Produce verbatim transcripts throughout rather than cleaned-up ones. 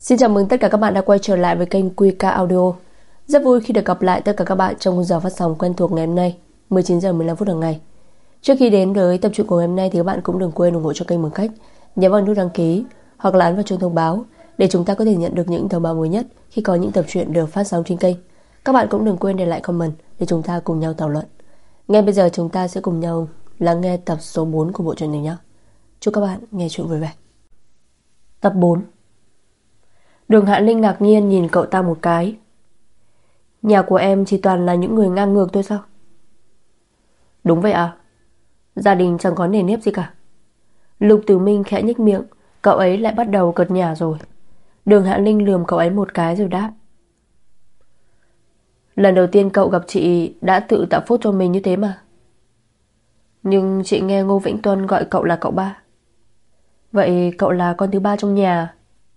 Xin chào mừng tất cả các bạn đã quay trở lại với kênh quy ca Audio. Rất vui khi được gặp lại tất cả các bạn trong khung giờ phát sóng quen thuộc ngày hôm nay, mười chín giờ mười lăm phút hàng ngày. Trước khi đến với tập truyện của ngày hôm nay thì các bạn cũng đừng quên ủng hộ cho kênh bằng cách nhấn vào nút đăng ký hoặc là ấn vào chuông thông báo để chúng ta có thể nhận được những thông báo mới nhất khi có những tập truyện được phát sóng trên kênh. Các bạn cũng đừng quên để lại comment để chúng ta cùng nhau thảo luận. Ngay bây giờ chúng ta sẽ cùng nhau lắng nghe tập số bốn của bộ truyện này nhé. Chúc các bạn nghe truyện vui vẻ. Tập bốn. Đường Hạ Linh ngạc nhiên nhìn cậu ta một cái. Nhà của em chỉ toàn là những người ngang ngược thôi sao? Đúng vậy à? Gia đình chẳng có nề nếp gì cả. Lục Tử Minh khẽ nhếch miệng. Cậu ấy lại bắt đầu cợt nhả rồi. Đường Hạ Linh lườm cậu ấy một cái rồi đáp. Lần đầu tiên cậu gặp chị đã tự tạo phốt cho mình như thế mà. Nhưng chị nghe Ngô Vĩnh Tuân gọi cậu là cậu ba. Vậy cậu là con thứ ba trong nhà?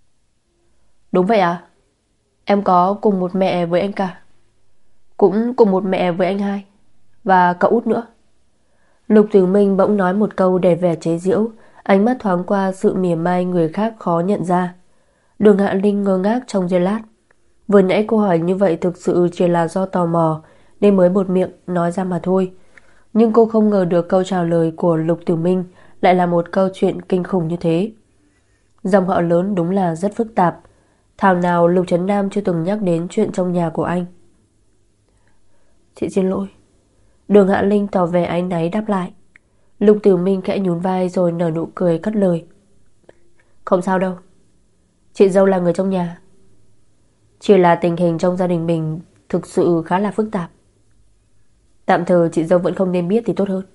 Đúng vậy à? Em có cùng một mẹ với anh cả. Cũng cùng một mẹ với anh hai. Và cậu út nữa. Lục Tử Minh bỗng nói một câu đầy vẻ chế giễu. Ánh mắt thoáng qua sự mỉa mai người khác khó nhận ra. Đường Hạ Linh ngơ ngác trong giây lát. Vừa nãy cô hỏi như vậy thực sự chỉ là do tò mò nên mới buột miệng nói ra mà thôi. Nhưng cô không ngờ được câu trả lời của Lục Tử Minh lại là một câu chuyện kinh khủng như thế. Dòng họ lớn đúng là rất phức tạp. Thảo nào Lục Trấn Nam chưa từng nhắc đến chuyện trong nhà của anh. Chị xin lỗi. Đường Hạ Linh tỏ vẻ áy náy đáp lại. Lục Tử Minh khẽ nhún vai rồi nở nụ cười cất lời. Không sao đâu. Chị dâu là người trong nhà. Chỉ là tình hình trong gia đình mình thực sự khá là phức tạp. Tạm thời chị dâu vẫn không nên biết thì tốt hơn.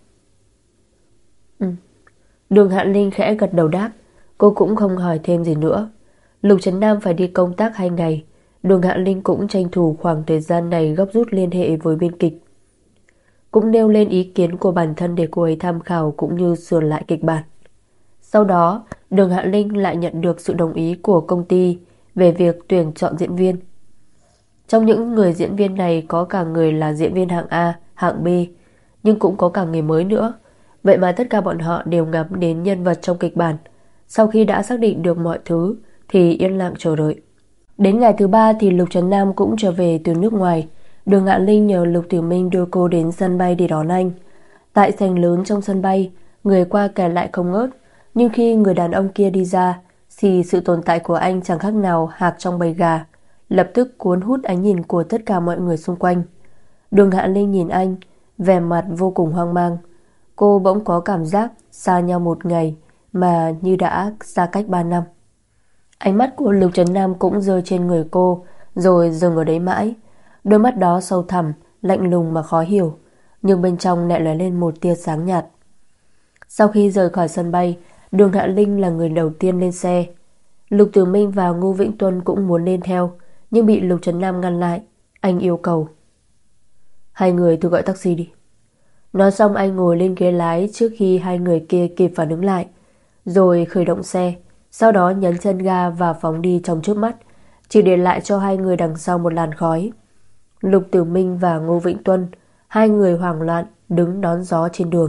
Ừ. Đường Hạ Linh khẽ gật đầu đáp. Cô cũng không hỏi thêm gì nữa. Lục Trấn Nam phải đi công tác hai ngày. Đường Hạ Linh cũng tranh thủ khoảng thời gian này gấp rút liên hệ với biên kịch. Cũng nêu lên ý kiến của bản thân để cô ấy tham khảo cũng như sửa lại kịch bản. Sau đó, Đường Hạ Linh lại nhận được sự đồng ý của công ty về việc tuyển chọn diễn viên. Trong những người diễn viên này có cả người là diễn viên hạng A, hạng B, nhưng cũng có cả người mới nữa. Vậy mà tất cả bọn họ đều ngắm đến nhân vật trong kịch bản. Sau khi đã xác định được mọi thứ thì yên lặng chờ đợi. Đến ngày thứ ba thì Lục Trấn Nam cũng trở về từ nước ngoài. Đường Hạ Linh nhờ Lục Tử Minh đưa cô đến sân bay để đón anh. Tại sảnh lớn trong sân bay, người qua kể lại không ngớt. Nhưng khi người đàn ông kia đi ra thì sự tồn tại của anh chẳng khác nào hạc trong bầy gà, lập tức cuốn hút ánh nhìn của tất cả mọi người xung quanh. Đường Hạ Linh nhìn anh, vẻ mặt vô cùng hoang mang. Cô bỗng có cảm giác xa nhau một ngày mà như đã xa cách ba năm. Ánh mắt của Lục Trấn Nam cũng rơi trên người cô, rồi dừng ở đấy mãi. Đôi mắt đó sâu thẳm, lạnh lùng mà khó hiểu, nhưng bên trong lại lóe lên một tia sáng nhạt. Sau khi rời khỏi sân bay, Đường Hạ Linh là người đầu tiên lên xe. Lục Tử Minh và Ngô Vĩnh Tuân cũng muốn lên theo, nhưng bị Lục Trấn Nam ngăn lại. Anh yêu cầu hai người thử gọi taxi đi. Nói xong anh ngồi lên ghế lái trước khi hai người kia kịp phản ứng lại, rồi khởi động xe. Sau đó nhấn chân ga và phóng đi trong chớp mắt, chỉ để lại cho hai người đằng sau một làn khói. Lục Tử Minh và Ngô Vĩnh Tuân, hai người hoảng loạn đứng đón gió trên đường.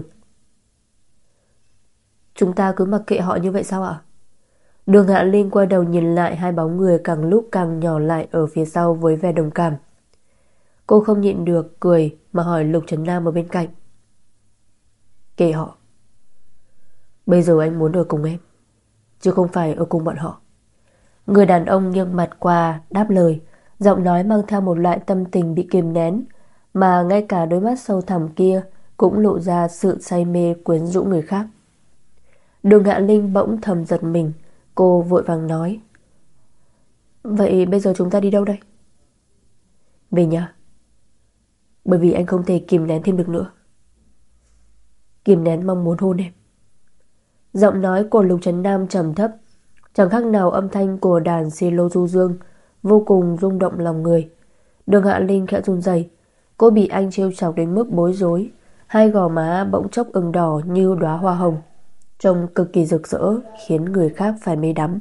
Chúng ta cứ mặc kệ họ như vậy sao ạ? Đường Hạ Linh quay đầu nhìn lại hai bóng người càng lúc càng nhỏ lại ở phía sau với vẻ đồng cảm. Cô không nhịn được cười mà hỏi Lục Trấn Nam ở bên cạnh. Kệ họ. Bây giờ anh muốn ở cùng em, chứ không phải ở cùng bọn họ. Người đàn ông nghiêng mặt qua đáp lời, giọng nói mang theo một loại tâm tình bị kìm nén, mà ngay cả đôi mắt sâu thẳm kia cũng lộ ra sự say mê quyến rũ người khác. Đường Hạ Linh bỗng thầm giật mình. Cô vội vàng nói. Vậy bây giờ chúng ta đi đâu đây? Về nhà. Bởi vì anh không thể kìm nén thêm được nữa. Kìm nén mong muốn hôn em. Giọng nói của Lục Trấn Nam trầm thấp, chẳng khác nào âm thanh của đàn cello du dương, vô cùng rung động lòng người. Đường Hạ Linh khẽ run rẩy. Cô bị anh trêu chọc đến mức bối rối. Hai gò má bỗng chốc ửng đỏ như đóa hoa hồng, trông cực kỳ rực rỡ, khiến người khác phải mê đắm.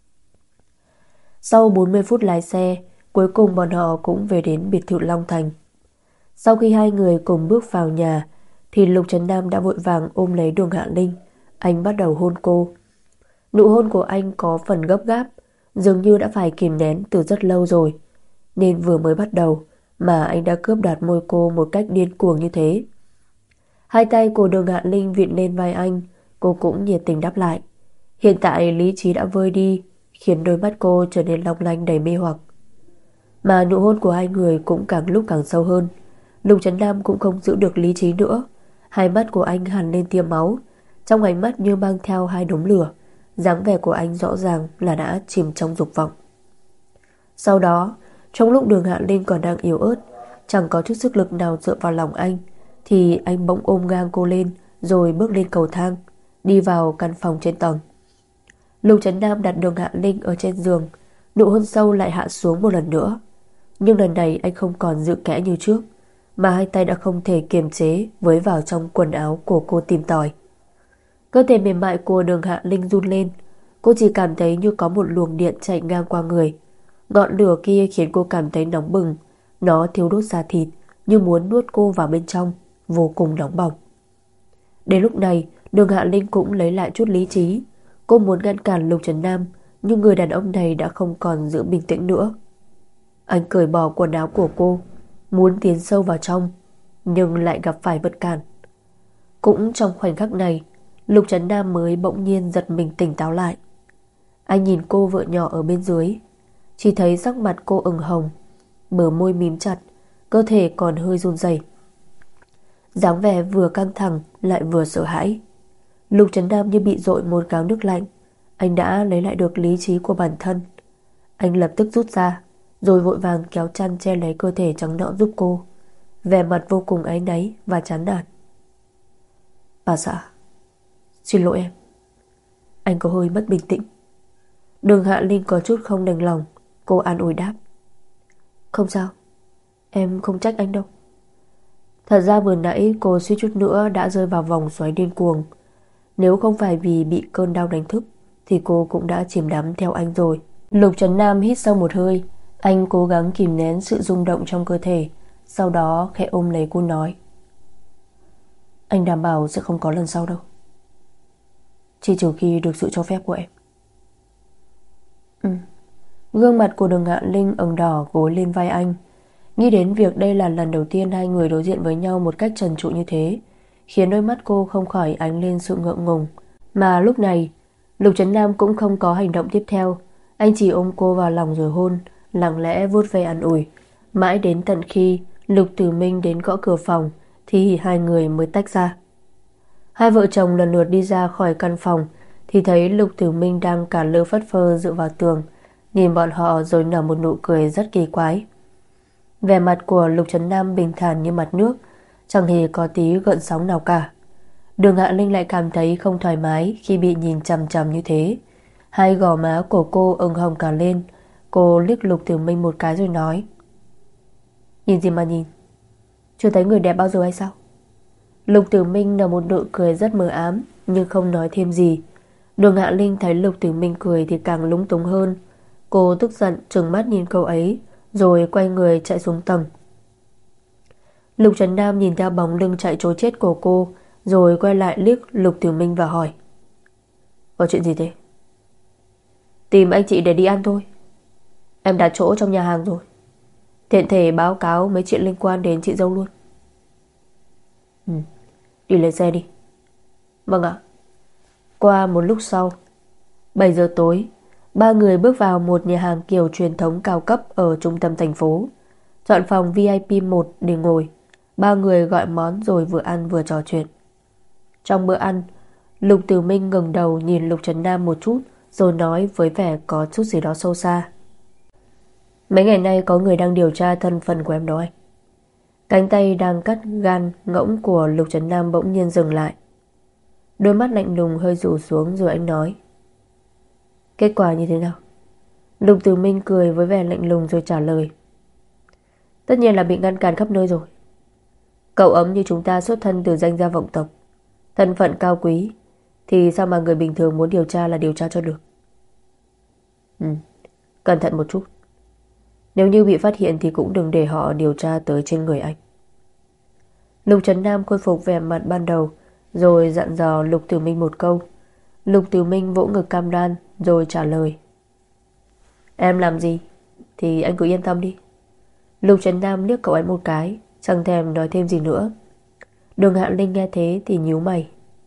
Sau bốn mươi phút lái xe, cuối cùng bọn họ cũng về đến biệt thự Long Thành. Sau khi hai người cùng bước vào nhà thì Lục Trấn Nam đã vội vàng ôm lấy Đường Hạ Linh. Anh bắt đầu hôn cô. Nụ hôn của anh có phần gấp gáp, Dường như đã phải kìm nén từ rất lâu rồi, nên vừa mới bắt đầu mà anh đã cướp đoạt môi cô một cách điên cuồng như thế. Hai tay của Đường Hạ Linh vịn lên vai anh, cô cũng nhiệt tình đáp lại. Hiện tại lý trí đã vơi đi, khiến đôi mắt cô trở nên long lanh đầy mê hoặc. Mà nụ hôn của hai người cũng càng lúc càng sâu hơn. Lục Trấn Nam cũng không giữ được lý trí nữa. Hai mắt của anh hằn lên tia máu, trong ánh mắt như mang theo hai đốm lửa. Dáng vẻ của anh rõ ràng là đã chìm trong dục vọng. Sau đó, trong lúc Đường Hạ Linh còn đang yếu ớt, chẳng có chút sức lực nào dựa vào lòng anh, thì anh bỗng ôm ngang cô lên, rồi bước lên cầu thang, đi vào căn phòng trên tầng. Lục Trấn Nam đặt Đường Hạ Linh ở trên giường, nụ hôn sâu lại hạ xuống một lần nữa. Nhưng lần này anh không còn giữ kẽ như trước, mà hai tay đã không thể kiềm chế với vào trong quần áo của cô tìm tòi. Cơ thể mềm mại của Đường Hạ Linh run lên, cô chỉ cảm thấy như có một luồng điện chạy ngang qua người. Ngọn lửa kia khiến cô cảm thấy nóng bừng, nó thiêu đốt da thịt như muốn nuốt cô vào bên trong, vô cùng nóng bỏng. Đến lúc này, Đường Hạ Linh cũng lấy lại chút lý trí. Cô muốn ngăn cản Lục Trấn Nam, nhưng người đàn ông này đã không còn giữ bình tĩnh nữa. Anh cởi bỏ quần áo của cô, muốn tiến sâu vào trong, nhưng lại gặp phải vật cản. Cũng trong khoảnh khắc này, Lục Trấn Nam mới bỗng nhiên giật mình tỉnh táo lại. Anh nhìn cô vợ nhỏ ở bên dưới, chỉ thấy sắc mặt cô ửng hồng, bờ môi mím chặt, cơ thể còn hơi run rẩy. Dáng vẻ vừa căng thẳng lại vừa sợ hãi. Lục Trấn Nam như bị dội một gáo nước lạnh. Anh đã lấy lại được lý trí của bản thân. Anh lập tức rút ra, rồi vội vàng kéo chăn che lấy cơ thể trắng nõn giúp cô, vẻ mặt vô cùng áy náy và chán nản. Bà xã, xin lỗi em. Anh có hơi mất bình tĩnh. Đường Hạ Linh có chút không đành lòng. Cô an ủi đáp: Không sao, em không trách anh đâu. Thật ra vừa nãy cô suýt chút nữa đã rơi vào vòng xoáy điên cuồng. Nếu không phải vì bị cơn đau đánh thức thì cô cũng đã chìm đắm theo anh rồi. Lục Trấn Nam hít sâu một hơi. Anh cố gắng kìm nén sự rung động trong cơ thể, sau đó khẽ ôm lấy cô nói: Anh đảm bảo sẽ không có lần sau đâu, chỉ trừ khi được sự cho phép của em. Ừ. Gương mặt của Đường Hạ Linh ửng đỏ gối lên vai anh. Nghĩ đến việc đây là lần đầu tiên hai người đối diện với nhau một cách trần trụi như thế, khiến đôi mắt cô không khỏi ánh lên sự ngượng ngùng. Mà lúc này, Lục Trấn Nam cũng không có hành động tiếp theo. Anh chỉ ôm cô vào lòng rồi hôn, lặng lẽ vuốt ve an ủi. Mãi đến tận khi Lục Tử Minh đến gõ cửa phòng thì hai người mới tách ra. Hai vợ chồng lần lượt đi ra khỏi căn phòng thì thấy Lục Tử Minh đang cả lơ phất phơ dựa vào tường, nhìn bọn họ rồi nở một nụ cười rất kỳ quái. Vẻ mặt của Lục Trấn Nam bình thản như mặt nước, chẳng hề có tí gợn sóng nào cả. Đường Hạ Linh lại cảm thấy không thoải mái khi bị nhìn chằm chằm như thế. Hai gò má của cô ửng hồng cả lên. Cô liếc Lục Tử Minh một cái rồi nói: Nhìn gì mà nhìn, chưa thấy người đẹp bao giờ hay sao? Lục Tử Minh nở một nụ cười rất mờ ám, nhưng không nói thêm gì. Đường Hạ Linh thấy Lục Tử Minh cười thì càng lúng túng hơn. Cô tức giận trừng mắt nhìn cậu ấy, rồi quay người chạy xuống tầng. Lục Trấn Nam nhìn theo bóng lưng chạy trối chết của cô, rồi quay lại liếc Lục Tử Minh và hỏi: Có chuyện gì thế? Tìm anh chị để đi ăn thôi. Em đặt chỗ trong nhà hàng rồi, tiện thể báo cáo mấy chuyện liên quan đến chị dâu luôn. Ừ, đi lấy xe đi. Vâng ạ. Qua một lúc sau, bảy giờ tối, ba người bước vào một nhà hàng kiểu truyền thống cao cấp ở trung tâm thành phố. Chọn phòng vi ai pi một để ngồi. Ba người gọi món rồi vừa ăn vừa trò chuyện. Trong bữa ăn, Lục Tử Minh ngẩng đầu nhìn Lục Trấn Nam một chút, rồi nói với vẻ có chút gì đó sâu xa: Mấy ngày nay có người đang điều tra thân phận của em đó anh. Cánh tay đang cắt gan ngỗng của Lục Trấn Nam bỗng nhiên dừng lại. Đôi mắt lạnh lùng hơi rủ xuống, rồi anh nói: Kết quả như thế nào? Lục Tử Minh cười với vẻ lạnh lùng rồi trả lời: Tất nhiên là bị ngăn cản khắp nơi rồi. Cậu ấm như chúng ta xuất thân từ danh gia vọng tộc, thân phận cao quý, thì sao mà người bình thường muốn điều tra là điều tra cho được. Ừ, cẩn thận một chút. Nếu như bị phát hiện thì cũng đừng để họ điều tra tới trên người anh. Lục Trấn Nam khôi phục vẻ mặt ban đầu, rồi dặn dò Lục Tử Minh một câu. Lục Tử Minh vỗ ngực cam đoan rồi trả lời: Em làm gì thì anh cứ yên tâm đi. Lục Trấn Nam liếc cậu ấy một cái, chẳng thèm nói thêm gì nữa. Đường Hạ Linh nghe thế thì nhíu mày.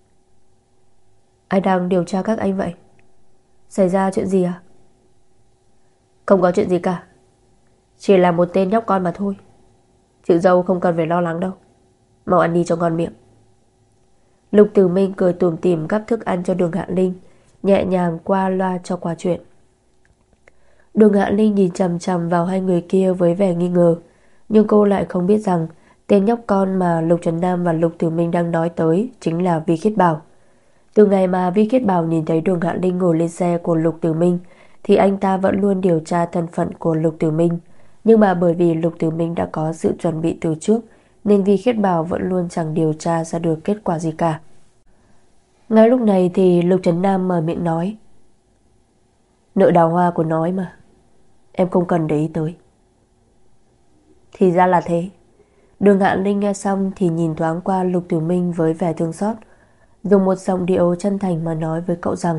Ai đang điều tra các anh vậy? Xảy ra chuyện gì à? Không có chuyện gì cả, chỉ là một tên nhóc con mà thôi. Chị dâu không cần phải lo lắng đâu. Mau ăn đi cho ngon miệng. Lục Tử Minh cười tủm tỉm gắp thức ăn cho Đường Hạ Linh, nhẹ nhàng qua loa cho qua chuyện. Đường Hạ Linh nhìn chằm chằm vào hai người kia với vẻ nghi ngờ, nhưng cô lại không biết rằng tên nhóc con mà Lục Trấn Nam và Lục Tử Minh đang nói tới chính là Vi Khiết Bảo. Từ ngày mà Vi Khiết Bảo nhìn thấy Đường Hạ Linh ngồi lên xe của Lục Tử Minh thì anh ta vẫn luôn điều tra thân phận của Lục Tử Minh. Nhưng mà bởi vì Lục Tử Minh đã có sự chuẩn bị từ trước nên Vi Khiết Bảo vẫn luôn chẳng điều tra ra được kết quả gì cả. Ngay lúc này thì Lục Trấn Nam mở miệng nói: Nợ đào hoa của nó ấy mà, em không cần để ý tới. Thì ra là thế. Đường Hạ Linh nghe xong thì nhìn thoáng qua Lục Tử Minh với vẻ thương xót, dùng một giọng điệu chân thành mà nói với cậu rằng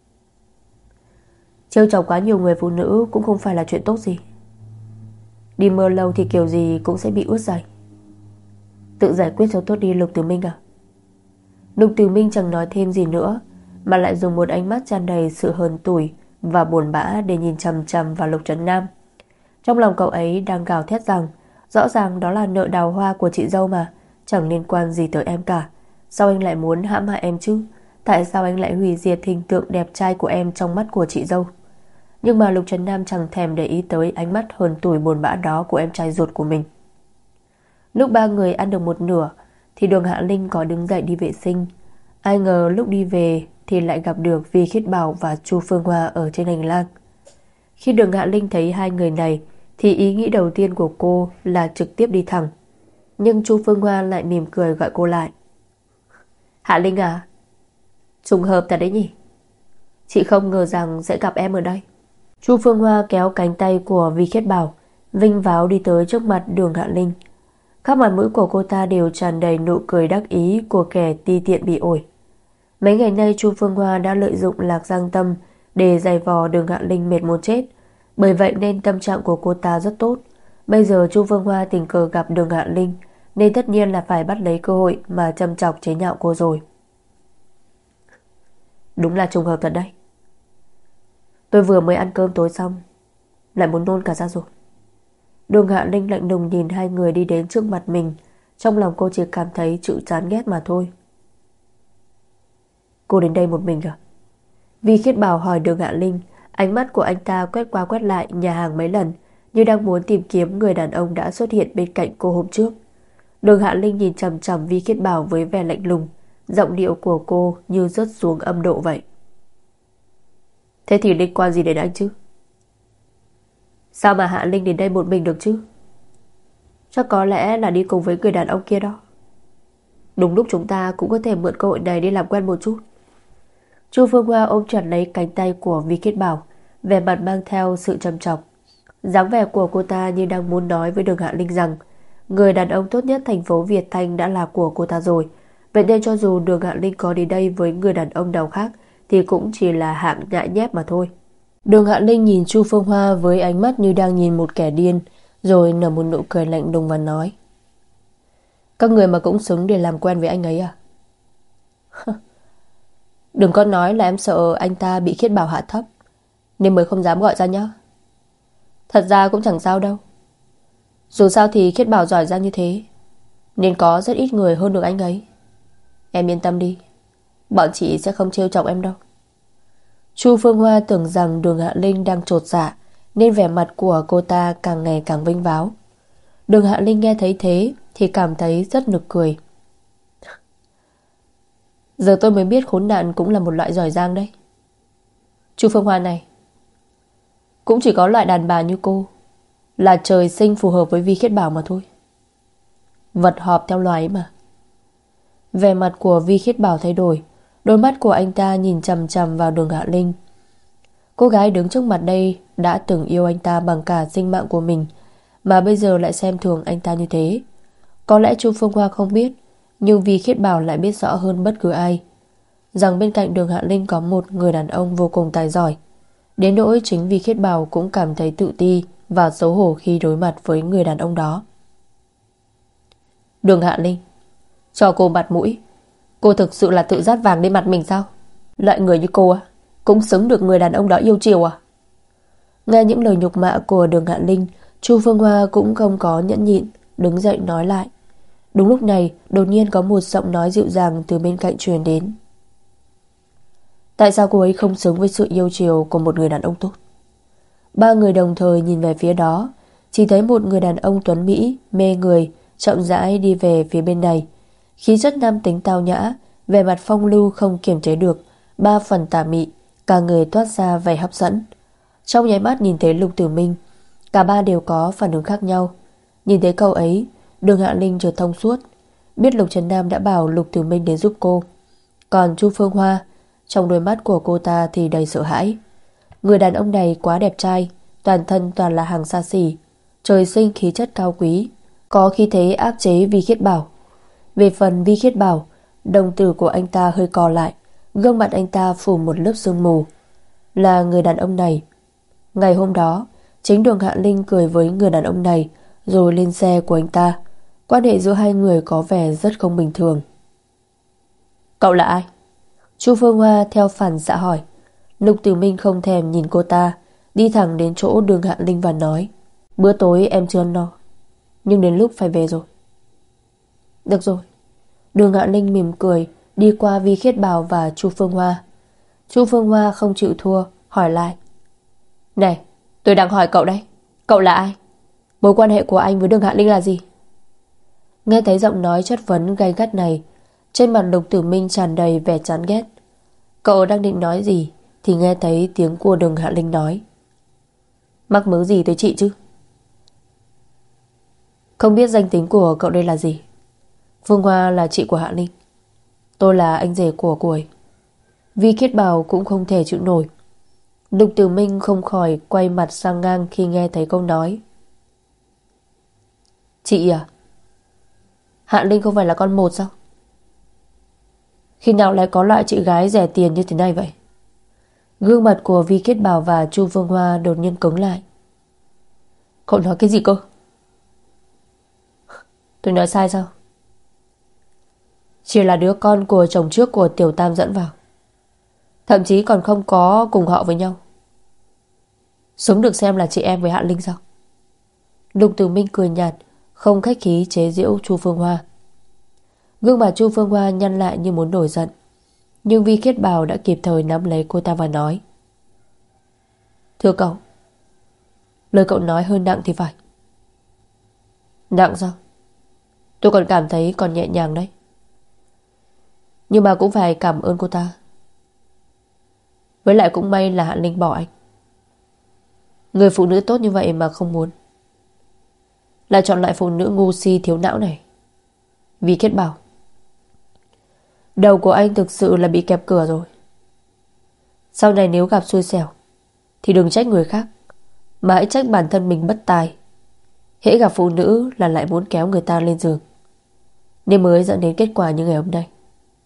trêu chọc quá nhiều người phụ nữ cũng không phải là chuyện tốt gì. Đi mưa lâu thì kiểu gì cũng sẽ bị ướt giày. Tự giải quyết cho tốt đi Lục Tử Minh à. Lục Tử Minh chẳng nói thêm gì nữa, mà lại dùng một ánh mắt tràn đầy sự hờn tủi và buồn bã để nhìn chằm chằm vào Lục Trấn Nam. Trong lòng cậu ấy đang gào thét rằng rõ ràng đó là nợ đào hoa của chị dâu mà, chẳng liên quan gì tới em cả. Sao anh lại muốn hãm hại em chứ? Tại sao anh lại hủy diệt hình tượng đẹp trai của em trong mắt của chị dâu? Nhưng mà Lục Trấn Nam chẳng thèm để ý tới ánh mắt hờn tủi buồn bã đó của em trai ruột của mình. Lúc ba người ăn được một nửa thì Đường Hạ Linh có đứng dậy đi vệ sinh. Ai ngờ lúc đi về thì lại gặp được Vi Khiết Bảo và Chu Phương Hoa ở trên hành lang. Khi Đường Hạ Linh thấy hai người này thì ý nghĩ đầu tiên của cô là trực tiếp đi thẳng. Nhưng Chu Phương Hoa lại mỉm cười gọi cô lại. Hạ Linh à, trùng hợp thật đấy nhỉ. Chị không ngờ rằng sẽ gặp em ở đây. Chu Phương Hoa kéo cánh tay của Vi Khiết Bảo, vinh váo đi tới trước mặt Đường Hạ Linh. Khắp mặt mũi của cô ta đều tràn đầy nụ cười đắc ý của kẻ ti tiện bị ổi. Mấy ngày nay Chu Phương Hoa đã lợi dụng Lạc Giang Tâm để giày vò Đường Hạ Linh mệt muốn chết. Bởi vậy nên tâm trạng của cô ta rất tốt. Bây giờ Chu Phương Hoa tình cờ gặp Đường Hạ Linh nên tất nhiên là phải bắt lấy cơ hội mà châm chọc chế nhạo cô rồi. Đúng là trùng hợp thật đấy. Tôi vừa mới ăn cơm tối xong lại muốn nôn cả ra rồi. Đường Hạ Linh lạnh lùng nhìn hai người đi đến trước mặt mình. Trong lòng cô chỉ cảm thấy chữ chán ghét mà thôi. Cô đến đây một mình à? Vi Khiết Bảo hỏi Đường Hạ Linh. Ánh mắt của anh ta quét qua quét lại nhà hàng mấy lần, như đang muốn tìm kiếm người đàn ông đã xuất hiện bên cạnh cô hôm trước. Đường Hạ Linh nhìn chằm chằm Vi Khiết Bảo với vẻ lạnh lùng, giọng điệu của cô như rớt xuống âm độ vậy. Thế thì liên quan gì đến anh chứ? Sao mà Hạ Linh đến đây một mình được chứ? Chắc có lẽ là đi cùng với người đàn ông kia đó. Đúng lúc chúng ta cũng có thể mượn cơ hội này đi làm quen một chút. Chu Phương Hoa ôm chặt lấy cánh tay của Vi Khiết Bảo, vẻ mặt mang theo sự trầm trọng. Dáng vẻ của cô ta như đang muốn nói với Đường Hạ Linh rằng người đàn ông tốt nhất thành phố Việt Thanh đã là của cô ta rồi. Vậy nên cho dù Đường Hạ Linh có đến đây với người đàn ông nào khác thì cũng chỉ là hạng nhãi nhép mà thôi. Đường Hạ Linh nhìn Chu Phương Hoa với ánh mắt như đang nhìn một kẻ điên, rồi nở một nụ cười lạnh lùng và nói: Các người mà cũng xứng để làm quen với anh ấy à? Đừng có nói là em sợ anh ta bị Khiết Bảo hạ thấp nên mới không dám gọi ra nhá. Thật ra cũng chẳng sao đâu. Dù sao thì Khiết Bảo giỏi giang như thế nên có rất ít người hơn được anh ấy. Em yên tâm đi, bọn chị sẽ không trêu chọc em đâu. Chu Phương Hoa tưởng rằng Đường Hạ Linh đang chột dạ nên vẻ mặt của cô ta càng ngày càng vinh váo. Đường Hạ Linh nghe thấy thế thì cảm thấy rất nực cười. Giờ tôi mới biết khốn nạn cũng là một loại giỏi giang đấy. Chu Phương Hoa này, cũng chỉ có loại đàn bà như cô là trời sinh phù hợp với Vi Khiết Bảo mà thôi. Vật họp theo loài ấy mà. Vẻ mặt của Vi Khiết Bảo thay đổi, đôi mắt của anh ta nhìn chằm chằm vào Đường Hạ Linh. Cô gái đứng trước mặt đây đã từng yêu anh ta bằng cả sinh mạng của mình, mà bây giờ lại xem thường anh ta như thế. Có lẽ Chu Phương Hoa không biết, nhưng Vi Khiết Bảo lại biết rõ hơn bất cứ ai rằng bên cạnh Đường Hạ Linh có một người đàn ông vô cùng tài giỏi. Đến nỗi chính Vi Khiết Bảo cũng cảm thấy tự ti và xấu hổ khi đối mặt với người đàn ông đó. Đường Hạ Linh, cho cô mặt mũi. Cô thực sự là tự dát vàng lên mặt mình sao? Loại người như cô á, cũng xứng được người đàn ông đó yêu chiều à? Nghe những lời nhục mạ của Đường Hạ Linh, Chu Phương Hoa cũng không có nhẫn nhịn, đứng dậy nói lại. Đúng lúc này, đột nhiên có một giọng nói dịu dàng từ bên cạnh truyền đến. Tại sao cô ấy không xứng với sự yêu chiều của một người đàn ông tốt? Ba người đồng thời nhìn về phía đó, chỉ thấy một người đàn ông tuấn Mỹ, mê người, chậm rãi đi về phía bên này. Khí chất nam tính tao nhã, vẻ mặt phong lưu không kiềm chế được, ba phần tà mị, cả người toát ra vẻ hấp dẫn. Trong nháy mắt nhìn thấy Lục Tử Minh, cả ba đều có phản ứng khác nhau. Nhìn thấy câu ấy, Đường Hạ Linh chợt thông suốt, biết Lục Trấn Nam đã bảo Lục Tử Minh đến giúp cô. Còn Chu Phương Hoa, trong đôi mắt của cô ta thì đầy sợ hãi. Người đàn ông này quá đẹp trai, toàn thân toàn là hàng xa xỉ, trời sinh khí chất cao quý, có khí thế áp chế Vi Khiết Bảo. Về phần Vi Khiết Bảo, đồng tử của anh ta hơi co lại, gương mặt anh ta phủ một lớp sương mù. Là người đàn ông này. Ngày hôm đó, chính Đường Hạ Linh cười với người đàn ông này, rồi lên xe của anh ta. Quan hệ giữa hai người có vẻ rất không bình thường. Cậu là ai? Chu Phương Hoa theo phản xạ hỏi. Lục Tử Minh không thèm nhìn cô ta, đi thẳng đến chỗ Đường Hạ Linh và nói, bữa tối em chưa ăn no, nhưng đến lúc phải về rồi. Được rồi. Đường Hạ Linh mỉm cười, đi qua Vi Khiết Bảo và Chu Phương Hoa. Chu Phương Hoa không chịu thua, hỏi lại. Này, tôi đang hỏi cậu đây, cậu là ai? Mối quan hệ của anh với Đường Hạ Linh là gì? Nghe thấy giọng nói chất vấn gay gắt này, trên mặt Lục Tử Minh tràn đầy vẻ chán ghét. Cậu đang định nói gì thì nghe thấy tiếng của Đường Hạ Linh nói. Mắc mớ gì tới chị chứ? Không biết danh tính của cậu đây là gì? Phương Hoa là chị của Hạ Linh, tôi là anh rể của cô ấy. Vi Khiết Bảo cũng không thể chịu nổi. Lục Tử Minh không khỏi quay mặt sang ngang khi nghe thấy câu nói. Chị à? Hạ Linh không phải là con một sao? Khi nào lại có loại chị gái rẻ tiền như thế này vậy? Gương mặt của Vi Khiết Bảo và Chu Phương Hoa đột nhiên cứng lại. Cậu nói cái gì cơ? Tôi nói sai sao? Chỉ là đứa con của chồng trước của Tiểu Tam dẫn vào, thậm chí còn không có cùng họ với nhau. Sống được xem là chị em với Hạ Linh sao? Lục Tử Minh cười nhạt, không khách khí chế giễu Chu Phương Hoa. Gương mặt Chu Phương Hoa nhăn lại như muốn nổi giận, nhưng Vi Khiết Bảo đã kịp thời nắm lấy cô ta và nói. Thưa cậu, lời cậu nói hơi nặng thì phải. Nặng sao? Tôi còn cảm thấy còn nhẹ nhàng đấy. Nhưng mà cũng phải cảm ơn cô ta. Với lại cũng may là Hạ Linh bỏ anh. Người phụ nữ tốt như vậy mà không muốn, lại chọn loại phụ nữ ngu si thiếu não này. Vi Khiết Bảo, đầu của anh thực sự là bị kẹp cửa rồi. Sau này nếu gặp xui xẻo thì đừng trách người khác, mà hãy trách bản thân mình bất tài. Hễ gặp phụ nữ là lại muốn kéo người ta lên giường, nên mới dẫn đến kết quả như ngày hôm nay.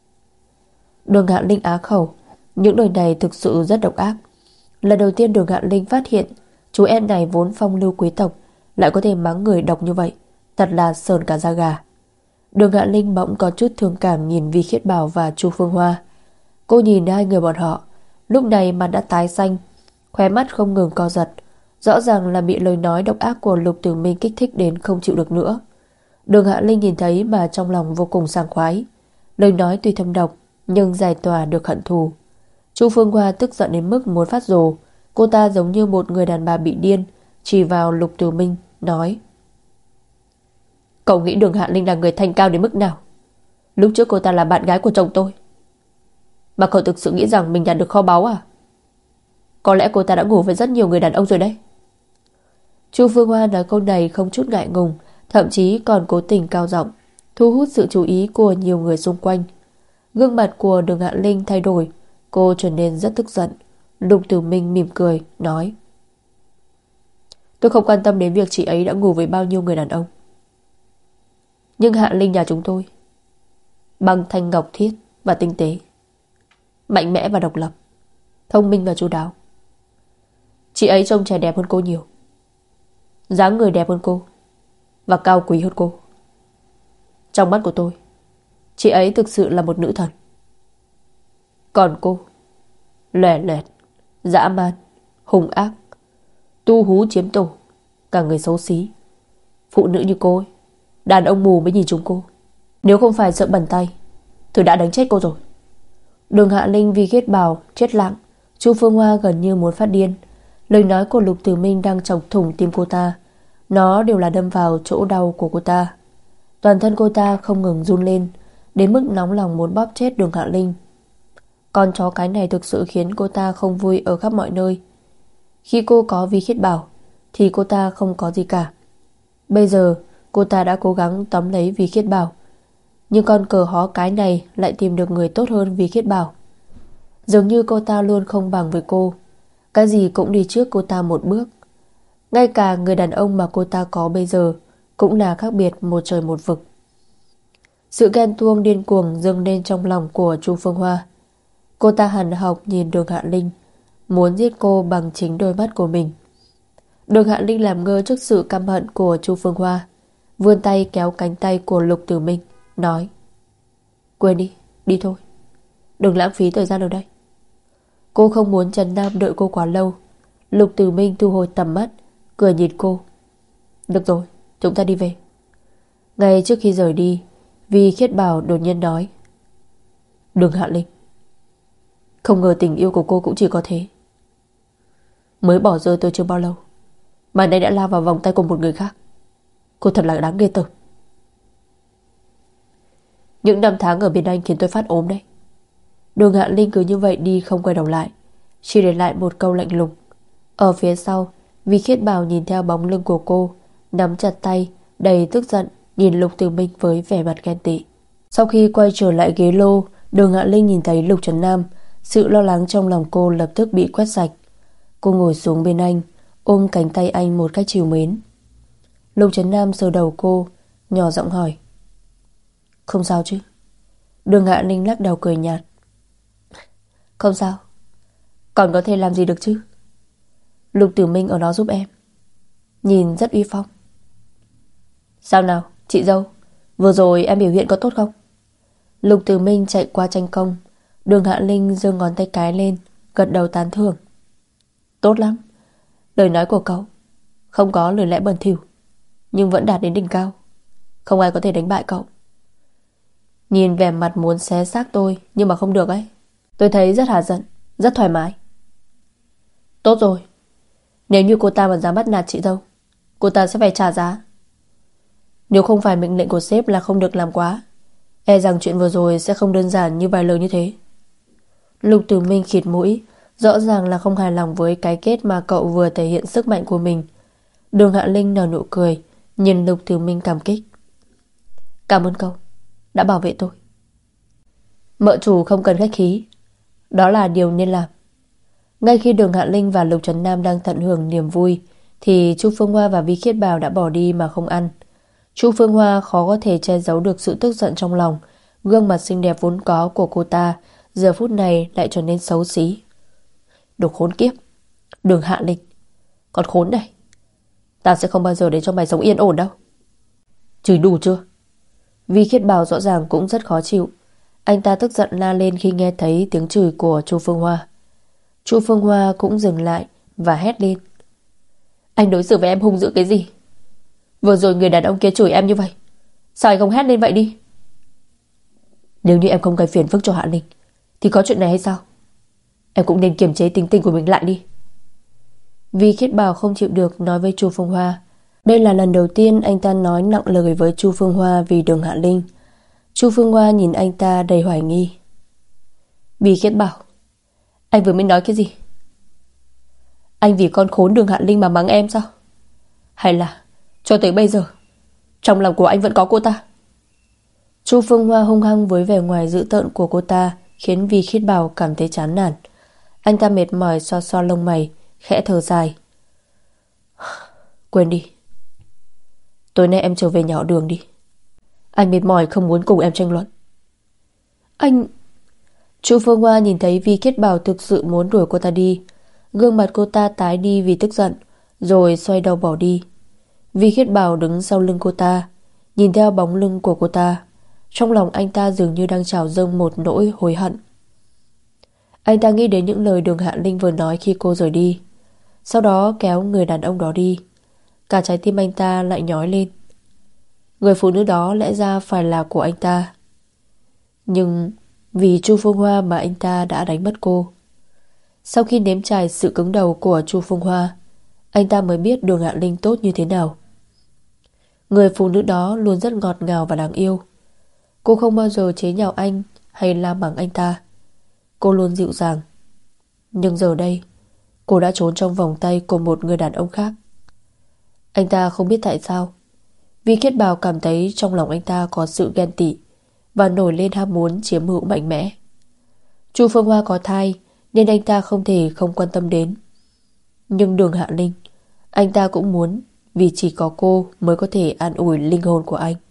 Đường Hạ Linh á khẩu. Những lời này thực sự rất độc ác. Lần đầu tiên Đường Hạ Linh phát hiện chú em này vốn phong lưu quý tộc lại có thể mắng người độc như vậy, thật là sờn cả da gà. Đường Hạ Linh bỗng có chút thương cảm nhìn Vi Khiết Bảo và Chu Phương Hoa. Cô nhìn hai người bọn họ, lúc này mặt đã tái xanh, khóe mắt không ngừng co giật. Rõ ràng là bị lời nói độc ác của Lục Tử Minh kích thích đến không chịu được nữa. Đường Hạ Linh nhìn thấy mà trong lòng vô cùng sảng khoái. Lời nói tuy thâm độc nhưng giải tỏa được hận thù. Chu Phương Hoa tức giận đến mức muốn phát rồ. Cô ta giống như một người đàn bà bị điên, chỉ vào Lục Tử Minh nói. Cậu nghĩ Đường Hạ Linh là người thanh cao đến mức nào? Lúc trước cô ta là bạn gái của chồng tôi, mà cậu thực sự nghĩ rằng mình nhặt được kho báu à? Có lẽ cô ta đã ngủ với rất nhiều người đàn ông rồi đấy. Chu Phương Hoa nói câu này không chút ngại ngùng, thậm chí còn cố tình cao giọng, thu hút sự chú ý của nhiều người xung quanh. Gương mặt của Đường Hạ Linh thay đổi, cô trở nên rất tức giận. Lục Tử Minh mỉm cười nói. Tôi không quan tâm đến việc chị ấy đã ngủ với bao nhiêu người đàn ông, nhưng Hạ Linh nhà chúng tôi băng thanh ngọc thiết và tinh tế, mạnh mẽ và độc lập, thông minh và chu đáo. Chị ấy trông trẻ đẹp hơn cô nhiều, dáng người đẹp hơn cô, và cao quý hơn cô. Trong mắt của tôi, chị ấy thực sự là một nữ thần. Còn cô, lòe loẹt, dã man, hung ác, tu hú chiếm tổ, cả người xấu xí. Phụ nữ như cô ấy, đàn ông mù mới nhìn chúng cô. Nếu không phải sợ bẩn tay, tôi đã đánh chết cô rồi. Đường Hạ Linh vì ghét Bảo chết lặng. Chu Phương Hoa gần như muốn phát điên. Lời nói của Lục Tử Minh đang chọc thủng tim cô ta. Nó đều là đâm vào chỗ đau của cô ta. Toàn thân cô ta không ngừng run lên, đến mức nóng lòng muốn bóp chết Đường Hạ Linh. Con chó cái này thực sự khiến cô ta không vui ở khắp mọi nơi. Khi cô có Vi Khiết Bảo thì cô ta không có gì cả. Bây giờ cô ta đã cố gắng tóm lấy Vi Khiết Bảo, nhưng con cờ hó cái này lại tìm được người tốt hơn Vi Khiết Bảo. Dường như cô ta luôn không bằng với cô, cái gì cũng đi trước cô ta một bước. Ngay cả người đàn ông mà cô ta có bây giờ cũng là khác biệt một trời một vực. Sự ghen tuông điên cuồng dâng lên trong lòng của Chu Phương Hoa. Cô ta hằn học nhìn Đường Hạ Linh, muốn giết cô bằng chính đôi mắt của mình. Đường Hạ Linh làm ngơ trước sự căm hận của Chu Phương Hoa, vươn tay kéo cánh tay của Lục Tử Minh, nói: quên đi, đi thôi, đừng lãng phí thời gian ở đây. Cô không muốn Trần Nam đợi cô quá lâu. Lục Tử Minh thu hồi tầm mắt, cười nhìn cô: được rồi, chúng ta đi về. Ngay trước khi rời đi, Vi Khiết Bảo đột nhiên nói: Đường Hạ Linh, không ngờ tình yêu của cô cũng chỉ có thế. Mới bỏ rơi tôi chưa bao lâu mà nay đã lao vào vòng tay của một người khác. Cô thật là đáng ghê tởm. Những năm tháng ở bên anh khiến tôi phát ốm đấy. Đường Hạ Linh cứ như vậy đi không quay đầu lại, chỉ để lại một câu lạnh lùng. Ở phía sau, Vi Khiết Bảo nhìn theo bóng lưng của cô, nắm chặt tay, đầy tức giận nhìn Lục Tử Minh với vẻ mặt ghen tị. Sau khi quay trở lại ghế lô, Đường Hạ Linh nhìn thấy Lục Trấn Nam. Sự lo lắng trong lòng cô lập tức bị quét sạch. Cô ngồi xuống bên anh, ôm cánh tay anh một cách trìu mến. Lục Trấn Nam sờ đầu cô, nhỏ giọng hỏi: không sao chứ? Đường Hạ Linh lắc đầu cười nhạt: không sao. Còn có thể làm gì được chứ? Lục Tử Minh ở đó giúp em, nhìn rất uy phong. Sao nào, chị dâu, vừa rồi em biểu hiện có tốt không? Lục Tử Minh chạy qua tranh công. Đường Hạ Linh giơ ngón tay cái lên, gật đầu tán thưởng: tốt lắm. Lời nói của cậu không có lời lẽ bẩn thỉu, nhưng vẫn đạt đến đỉnh cao. Không ai có thể đánh bại cậu. Nhìn vẻ mặt muốn xé xác tôi, nhưng mà không được ấy. Tôi thấy rất hả giận, rất thoải mái. Tốt rồi, nếu như cô ta mà dám bắt nạt chị dâu, cô ta sẽ phải trả giá. Nếu không phải mệnh lệnh của sếp là không được làm quá, e rằng chuyện vừa rồi sẽ không đơn giản như vài lời như thế. Lục Tử Minh khịt mũi, rõ ràng là không hài lòng với cái kết mà cậu vừa thể hiện sức mạnh của mình. Đường Hạ Linh nở nụ cười, nhìn Lục Tử Minh cảm kích: cảm ơn cậu đã bảo vệ tôi. Mợ chủ không cần khách khí, đó là điều nên làm. Ngay khi Đường Hạ Linh và Lục Trấn Nam đang tận hưởng niềm vui thì Chu Phương Hoa và Vi Khiết Bảo đã bỏ đi mà không ăn. Chu Phương Hoa khó có thể che giấu được sự tức giận trong lòng. Gương mặt xinh đẹp vốn có của cô ta giờ phút này lại trở nên xấu xí. Đồ khốn kiếp, Đường Hạ Linh, con khốn này, ta sẽ không bao giờ để cho mày sống yên ổn đâu. Chửi đủ chưa? Vi Khiết Bảo rõ ràng cũng rất khó chịu. Anh ta tức giận la lên khi nghe thấy tiếng chửi của Chu Phương Hoa. Chu Phương Hoa cũng dừng lại và hét lên: anh đối xử với em hung dữ cái gì? Vừa rồi người đàn ông kia chửi em như vậy, sao anh không hét lên vậy đi? Nếu như em không gây phiền phức cho Hạ Linh thì có chuyện này hay sao? Em cũng nên kiềm chế tính tình của mình lại đi. Vi Khiết Bảo không chịu được nói với Chu Phương Hoa. Đây là lần đầu tiên anh ta nói nặng lời với Chu Phương Hoa vì Đường Hạ Linh. Chu Phương Hoa nhìn anh ta đầy hoài nghi. Vi Khiết Bảo, anh vừa mới nói cái gì? Anh vì con khốn Đường Hạ Linh mà mắng em sao? Hay là cho tới bây giờ trong lòng của anh vẫn có cô ta? Chu Phương Hoa hung hăng với vẻ ngoài dữ tợn của cô ta khiến Vi Khiết Bảo cảm thấy chán nản. Anh ta mệt mỏi xoa xoa lông mày, khẽ thở dài: quên đi, tối nay em trở về nhà họ Đường đi. Anh mệt mỏi không muốn cùng em tranh luận. Anh... Chu Phương Hoa nhìn thấy Vi Khiết Bảo thực sự muốn đuổi cô ta đi. Gương mặt cô ta tái đi vì tức giận, rồi xoay đầu bỏ đi. Vi Khiết Bảo đứng sau lưng cô ta, nhìn theo bóng lưng của cô ta. Trong lòng anh ta dường như đang trào dâng một nỗi hối hận. Anh ta nghĩ đến những lời Đường Hạ Linh vừa nói khi cô rời đi, sau đó kéo người đàn ông đó đi. Cả trái tim anh ta lại nhói lên. Người phụ nữ đó lẽ ra phải là của anh ta, nhưng vì Chu Phương Hoa mà anh ta đã đánh mất cô. Sau khi nếm trải sự cứng đầu của Chu Phương Hoa, anh ta mới biết Đường Hạ Linh tốt như thế nào. Người phụ nữ đó luôn rất ngọt ngào và đáng yêu. Cô không bao giờ chế nhạo anh hay la mắng anh ta. Cô luôn dịu dàng. Nhưng giờ đây, cô đã trốn trong vòng tay của một người đàn ông khác. Anh ta không biết tại sao, Vi Khiết Bảo cảm thấy trong lòng anh ta có sự ghen tị và nổi lên ham muốn chiếm hữu mạnh mẽ. Chu Phương Hoa có thai nên anh ta không thể không quan tâm đến. Nhưng Đường Hạ Linh, anh ta cũng muốn, vì chỉ có cô mới có thể an ủi linh hồn của anh.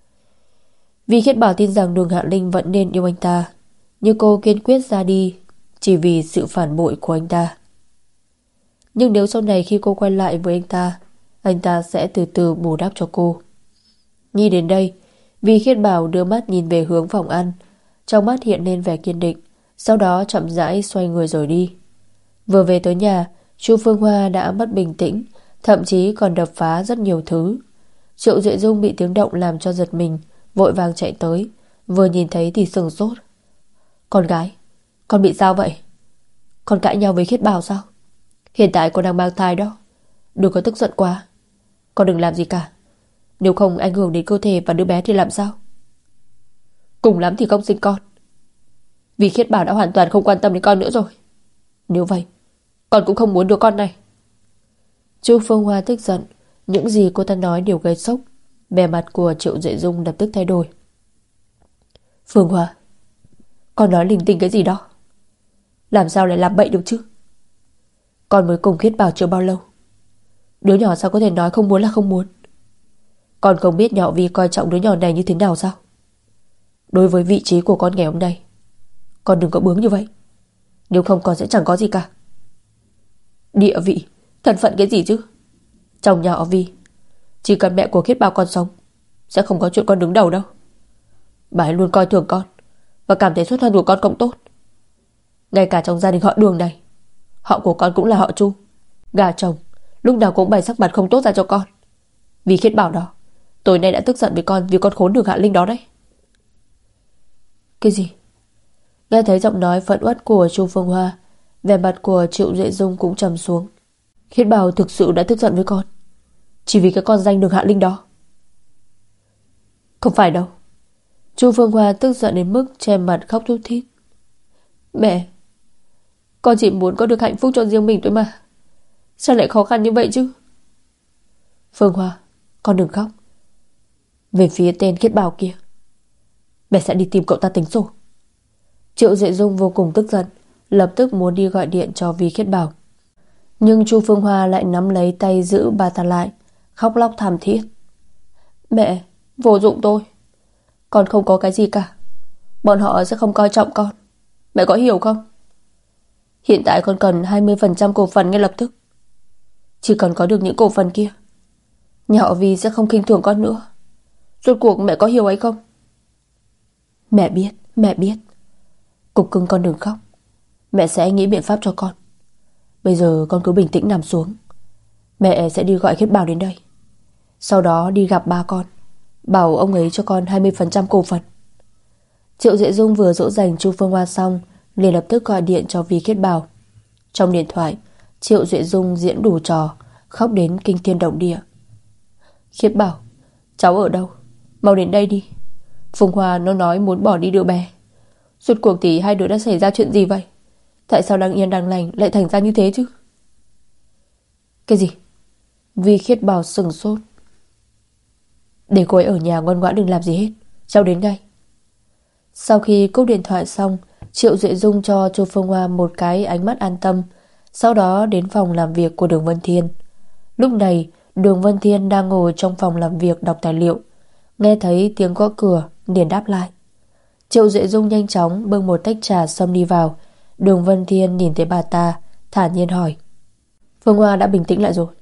Vi Khiết Bảo tin rằng Đường Hạ Linh vẫn nên yêu anh ta, nhưng cô kiên quyết ra đi chỉ vì sự phản bội của anh ta. Nhưng nếu sau này khi cô quay lại với anh ta, anh ta sẽ từ từ bù đắp cho cô. Nghĩ đến đây, Vi Khiết Bảo đưa mắt nhìn về hướng phòng ăn, trong mắt hiện lên vẻ kiên định, sau đó chậm rãi xoay người rời đi. Vừa về tới nhà, Chu Phương Hoa đã mất bình tĩnh, thậm chí còn đập phá rất nhiều thứ. Triệu Duệ Dung bị tiếng động làm cho giật mình, vội vàng chạy tới, vừa nhìn thấy thì sửng sốt. Con gái, con bị sao vậy? Con cãi nhau với Khiết Bảo sao? Hiện tại con đang mang thai đó, đừng có tức giận quá. Con đừng làm gì cả, nếu không ảnh hưởng đến cơ thể và đứa bé thì làm sao? Cùng lắm thì không sinh con, vì Khiết Bảo đã hoàn toàn không quan tâm đến con nữa rồi. Nếu vậy, con cũng không muốn đứa con này. Chu Phương Hoa tức giận, những gì cô ta nói đều gây sốc. Vẻ mặt của Triệu Duệ Dung lập tức thay đổi. Phương Hoa, con nói linh tinh cái gì đó? Làm sao lại làm bậy được chứ? Con mới cùng Khiết Bảo chưa bao lâu, đứa nhỏ sao có thể nói không muốn là không muốn? Con không biết nhỏ Vi coi trọng đứa nhỏ này như thế nào sao? Đối với vị trí của con ngày hôm nay, con đừng có bướng như vậy, nếu không con sẽ chẳng có gì cả. Địa vị, thân phận cái gì chứ? Trong nhà họ Vi, chỉ cần mẹ của Khiết Bảo còn sống, sẽ không có chuyện con đứng đầu đâu. Bà ấy luôn coi thường con và cảm thấy xuất thân của con không tốt. Ngay cả trong gia đình họ Đường này, họ của con cũng là họ Chu. Gà chồng lúc nào cũng bày sắc mặt không tốt ra cho con. Vì Khiết Bảo đó, tối nay đã tức giận với con vì con khốn Đường Hạ Linh đó đấy. Cái gì? Nghe thấy giọng nói phẫn uất của Chu Phương Hoa, vẻ mặt của Triệu Duệ Dung cũng trầm xuống. Khiết Bảo thực sự đã tức giận với con chỉ vì cái con danh Đường Hạ Linh đó? Không phải đâu. Chu Phương Hoa tức giận đến mức che mặt khóc thút thít. Mẹ, con chỉ muốn có được hạnh phúc cho riêng mình thôi mà, sao lại khó khăn như vậy chứ? Phương Hoa, con đừng khóc. Về phía tên Khiết Bảo kia, mẹ sẽ đi tìm cậu ta tính sổ. Triệu Duệ Dung vô cùng tức giận, lập tức muốn đi gọi điện cho Vi Khiết Bảo. Nhưng Chu Phương Hoa lại nắm lấy tay giữ bà ta lại, khóc lóc thảm thiết. Mẹ, vô dụng tôi, con không có cái gì cả, bọn họ sẽ không coi trọng con, mẹ có hiểu không? Hiện tại con cần hai mươi phần trăm cổ phần ngay lập tức. Chỉ cần có được những cổ phần kia, nhà họ Vi sẽ không khinh thường con nữa. Rốt cuộc mẹ có hiểu ấy không? Mẹ biết, mẹ biết. Cục cưng con đừng khóc, mẹ sẽ nghĩ biện pháp cho con. Bây giờ con cứ bình tĩnh nằm xuống, mẹ sẽ đi gọi Khiết Bảo đến đây, sau đó đi gặp ba con, bảo ông ấy cho con hai mươi phần trăm cổ phần. Triệu Duệ Dung vừa dỗ dành Chu Phương Hoa xong, liền lập tức gọi điện cho Vi Khiết Bảo. Trong điện thoại, Triệu Duệ Dung diễn đủ trò, khóc đến kinh thiên động địa. Khiết Bảo, cháu ở đâu? Mau đến đây đi. Phương Hoa nó nói muốn bỏ đi đứa bé. Rốt cuộc thì hai đứa đã xảy ra chuyện gì vậy? Tại sao đang yên đang lành lại thành ra như thế chứ? Cái gì? Vi Khiết Bảo sừng sốt. Để cô ấy ở nhà ngoan ngoãn đừng làm gì hết, cháu đến ngay. Sau khi cúp điện thoại xong, Triệu Duệ Dung cho Chu Phương Hoa một cái ánh mắt an tâm, sau đó đến phòng làm việc của Đường Vân Thiên. Lúc này Đường Vân Thiên đang ngồi trong phòng làm việc đọc tài liệu, nghe thấy tiếng gõ cửa liền đáp lại. Triệu Duệ Dung nhanh chóng bưng một tách trà xâm đi vào. Đường Vân Thiên nhìn thấy bà ta thản nhiên hỏi. Phương Hoa đã bình tĩnh lại rồi.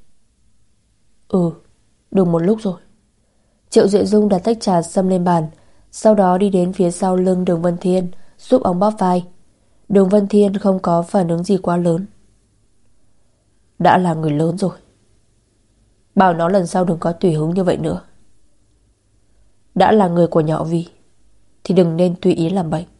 Ừ, được một lúc rồi. Triệu Duệ Dung đặt tách trà sâm lên bàn, sau đó đi đến phía sau lưng Đường Vân Thiên, giúp ông bóp vai. Đường Vân Thiên không có phản ứng gì quá lớn. Đã là người lớn rồi, bảo nó lần sau đừng có tùy hứng như vậy nữa. Đã là người của nhà họ Vi thì đừng nên tùy ý làm bậy.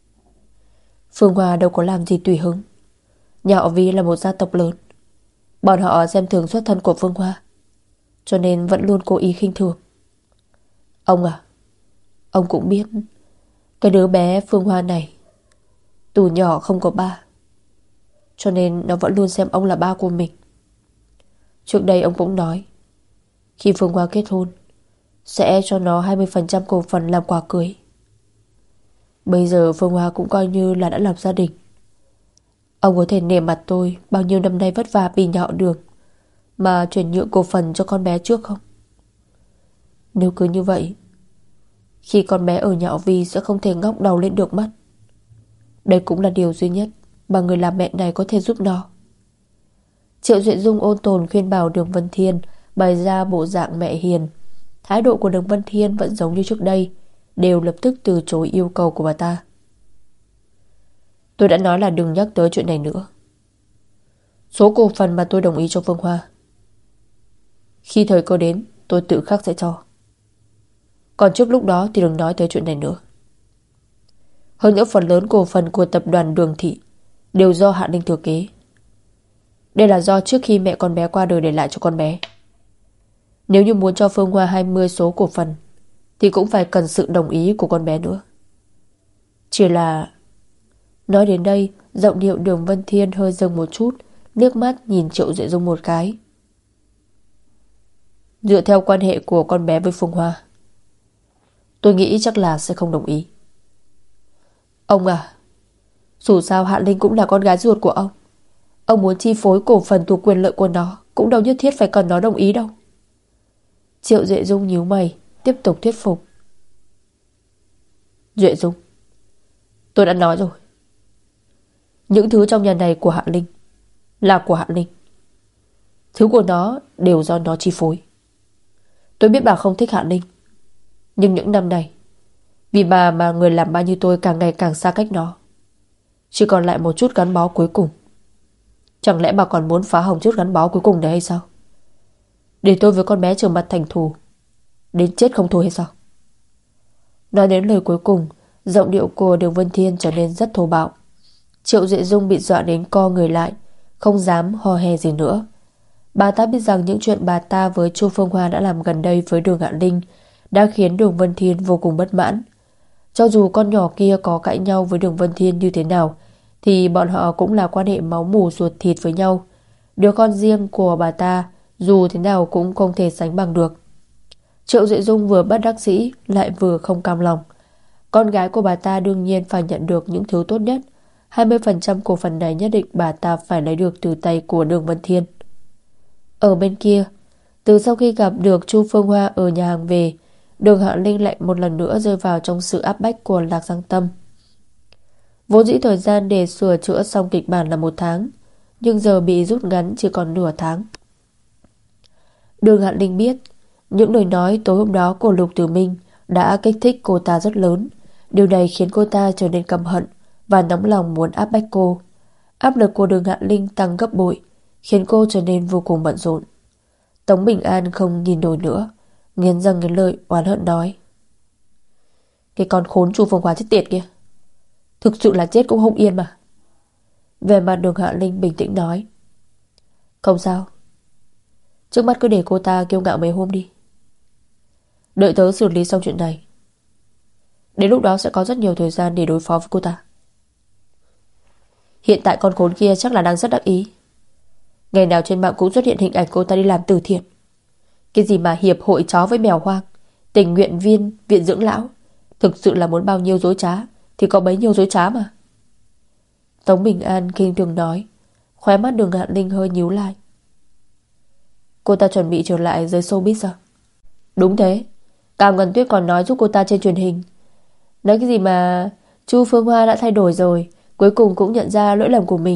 Phương Hoa đâu có làm gì tùy hứng. Nhà họ Vi là một gia tộc lớn, bọn họ xem thường xuất thân của Phương Hoa, cho nên vẫn luôn cố ý khinh thường. Ông à, ông cũng biết cái đứa bé Phương Hoa này từ nhỏ không có ba, cho nên nó vẫn luôn xem ông là ba của mình. Trước đây ông cũng nói khi Phương Hoa kết hôn sẽ cho nó hai mươi phần trăm cổ phần làm quà cưới. Bây giờ Phương Hoa cũng coi như là đã lập gia đình. Ông có thể nể mặt tôi bao nhiêu năm nay vất vả vì nhà họ Đường mà chuyển nhượng cổ phần cho con bé trước không? Nếu cứ như vậy, khi con bé ở nhà họ Vi sẽ không thể ngóc đầu lên được mất. Đây cũng là điều duy nhất mà người làm mẹ này có thể giúp nó. Triệu Duệ Dung ôn tồn khuyên bảo Đường Vân Thiên bày ra bộ dạng mẹ hiền. Thái độ của Đường Vân Thiên vẫn giống như trước đây, đều lập tức từ chối yêu cầu của bà ta. Tôi đã nói là đừng nhắc tới chuyện này nữa. Số cổ phần mà tôi đồng ý cho Phương Hoa, khi thời cơ đến tôi tự khắc sẽ cho. Còn trước lúc đó thì đừng nói tới chuyện này nữa. Hơn nữa phần lớn cổ phần của tập đoàn Đường Thị đều do Hạ Ninh thừa kế. Đây là do trước khi mẹ con bé qua đời để lại cho con bé. Nếu như muốn cho Phương Hoa hai mươi số cổ phần thì cũng phải cần sự đồng ý của con bé nữa. Chỉ là... Nói đến đây, giọng điệu Đường Vân Thiên hơi dừng một chút, liếc mắt nhìn Triệu Duệ Dung một cái. Dựa theo quan hệ của con bé với Phương Hoa, tôi nghĩ chắc là sẽ không đồng ý. Ông à, dù sao Hạ Linh cũng là con gái ruột của ông. Ông muốn chi phối cổ phần thuộc quyền lợi của nó cũng đâu nhất thiết phải cần nó đồng ý đâu. Triệu Duệ Dung nhíu mày, tiếp tục thuyết phục. Duệ Dung, tôi đã nói rồi, những thứ trong nhà này của Hạ Linh là của Hạ Linh. Thứ của nó đều do nó chi phối. Tôi biết bà không thích Hạ Linh, nhưng những năm này vì bà mà người làm ba như tôi càng ngày càng xa cách nó, chỉ còn lại một chút gắn bó cuối cùng. Chẳng lẽ bà còn muốn phá hỏng chút gắn bó cuối cùng đấy hay sao? Để tôi với con bé trở mặt thành thù đến chết không thôi hay sao? Nói đến lời cuối cùng, giọng điệu của Đường Vân Thiên trở nên rất thô bạo. Triệu Duệ Dung bị dọa đến co người lại, không dám hò hè gì nữa. Bà ta biết rằng những chuyện bà ta với Chu Phương Hoa đã làm gần đây với Đường Hạ Linh đã khiến Đường Vân Thiên vô cùng bất mãn. Cho dù con nhỏ kia có cãi nhau với Đường Vân Thiên như thế nào thì bọn họ cũng là quan hệ máu mủ ruột thịt với nhau. Đứa con riêng của bà ta dù thế nào cũng không thể sánh bằng được. Triệu Duệ Dung vừa bất đắc dĩ lại vừa không cam lòng. Con gái của bà ta đương nhiên phải nhận được những thứ tốt nhất. hai mươi phần trăm cổ phần này nhất định bà ta phải lấy được từ tay của Đường Vân Thiên. Ở bên kia, từ sau khi gặp được Chu Phương Hoa ở nhà hàng về, Đường Hạ Linh lại một lần nữa rơi vào trong sự áp bách của Lạc Giang Tâm. Vốn dĩ thời gian để sửa chữa xong kịch bản là một tháng, nhưng giờ bị rút ngắn chỉ còn nửa tháng. Đường Hạ Linh biết những lời nói tối hôm đó của Lục Tử Minh đã kích thích cô ta rất lớn. Điều này khiến cô ta trở nên căm hận và nóng lòng muốn áp bách cô. Áp lực của Đường Hạ Linh tăng gấp bội, khiến cô trở nên vô cùng bận rộn. Tống Bình An không nhìn nổi nữa, nghiến răng nghiến lợi oán hận nói: cái con khốn Chu Phương Hoa chết tiệt kia, thực sự là chết cũng không yên mà. Về mặt Đường Hạ Linh bình tĩnh nói: không sao, trước mắt cứ để cô ta kiêu ngạo mấy hôm đi, đợi tớ xử lý xong chuyện này. Đến lúc đó sẽ có rất nhiều thời gian để đối phó với cô ta. Hiện tại con khốn kia chắc là đang rất đắc ý. Ngày nào trên mạng cũng xuất hiện hình ảnh cô ta đi làm từ thiện. Cái gì mà hiệp hội chó với mèo hoang, tình nguyện viên viện dưỡng lão, thực sự là muốn bao nhiêu dối trá thì có bấy nhiêu dối trá mà. Tống Bình An kinh thường nói, khóe mắt Đường Hạ Linh hơi nhíu lại. Cô ta chuẩn bị trở lại giới showbiz sao? Đúng thế, Cao Ngân Tuyết còn nói giúp cô ta trên truyền hình, nói cái gì mà Chu Phương Hoa đã thay đổi rồi, cuối cùng cũng nhận ra lỗi lầm của mình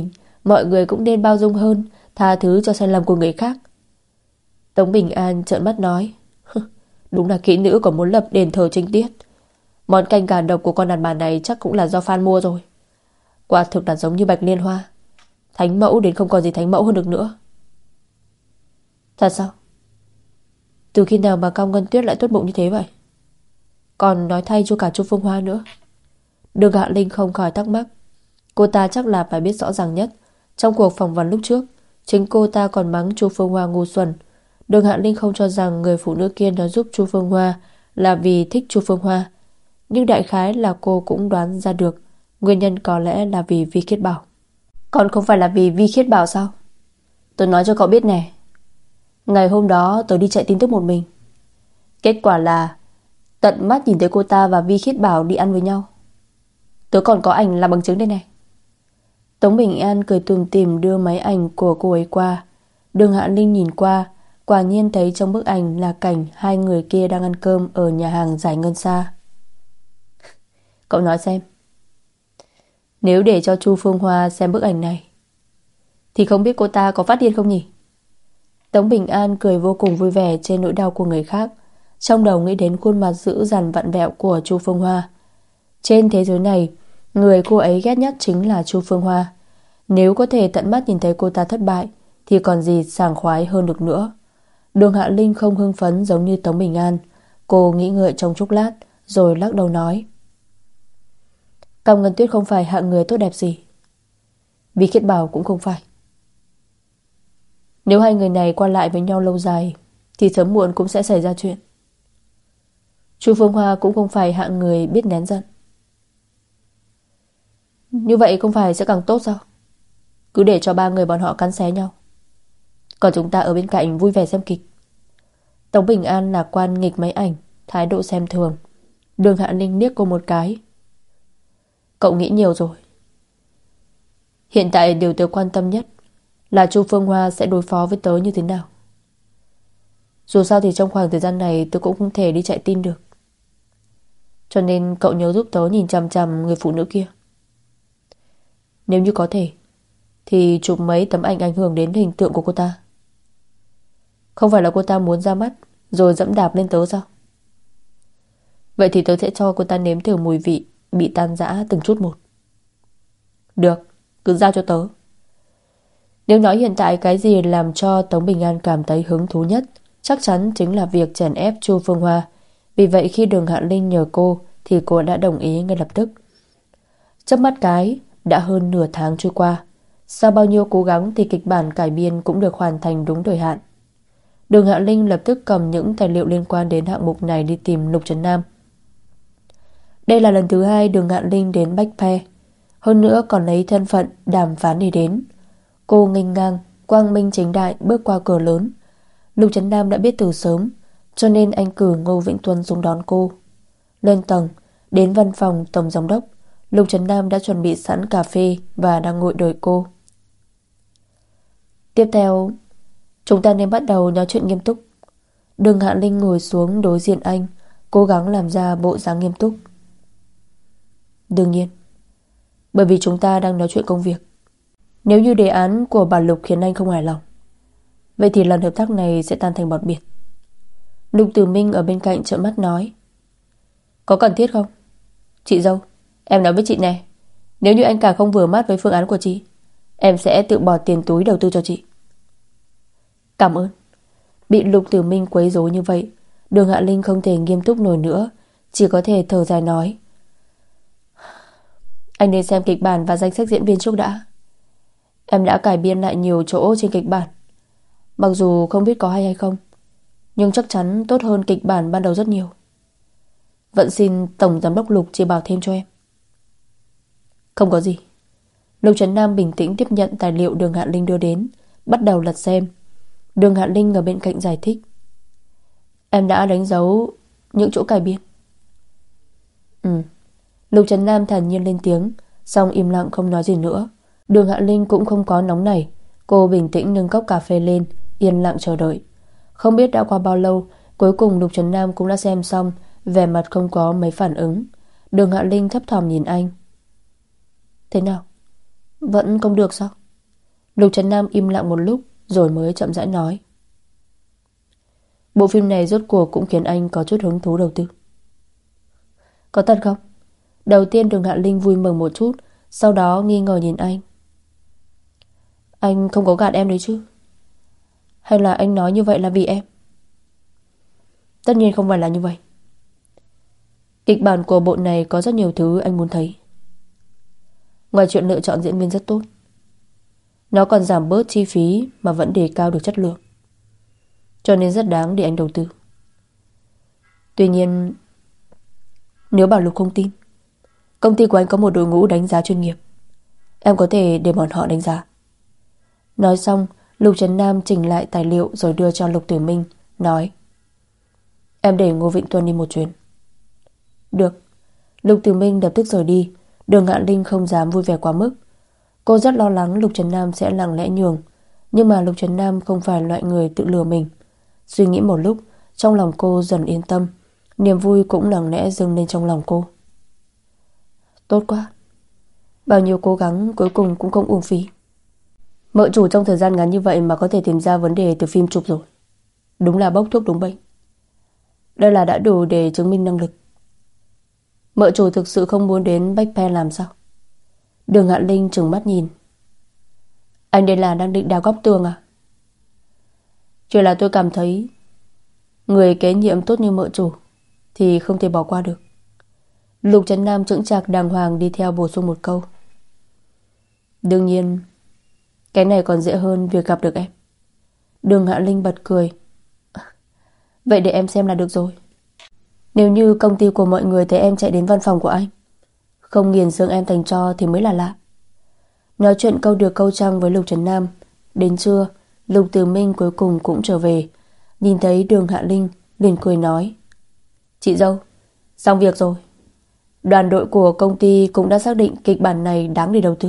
Mọi người cũng nên bao dung hơn, tha thứ cho sai lầm của người khác. Tống Bình An trợn mắt nói, đúng là kỹ nữ còn muốn lập đền thờ trinh tiết. Món canh gà độc của con đàn bà này chắc cũng là do fan mua rồi. Quả thực là giống như Bạch Liên Hoa, thánh mẫu đến không còn gì thánh mẫu hơn được nữa. Thật sao? Từ khi nào mà Cao Ngân Tuyết lại tốt bụng như thế vậy? Còn nói thay cho cả Chu Phương Hoa nữa. Đường Hạ Linh không khỏi thắc mắc. Cô ta chắc là phải biết rõ ràng nhất. Trong cuộc phỏng vấn lúc trước, chính cô ta còn mắng Chu Phương Hoa ngu xuẩn. Đường Hạ Linh không cho rằng người phụ nữ kia nói giúp Chu Phương Hoa là vì thích Chu Phương Hoa, nhưng đại khái là cô cũng đoán ra được nguyên nhân có lẽ là vì Vi Khiết Bảo. Còn không phải là vì Vi Khiết Bảo sao? Tôi nói cho cậu biết nè, ngày hôm đó tôi đi chạy tin tức một mình. Kết quả là tận mắt nhìn thấy cô ta và Vi Khiết Bảo đi ăn với nhau. Tớ còn có ảnh làm bằng chứng đây này. Tống Bình An cười tủm tỉm đưa máy ảnh của cô ấy qua. Đường Hạ Linh nhìn qua, quả nhiên thấy trong bức ảnh là cảnh hai người kia đang ăn cơm ở nhà hàng Giải Ngân Sa. Cậu nói xem, nếu để cho Chu Phương Hoa xem bức ảnh này thì không biết cô ta có phát điên không nhỉ? Tống Bình An cười vô cùng vui vẻ trên nỗi đau của người khác, trong đầu nghĩ đến khuôn mặt dữ dằn vặn vẹo của Chu Phương Hoa. Trên thế giới này, người cô ấy ghét nhất chính là Chu Phương Hoa. Nếu có thể tận mắt nhìn thấy cô ta thất bại thì còn gì sảng khoái hơn được nữa. Đường Hạ Linh không hưng phấn giống như Tống Bình An. Cô nghĩ ngợi trong chốc lát rồi lắc đầu nói, Cao Ngân Tuyết không phải hạng người tốt đẹp gì, Vi Khiết Bảo cũng không phải. Nếu hai người này qua lại với nhau lâu dài thì sớm muộn cũng sẽ xảy ra chuyện. Chu Phương Hoa cũng không phải hạng người biết nén giận. Như vậy không phải sẽ càng tốt sao? Cứ để cho ba người bọn họ cắn xé nhau, còn chúng ta ở bên cạnh vui vẻ xem kịch. Tống Bình An lạc quan nghịch máy ảnh, thái độ xem thường. Đường Hạ Linh liếc cô một cái. Cậu nghĩ nhiều rồi. Hiện tại điều tớ quan tâm nhất là Chu Phương Hoa sẽ đối phó với tớ như thế nào. Dù sao thì trong khoảng thời gian này tớ cũng không thể đi chạy tin được, cho nên cậu nhớ giúp tớ nhìn chằm chằm người phụ nữ kia. Nếu như có thể thì chụp mấy tấm ảnh ảnh hưởng đến hình tượng của cô ta. Không phải là cô ta muốn ra mắt rồi dẫm đạp lên tớ sao? Vậy thì tớ sẽ cho cô ta nếm thử mùi vị bị tan rã từng chút một. Được, cứ giao cho tớ. Nếu nói hiện tại cái gì làm cho Tống Bình An cảm thấy hứng thú nhất, chắc chắn chính là việc chèn ép Chu Phương Hoa. Vì vậy khi Đường Hạ Linh nhờ cô thì cô đã đồng ý ngay lập tức. Chớp mắt cái, đã hơn nửa tháng trôi qua. Sau bao nhiêu cố gắng thì kịch bản cải biên cũng được hoàn thành đúng thời hạn. Đường Hạ Linh lập tức cầm những tài liệu liên quan đến hạng mục này đi tìm Lục Trấn Nam. Đây là lần thứ hai Đường Hạ Linh đến Bách Phe, hơn nữa còn lấy thân phận đàm phán đi đến. Cô nghênh ngang, quang minh chính đại bước qua cửa lớn. Lục Trấn Nam đã biết từ sớm, cho nên anh cử Ngô Vĩnh Tuân xuống đón cô. Lên tầng, đến văn phòng tổng giám đốc, Lục Trấn Nam đã chuẩn bị sẵn cà phê và đang ngồi đợi cô. Tiếp theo, chúng ta nên bắt đầu nói chuyện nghiêm túc. Đường Hạ Linh ngồi xuống đối diện anh, cố gắng làm ra bộ dáng nghiêm túc. Đương nhiên, bởi vì chúng ta đang nói chuyện công việc. Nếu như đề án của bà Lục khiến anh không hài lòng, vậy thì lần hợp tác này sẽ tan thành bọt biển. Lục Tử Minh ở bên cạnh trợn mắt nói, có cần thiết không? Chị dâu, em nói với chị nè, nếu như anh càng không vừa mắt với phương án của chị, em sẽ tự bỏ tiền túi đầu tư cho chị. Cảm ơn. Bị Lục Tử Minh quấy rối như vậy, Đường Hạ Linh không thể nghiêm túc nổi nữa, chỉ có thể thở dài nói, anh nên xem kịch bản và danh sách diễn viên trước đã. Em đã cải biên lại nhiều chỗ trên kịch bản, mặc dù không biết có hay hay không, nhưng chắc chắn tốt hơn kịch bản ban đầu rất nhiều. Vẫn xin tổng giám đốc Lục chỉ bảo thêm cho em. Không có gì. Lục Trấn Nam bình tĩnh tiếp nhận tài liệu Đường Hạ Linh đưa đến, bắt đầu lật xem. Đường Hạ Linh ở bên cạnh giải thích, em đã đánh dấu những chỗ cải biên. Ừ. Lục Trấn Nam thản nhiên lên tiếng, xong im lặng không nói gì nữa. Đường Hạ Linh cũng không có nóng nảy, cô bình tĩnh nâng cốc cà phê lên, yên lặng chờ đợi. Không biết đã qua bao lâu, cuối cùng Lục Trấn Nam cũng đã xem xong, vẻ mặt không có mấy phản ứng. Đường Hạ Linh thấp thỏm nhìn anh. Thế nào? Vẫn không được sao? Lục Trấn Nam im lặng một lúc rồi mới chậm rãi nói: Bộ phim này rốt cuộc cũng khiến anh có chút hứng thú đầu tư. Có thật không? Đầu tiên Đường Hạ Linh vui mừng một chút, sau đó nghi ngờ nhìn anh. Anh không có gạt em đấy chứ? Hay là anh nói như vậy là vì em? Tất nhiên không phải là như vậy. Kịch bản của bộ này có rất nhiều thứ anh muốn thấy. Ngoài chuyện lựa chọn diễn viên rất tốt, nó còn giảm bớt chi phí mà vẫn đề cao được chất lượng, cho nên rất đáng để anh đầu tư. Tuy nhiên, nếu bảo Lục không tin, công ty của anh có một đội ngũ đánh giá chuyên nghiệp, em có thể để bọn họ đánh giá. Nói xong, Lục Trấn Nam chỉnh lại tài liệu rồi đưa cho Lục Tử Minh, nói: Em để Ngô Vĩnh Tuân đi một chuyến. Được. Lục Tử Minh lập tức rời đi. Đường Hạ Linh không dám vui vẻ quá mức. Cô rất lo lắng Lục Trấn Nam sẽ lặng lẽ nhường, nhưng mà Lục Trấn Nam không phải loại người tự lừa mình. Suy nghĩ một lúc, trong lòng cô dần yên tâm, niềm vui cũng lặng lẽ dâng lên trong lòng cô. Tốt quá. Bao nhiêu cố gắng cuối cùng cũng không uổng phí. Mợ chủ trong thời gian ngắn như vậy mà có thể tìm ra vấn đề từ phim chụp rồi. Đúng là bốc thuốc đúng bệnh. Đây là đã đủ để chứng minh năng lực. Mợ chủ thực sự không muốn đến Bách Pen làm sao? Đường Hạ Linh trừng mắt nhìn. Anh đây là đang định đào góc tường à? Chỉ là tôi cảm thấy người kế nhiệm tốt như mợ chủ thì không thể bỏ qua được. Lục Trấn Nam chững chạc đàng hoàng đi theo bổ sung một câu. Đương nhiên, cái này còn dễ hơn việc gặp được em. Đường Hạ Linh bật cười. Vậy để em xem là được rồi. Nếu như công ty của mọi người thấy em chạy đến văn phòng của anh, không nghiền xương em thành tro thì mới là lạ. Nói chuyện câu được câu trăng với Lục Trấn Nam. Đến trưa, Lục Tử Minh cuối cùng cũng trở về. Nhìn thấy Đường Hạ Linh liền cười nói: Chị dâu, xong việc rồi. Đoàn đội của công ty cũng đã xác định kịch bản này đáng để đầu tư.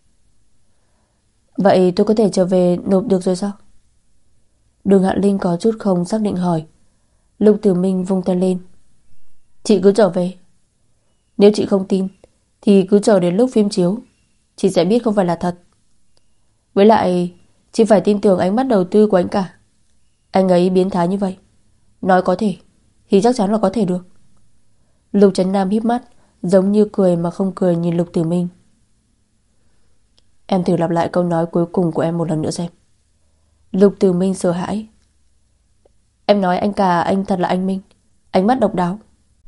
Vậy tôi có thể trở về nộp được rồi sao? Đường Hạ Linh có chút không xác định hỏi. Lục Tử Minh vung tay lên. Chị cứ trở về. Nếu chị không tin thì cứ chờ đến lúc phim chiếu, chị sẽ biết không phải là thật. Với lại, chị phải tin tưởng ánh mắt đầu tư của anh cả. Anh ấy biến thái như vậy, nói có thể thì chắc chắn là có thể được. Lục Trấn Nam híp mắt, giống như cười mà không cười nhìn Lục Tử Minh. Em thử lặp lại câu nói cuối cùng của em một lần nữa xem. Lục Tử Minh sợ hãi. Em nói anh cả anh thật là anh Minh, ánh mắt độc đáo.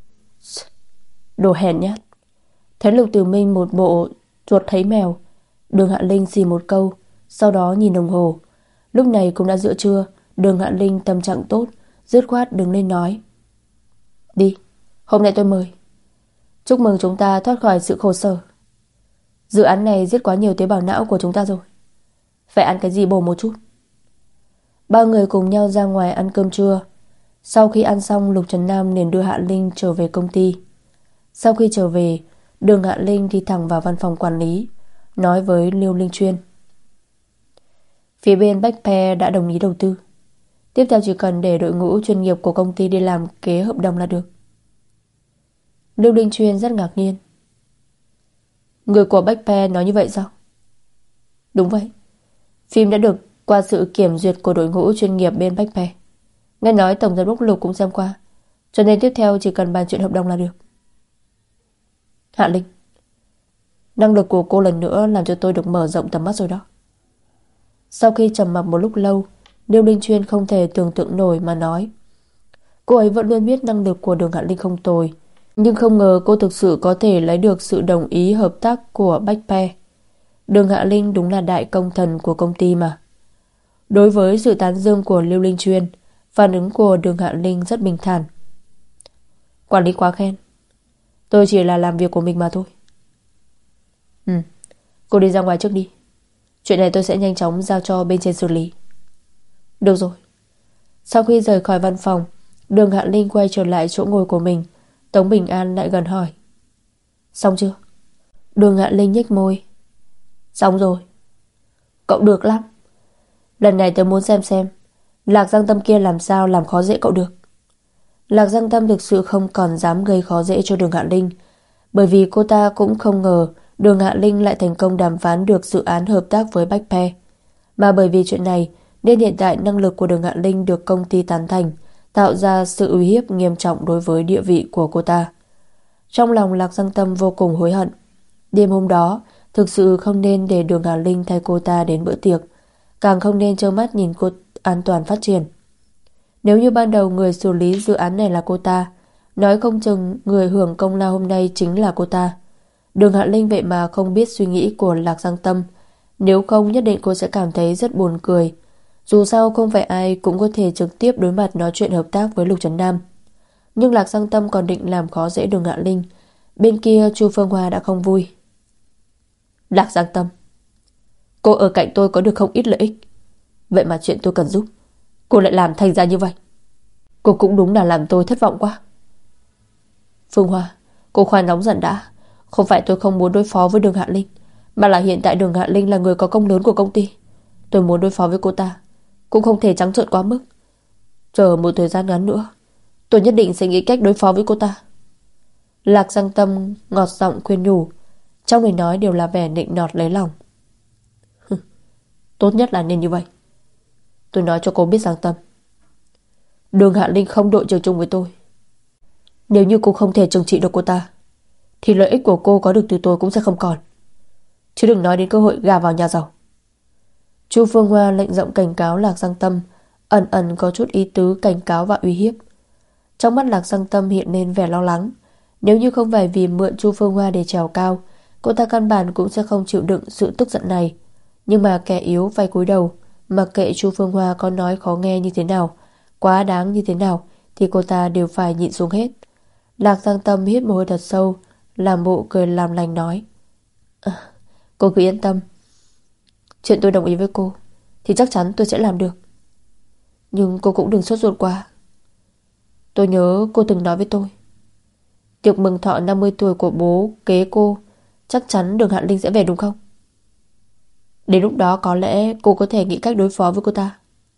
Đồ hèn nhát. Thấy Lục Tử Minh một bộ chuột thấy mèo, Đường Hạ Linh xì một câu, sau đó nhìn đồng hồ. Lúc này cũng đã giữa trưa. Đường Hạ Linh tâm trạng tốt, dứt khoát đứng lên nói: Đi, hôm nay tôi mời. Chúc mừng chúng ta thoát khỏi sự khổ sở. Dự án này giết quá nhiều tế bào não của chúng ta rồi, phải ăn cái gì bổ một chút. Ba người cùng nhau ra ngoài ăn cơm trưa. Sau khi ăn xong, Lục Trấn Nam liền đưa Hạ Linh trở về công ty. Sau khi trở về, Đường Hạ Linh đi thẳng vào văn phòng quản lý, nói với Lưu Linh Chuyên: Phía bên Bách Pe đã đồng ý đầu tư. Tiếp theo chỉ cần để đội ngũ chuyên nghiệp của công ty đi làm kế hợp đồng là được. Lưu Linh Chuyên rất ngạc nhiên. Người của Bách Pe nói như vậy sao? Đúng vậy. Phim đã được qua sự kiểm duyệt của đội ngũ chuyên nghiệp bên Bách Pe. Nghe nói tổng giám đốc Lục cũng xem qua, cho nên tiếp theo chỉ cần bàn chuyện hợp đồng là được. Hạ Linh, năng lực của cô lần nữa làm cho tôi được mở rộng tầm mắt rồi đó. Sau khi trầm mặc một lúc lâu, Lưu Linh Chuyên không thể tưởng tượng nổi mà nói. Cô ấy vẫn luôn biết năng lực của Đường Hạ Linh không tồi, nhưng không ngờ cô thực sự có thể lấy được sự đồng ý hợp tác của Bách Pe. Đường Hạ Linh đúng là đại công thần của công ty mà. Đối với sự tán dương của Lưu Linh Chuyên, phản ứng của Đường Hạ Linh rất bình thản. Quản lý quá khen, tôi chỉ là làm việc của mình mà thôi. Ừ, cô đi ra ngoài trước đi. Chuyện này tôi sẽ nhanh chóng giao cho bên trên xử lý. Được rồi. Sau khi rời khỏi văn phòng, Đường Hạ Linh quay trở lại chỗ ngồi của mình. Tống Bình An lại gần hỏi: Xong chưa? Đường Hạ Linh nhếch môi. Xong rồi. Cậu được lắm. Lần này tôi muốn xem xem Lạc Giang Tâm kia làm sao làm khó dễ cậu được. Lạc Giang Tâm thực sự không còn dám gây khó dễ cho Đường Hạ Linh, bởi vì cô ta cũng không ngờ Đường Hạ Linh lại thành công đàm phán được dự án hợp tác với Bách Pe. Mà bởi vì chuyện này nên hiện tại năng lực của Đường Hạ Linh được công ty tán thành, tạo ra sự uy hiếp nghiêm trọng đối với địa vị của cô ta. Trong lòng Lạc Giang Tâm vô cùng hối hận. Đêm hôm đó thực sự không nên để Đường Hạ Linh thay cô ta đến bữa tiệc, càng không nên trơ mắt nhìn cô an toàn phát triển. Nếu như ban đầu người xử lý dự án này là cô ta, nói không chừng người hưởng công lao hôm nay chính là cô ta. Đường Hạ Linh vậy mà không biết suy nghĩ của Lạc Giang Tâm, nếu không nhất định cô sẽ cảm thấy rất buồn cười. Dù sao không phải ai cũng có thể trực tiếp đối mặt nói chuyện hợp tác với Lục Trấn Nam. Nhưng Lạc Giang Tâm còn định làm khó dễ Đường Hạ Linh. Bên kia Chu Phương Hoa đã không vui. Lạc Giang Tâm, cô ở cạnh tôi có được không ít lợi ích, vậy mà chuyện tôi cần giúp cô lại làm thành ra như vậy. Cô cũng đúng là làm tôi thất vọng quá. Phương Hoa, cô khoan nóng giận đã. Không phải tôi không muốn đối phó với Đường Hạ Linh, mà là hiện tại Đường Hạ Linh là người có công lớn của công ty. Tôi muốn đối phó với cô ta cũng không thể trắng trợn quá mức. Chờ một thời gian ngắn nữa, tôi nhất định sẽ nghĩ cách đối phó với cô ta. Lạc Giang Tâm ngọt giọng khuyên nhủ, trong lời nói đều là vẻ nịnh nọt lấy lòng. Tốt nhất là nên như vậy. Tôi nói cho cô biết Giang Tâm, Đường Hạ Linh không đội trời chung với tôi. Nếu như cô không thể trừng trị được cô ta, thì lợi ích của cô có được từ tôi cũng sẽ không còn. Chứ đừng nói đến cơ hội gà vào nhà giàu. Chu Phương Hoa lệnh giọng cảnh cáo Lạc Giang Tâm, ẩn ẩn có chút ý tứ cảnh cáo và uy hiếp. Trong mắt Lạc Giang Tâm hiện lên vẻ lo lắng. Nếu như không phải vì mượn Chu Phương Hoa để trèo cao, cô ta căn bản cũng sẽ không chịu đựng sự tức giận này. Nhưng mà kẻ yếu phải cúi đầu, mặc kệ Chu Phương Hoa có nói khó nghe như thế nào, quá đáng như thế nào, thì cô ta đều phải nhịn xuống hết. Lạc Giang Tâm hít một hơi thật sâu, làm bộ cười làm lành nói, à, cô cứ yên tâm, chuyện tôi đồng ý với cô thì chắc chắn tôi sẽ làm được. Nhưng cô cũng đừng sốt ruột quá. Tôi nhớ cô từng nói với tôi, tiệc mừng thọ năm mươi tuổi của bố kế cô chắc chắn Đường Hạ Linh sẽ về đúng không? Đến lúc đó có lẽ cô có thể nghĩ cách đối phó với cô ta.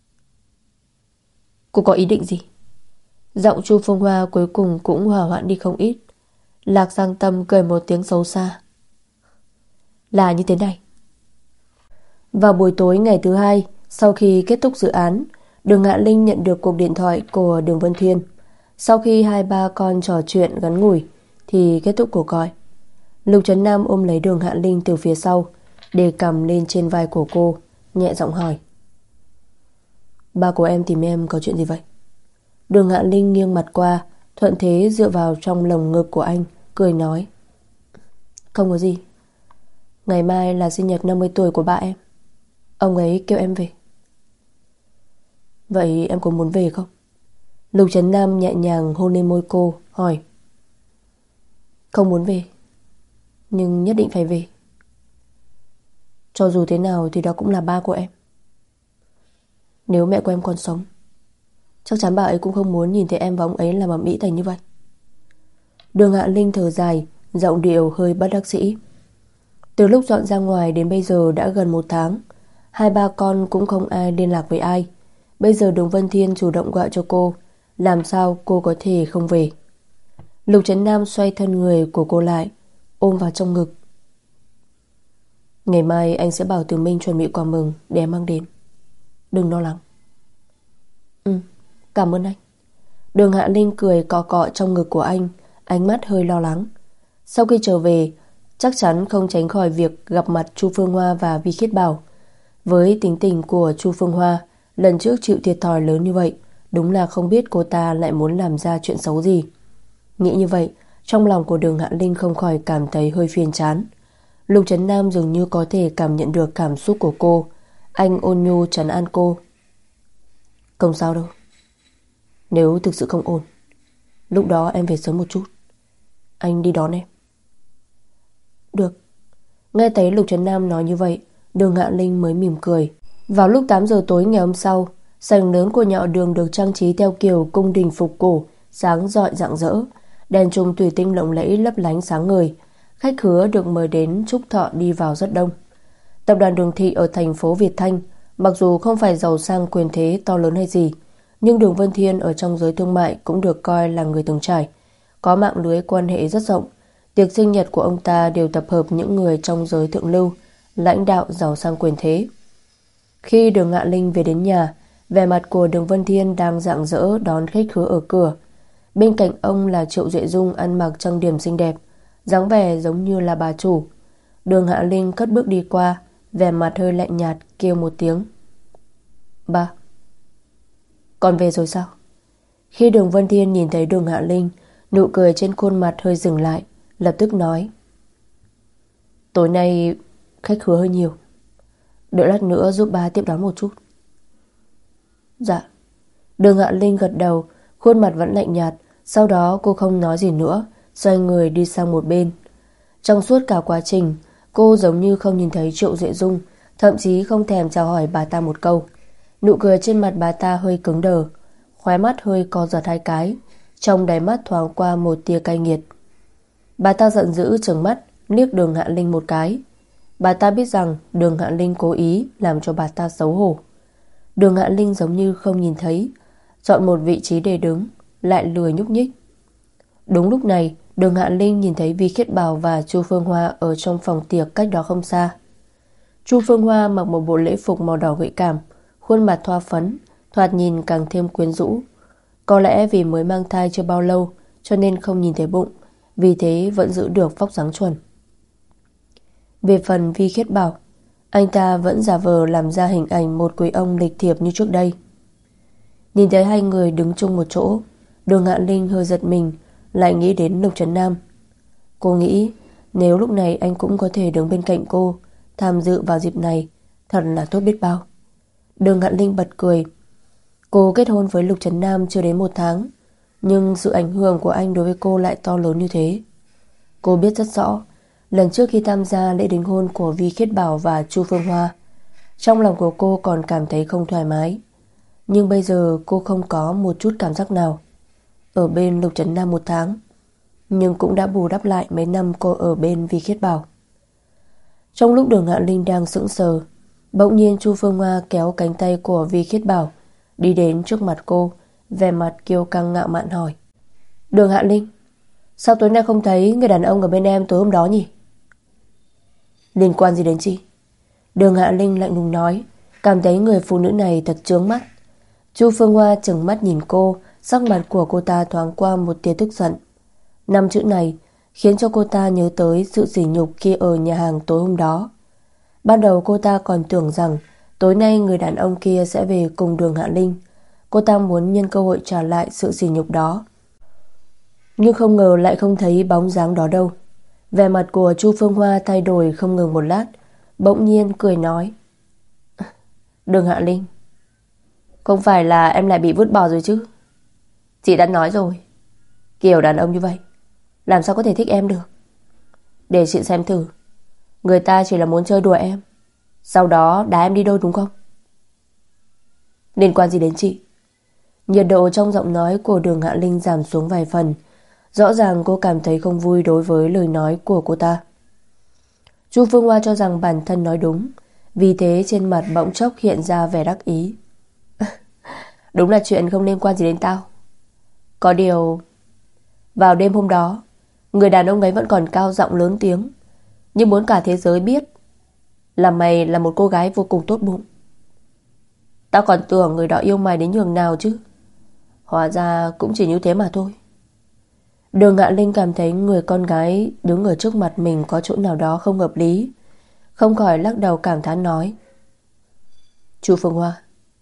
Cô có ý định gì? Giọng Chu Phương Hoa cuối cùng cũng hòa hoãn đi không ít. Lạc Giang Tâm cười một tiếng xấu xa. Là như thế này. Vào buổi tối ngày thứ hai, sau khi kết thúc dự án, Đường Hạ Linh nhận được cuộc điện thoại của Đường Vân Thiên. Sau khi hai ba con trò chuyện ngắn ngủi thì kết thúc cuộc gọi. Lục Trấn Nam ôm lấy Đường Hạ Linh từ phía sau, để cầm lên trên vai của cô, nhẹ giọng hỏi, ba của em tìm em có chuyện gì vậy? Đường Hạ Linh nghiêng mặt qua, thuận thế dựa vào trong lồng ngực của anh, cười nói, không có gì. Ngày mai là sinh nhật năm mươi tuổi của ba em, ông ấy kêu em về. Vậy em có muốn về không? Lục Trấn Nam nhẹ nhàng hôn lên môi cô, hỏi. Không muốn về, nhưng nhất định phải về. Cho dù thế nào thì đó cũng là ba của em. Nếu mẹ của em còn sống, chắc chắn bà ấy cũng không muốn nhìn thấy em và ông ấy làm ầm ĩ thành như vậy. Đường Hạ Linh thở dài, giọng điệu hơi bất đắc dĩ. Từ lúc dọn ra ngoài đến bây giờ đã gần một tháng, hai ba con cũng không ai liên lạc với ai. Bây giờ Đường Vân Thiên chủ động gọi cho cô, làm sao cô có thể không về? Lục Trấn Nam xoay thân người của cô lại, ôm vào trong ngực. Ngày mai anh sẽ bảo Từ Minh chuẩn bị quà mừng để em mang đến. Đừng lo lắng. Ừ, cảm ơn anh. Đường Hạ Linh cười cọ cọ trong ngực của anh, ánh mắt hơi lo lắng. Sau khi trở về, chắc chắn không tránh khỏi việc gặp mặt Chu Phương Hoa và Vi Khiết Bảo. Với tính tình của Chu Phương Hoa, lần trước chịu thiệt thòi lớn như vậy, đúng là không biết cô ta lại muốn làm ra chuyện xấu gì. Nghĩ như vậy, trong lòng của Đường Hạ Linh không khỏi cảm thấy hơi phiền chán. Lục Trấn Nam dường như có thể cảm nhận được cảm xúc của cô. Anh ôn nhu trấn an cô. Không sao đâu. Nếu thực sự không ổn, lúc đó em về sớm một chút, anh đi đón em. Được. Nghe thấy Lục Trấn Nam nói như vậy, Đường Hạ Linh mới mỉm cười. Vào lúc tám giờ tối ngày hôm sau, sảnh lớn của nhà họ Đường được trang trí theo kiểu cung đình phục cổ, sáng rọi rạng rỡ. Đèn chung thủy tinh lộng lẫy lấp lánh sáng ngời. Khách khứa được mời đến chúc thọ đi vào rất đông. Tập đoàn Đường Thị ở thành phố Việt Thanh, mặc dù không phải giàu sang quyền thế to lớn hay gì, nhưng Đường Vân Thiên ở trong giới thương mại cũng được coi là người từng trải, có mạng lưới quan hệ rất rộng. Tiệc sinh nhật của ông ta đều tập hợp những người trong giới thượng lưu, lãnh đạo giàu sang quyền thế. Khi Đường Hạ Linh về đến nhà, vẻ mặt của Đường Vân Thiên đang rạng rỡ đón khách khứa ở cửa. Bên cạnh ông là Triệu Duệ Dung ăn mặc trang điểm xinh đẹp, dáng vẻ giống như là bà chủ. Đường Hạ Linh cất bước đi qua, vẻ mặt hơi lạnh nhạt kêu một tiếng: "Ba." "Con về rồi sao?" Khi Đường Vân Thiên nhìn thấy Đường Hạ Linh, nụ cười trên khuôn mặt hơi dừng lại, lập tức nói: "Tối nay khách khứa hơi nhiều, đợi lát nữa giúp ba tiếp đón một chút." "Dạ." Đường Hạ Linh gật đầu, khuôn mặt vẫn lạnh nhạt. Sau đó cô không nói gì nữa, xoay người đi sang một bên. Trong suốt cả quá trình, cô giống như không nhìn thấy Triệu Duệ Dung, thậm chí không thèm chào hỏi bà ta một câu. Nụ cười trên mặt bà ta hơi cứng đờ, khóe mắt hơi co giật hai cái, trong đáy mắt thoáng qua một tia cay nghiệt. Bà ta giận dữ trừng mắt liếc Đường Hạ Linh một cái. Bà ta biết rằng Đường Hạ Linh cố ý làm cho bà ta xấu hổ. Đường Hạ Linh giống như không nhìn thấy, chọn một vị trí để đứng, lại lười nhúc nhích. Đúng lúc này, Đường Hạ Linh nhìn thấy Vi Khiết Bảo và Chu Phương Hoa ở trong phòng tiệc cách đó không xa. Chu Phương Hoa mặc một bộ lễ phục màu đỏ gợi cảm, khuôn mặt thoa phấn, thoạt nhìn càng thêm quyến rũ. Có lẽ vì mới mang thai chưa bao lâu cho nên không nhìn thấy bụng, vì thế vẫn giữ được vóc dáng chuẩn. Về phần Vi Khiết Bảo, anh ta vẫn giả vờ làm ra hình ảnh một quý ông lịch thiệp như trước đây. Nhìn thấy hai người đứng chung một chỗ, Đường Hạ Linh hơi giật mình, lại nghĩ đến Lục Trấn Nam. Cô nghĩ nếu lúc này anh cũng có thể đứng bên cạnh cô, tham dự vào dịp này, thật là tốt biết bao. Đường Hạ Linh bật cười. Cô kết hôn với Lục Trấn Nam chưa đến một tháng, nhưng sự ảnh hưởng của anh đối với cô lại to lớn như thế. Cô biết rất rõ, lần trước khi tham gia lễ đính hôn của Vi Khiết Bảo và Chu Phương Hoa, trong lòng của cô còn cảm thấy không thoải mái. Nhưng bây giờ cô không có một chút cảm giác nào. Ở bên Lục Trấn Nam một tháng, nhưng cũng đã bù đắp lại mấy năm cô ở bên Vi Khiết Bảo. Trong lúc Đường Hạ Linh đang sững sờ, bỗng nhiên Chu Phương Hoa kéo cánh tay của Vi Khiết Bảo đi đến trước mặt cô, vẻ mặt kiêu căng ngạo mạn hỏi: "Đường Hạ Linh, sao tối nay không thấy người đàn ông ở bên em tối hôm đó nhỉ?" "Liên quan gì đến chị?" Đường Hạ Linh lạnh lùng nói, cảm thấy người phụ nữ này thật chướng mắt. Chu Phương Hoa trừng mắt nhìn cô, sắc mặt của cô ta thoáng qua một tia tức giận. Năm chữ này khiến cho cô ta nhớ tới sự sỉ nhục khi ở nhà hàng tối hôm đó. Ban đầu cô ta còn tưởng rằng tối nay người đàn ông kia sẽ về cùng Đường Hạ Linh. Cô ta muốn nhân cơ hội trả lại sự sỉ nhục đó, nhưng không ngờ lại không thấy bóng dáng đó đâu. Vẻ mặt của Chu Phương Hoa thay đổi không ngừng một lát, bỗng nhiên cười nói: "Đường Hạ Linh, không phải là em lại bị vứt bỏ rồi chứ? Chị đã nói rồi, kiểu đàn ông như vậy làm sao có thể thích em được. Để chị xem thử, người ta chỉ là muốn chơi đùa em, sau đó đá em đi đôi đúng không?" "Liên quan gì đến chị?" Nhiệt độ trong giọng nói của Đường Hạ Linh giảm xuống vài phần. Rõ ràng cô cảm thấy không vui đối với lời nói của cô ta. Chu Phương Hoa cho rằng bản thân nói đúng, vì thế trên mặt bỗng chốc hiện ra vẻ đắc ý. "Đúng là chuyện không liên quan gì đến tao. Có điều, vào đêm hôm đó, người đàn ông ấy vẫn còn cao giọng lớn tiếng, nhưng muốn cả thế giới biết là mày là một cô gái vô cùng tốt bụng. Tao còn tưởng người đó yêu mày đến nhường nào chứ, hóa ra cũng chỉ như thế mà thôi." Đường Hạ Linh cảm thấy người con gái đứng ở trước mặt mình có chỗ nào đó không hợp lý, không khỏi lắc đầu cảm thán nói: "Chu Phương Hoa,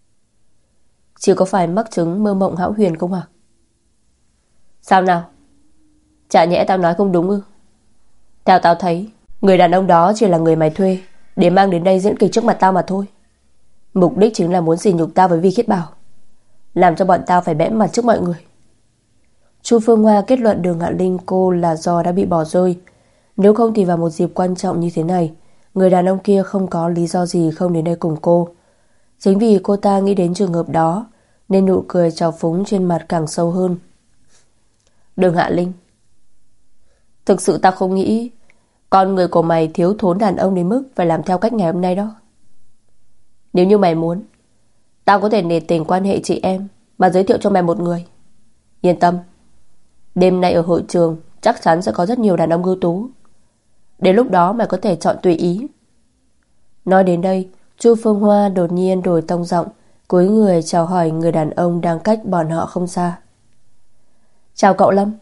chị có phải mắc chứng mơ mộng hão huyền không hả?" "Sao nào? Chả nhẽ tao nói không đúng ư? Theo tao thấy, người đàn ông đó chỉ là người mày thuê để mang đến đây diễn kịch trước mặt tao mà thôi. Mục đích chính là muốn sỉ nhục tao với Vi Khiết Bảo, làm cho bọn tao phải bẽ mặt trước mọi người." Chu Phương Hoa kết luận Đường Hạ Linh cô là do đã bị bỏ rơi. Nếu không thì vào một dịp quan trọng như thế này, người đàn ông kia không có lý do gì không đến đây cùng cô. Chính vì cô ta nghĩ đến trường hợp đó nên nụ cười trào phúng trên mặt càng sâu hơn. "Đường Hạ Linh, thực sự tao không nghĩ con người của mày thiếu thốn đàn ông đến mức phải làm theo cách ngày hôm nay đó. Nếu như mày muốn, tao có thể nể tình quan hệ chị em mà giới thiệu cho mày một người. Yên tâm, đêm nay ở hội trường chắc chắn sẽ có rất nhiều đàn ông ưu tú. Đến lúc đó mày có thể chọn tùy ý." Nói đến đây, Chu Phương Hoa đột nhiên đổi tông giọng, cúi người chào hỏi người đàn ông đang cách bọn họ không xa. Chào cậu Lâm.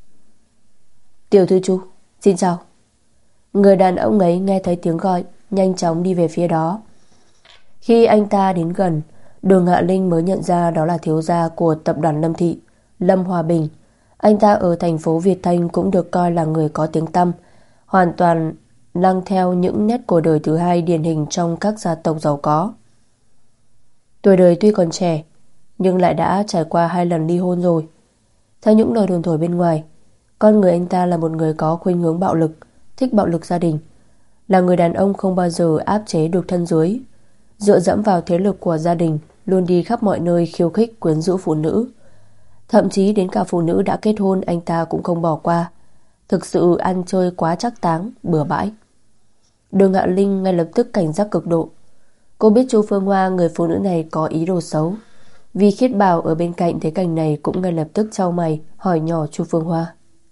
Tiểu thư Chu, xin chào. Người đàn ông ấy nghe thấy tiếng gọi, nhanh chóng đi về phía đó. Khi anh ta đến gần, Đường Hạ Linh mới nhận ra đó là thiếu gia của tập đoàn Lâm Thị, Lâm Hòa Bình. Anh ta ở thành phố Việt Thanh cũng được coi là người có tiếng tăm, hoàn toàn lăng theo những nét của đời thứ hai điển hình trong các gia tộc giàu có. Tuổi đời tuy còn trẻ, nhưng lại đã trải qua hai lần ly hôn rồi. Theo những lời đồn thổi bên ngoài, con người anh ta là một người có khuynh hướng bạo lực, thích bạo lực gia đình, là người đàn ông không bao giờ áp chế được thân dưới, dựa dẫm vào thế lực của gia đình, luôn đi khắp mọi nơi khiêu khích quyến rũ phụ nữ. Thậm chí đến cả phụ nữ đã kết hôn anh ta cũng không bỏ qua. Thực sự ăn chơi quá trác táng, bừa bãi. Đường Hạ Linh ngay lập tức cảnh giác cực độ. Cô biết Chu Phương Hoa, người phụ nữ này có ý đồ xấu. Vì Khiết Bảo ở bên cạnh thấy cảnh này cũng ngay lập tức chau mày hỏi nhỏ Chu Phương Hoa.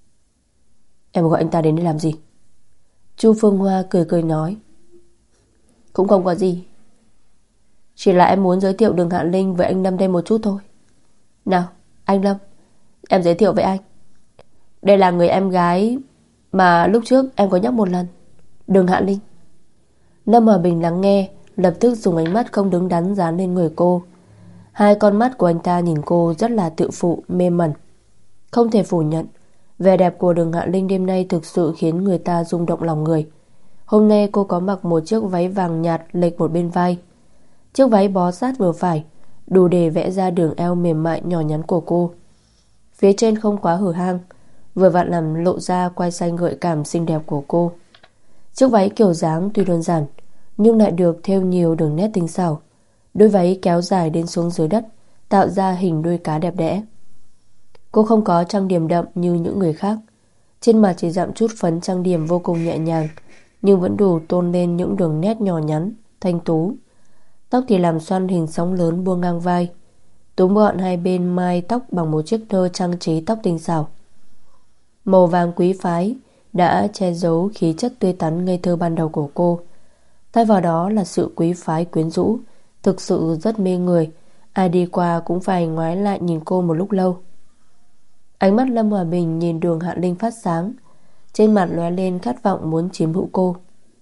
Em gọi anh ta đến để làm gì? Chu Phương Hoa cười cười nói. Cũng không có gì, chỉ là em muốn giới thiệu Đường Hạ Linh với anh Lâm đây một chút thôi. Nào, anh Lâm, em giới thiệu với anh. Đây là người em gái mà lúc trước em có nhắc một lần, Đường Hạ Linh. Lâm Hòa Bình lắng nghe, lập tức dùng ánh mắt không đứng đắn dán lên người cô. Hai con mắt của anh ta nhìn cô rất là tự phụ, mê mẩn. Không thể phủ nhận, vẻ đẹp của Đường Hạ Linh đêm nay thực sự khiến người ta rung động lòng người. Hôm nay cô có mặc một chiếc váy vàng nhạt lệch một bên vai. Chiếc váy bó sát vừa phải, đủ để vẽ ra đường eo mềm mại nhỏ nhắn của cô. Phía trên không quá hở hang, vừa vặn làm lộ ra quai xanh gợi cảm xinh đẹp của cô. Chiếc váy kiểu dáng tuy đơn giản, nhưng lại được thêu nhiều đường nét tinh xảo. Đôi váy kéo dài đến xuống dưới đất, tạo ra hình đuôi cá đẹp đẽ. Cô không có trang điểm đậm như những người khác, trên mặt chỉ dặm chút phấn trang điểm vô cùng nhẹ nhàng, nhưng vẫn đủ tôn lên những đường nét nhỏ nhắn, thanh tú. Tóc thì làm xoăn hình sóng lớn buông ngang vai, túm gọn hai bên mai tóc bằng một chiếc nơ trang trí tóc tinh xảo. Màu vàng quý phái đã che giấu khí chất tươi tắn ngây thơ ban đầu của cô. Thay vào đó là sự quý phái quyến rũ, thực sự rất mê người. Ai đi qua cũng phải ngoái lại nhìn cô một lúc lâu. Ánh mắt Lâm Hòa Bình nhìn Đường Hạ Linh phát sáng, trên mặt lóe lên khát vọng muốn chiếm hữu cô.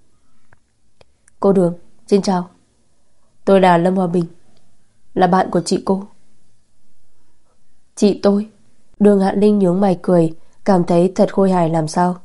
Cô Đường, xin chào. Tôi là Lâm Hòa Bình, là bạn của chị cô. Chị tôi? Đường Hạ Linh nhướng mày cười, cảm thấy thật khôi hài làm sao.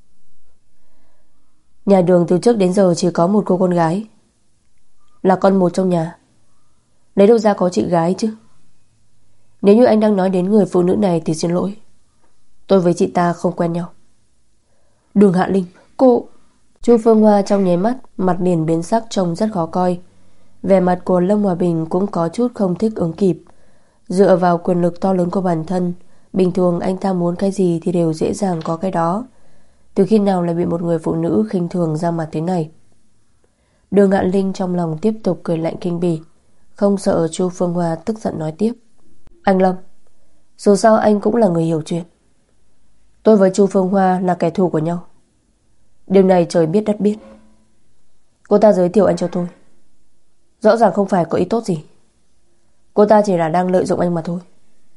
Nhà Đường từ trước đến giờ chỉ có một cô con gái, là con một trong nhà, lấy đâu ra có chị gái chứ. Nếu như anh đang nói đến người phụ nữ này thì xin lỗi, tôi với chị ta không quen nhau. Đường Hạ Linh, cô... Chu Phương Hoa trong nháy mắt mặt liền biến sắc, trông rất khó coi. Vẻ mặt của Lâm Hòa Bình cũng có chút không thích ứng kịp. Dựa vào quyền lực to lớn của bản thân, bình thường anh ta muốn cái gì thì đều dễ dàng có cái đó. Từ khi nào lại bị một người phụ nữ khinh thường ra mặt thế này? Đường Hạ Linh trong lòng tiếp tục cười lạnh kinh bỉ, không sợ Chu Phương Hoa tức giận nói tiếp. Anh Lâm, dù sao anh cũng là người hiểu chuyện. Tôi với Chu Phương Hoa là kẻ thù của nhau, điều này trời biết đất biết. Cô ta giới thiệu anh cho tôi, rõ ràng không phải có ý tốt gì. Cô ta chỉ là đang lợi dụng anh mà thôi.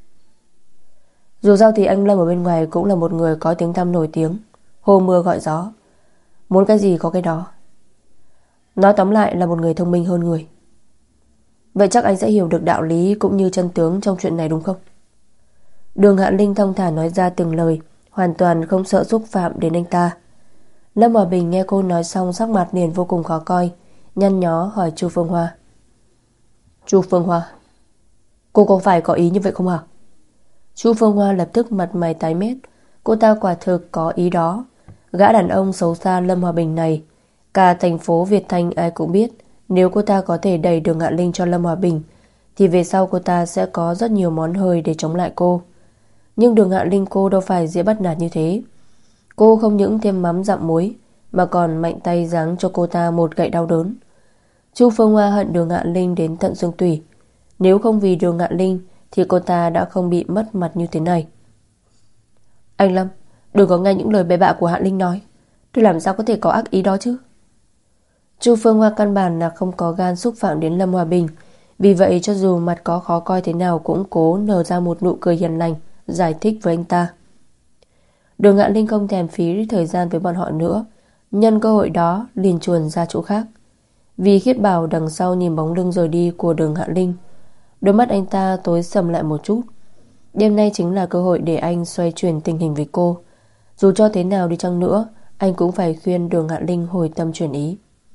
Dù sao thì anh Lâm ở bên ngoài cũng là một người có tiếng tăm nổi tiếng, hô mưa gọi gió, muốn cái gì có cái đó. Nói tóm lại là một người thông minh hơn người. Vậy chắc anh sẽ hiểu được đạo lý cũng như chân tướng trong chuyện này đúng không? Đường Hạ Linh thong thả nói ra từng lời, hoàn toàn không sợ xúc phạm đến anh ta. Lâm Hòa Bình nghe cô nói xong sắc mặt liền vô cùng khó coi, nhăn nhó hỏi Chu Phương Hoa. Chu Phương Hoa, cô có phải có ý như vậy không hả? Chu Phương Hoa lập tức mặt mày tái mét. Cô ta quả thực có ý đó. Gã đàn ông xấu xa Lâm Hòa Bình này, cả thành phố Việt Thanh ai cũng biết, nếu cô ta có thể đẩy Đường Hạ Linh cho Lâm Hòa Bình thì về sau cô ta sẽ có rất nhiều món hời để chống lại cô. Nhưng Đường Hạ Linh cô đâu phải dễ bắt nạt như thế. Cô không những thêm mắm dặm muối mà còn mạnh tay giáng cho cô ta một gậy đau đớn. Chu Phương Hoa hận Đường Hạ Linh đến tận xương tủy. Nếu không vì Đường Hạ Linh thì cô ta đã không bị mất mặt như thế này. Anh Lâm, đừng có nghe những lời bậy bạ của Hạ Linh nói. Tôi làm sao có thể có ác ý đó chứ? Chu Phương Hoa căn bản là không có gan xúc phạm đến Lâm Hòa Bình. Vì vậy cho dù mặt có khó coi thế nào cũng cố nở ra một nụ cười hiền lành, giải thích với anh ta. Đường Ngạn Linh không thèm phí thời gian với bọn họ nữa, nhân cơ hội đó liền chuồn ra chỗ khác. Vì Khiết Bảo đằng sau nhìn bóng lưng rời đi của Đường Ngạn Linh, đôi mắt anh ta tối sầm lại một chút. Đêm nay chính là cơ hội để anh xoay chuyển tình hình với cô. Dù cho thế nào đi chăng nữa, anh cũng phải khuyên Đường Ngạn Linh hồi tâm chuyển ý.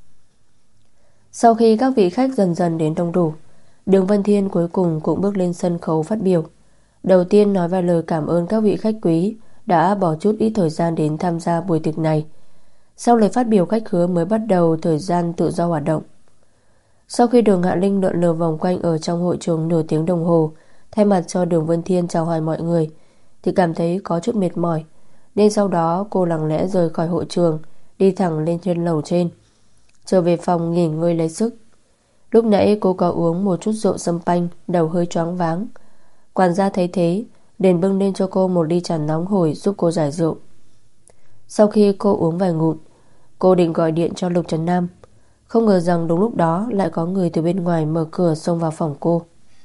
Sau khi các vị khách dần dần đến đông đủ, Đường Vân Thiên cuối cùng cũng bước lên sân khấu phát biểu. Đầu tiên nói vài lời cảm ơn các vị khách quý đã bỏ chút ít thời gian đến tham gia buổi tiệc này. Sau lời phát biểu khách khứa mới bắt đầu thời gian tự do hoạt động. Sau khi Đường Hạ Linh lượn lờ vòng quanh ở trong hội trường nửa tiếng đồng hồ, thay mặt cho Đường Vân Thiên chào hỏi mọi người, thì cảm thấy có chút mệt mỏi, nên sau đó cô lặng lẽ rời khỏi hội trường, đi thẳng lên trên lầu trên, trở về phòng nghỉ ngơi lấy sức. Lúc nãy cô có uống một chút rượu sâm panh, đầu hơi choáng váng. Quản gia thấy thế liền bưng lên cho cô một ly trà nóng hổi giúp cô giải rượu. Sau khi cô uống vài ngụm, cô định gọi điện cho Lục Trần Nam, không ngờ rằng đúng lúc đó lại có người từ bên ngoài mở cửa xông vào phòng cô.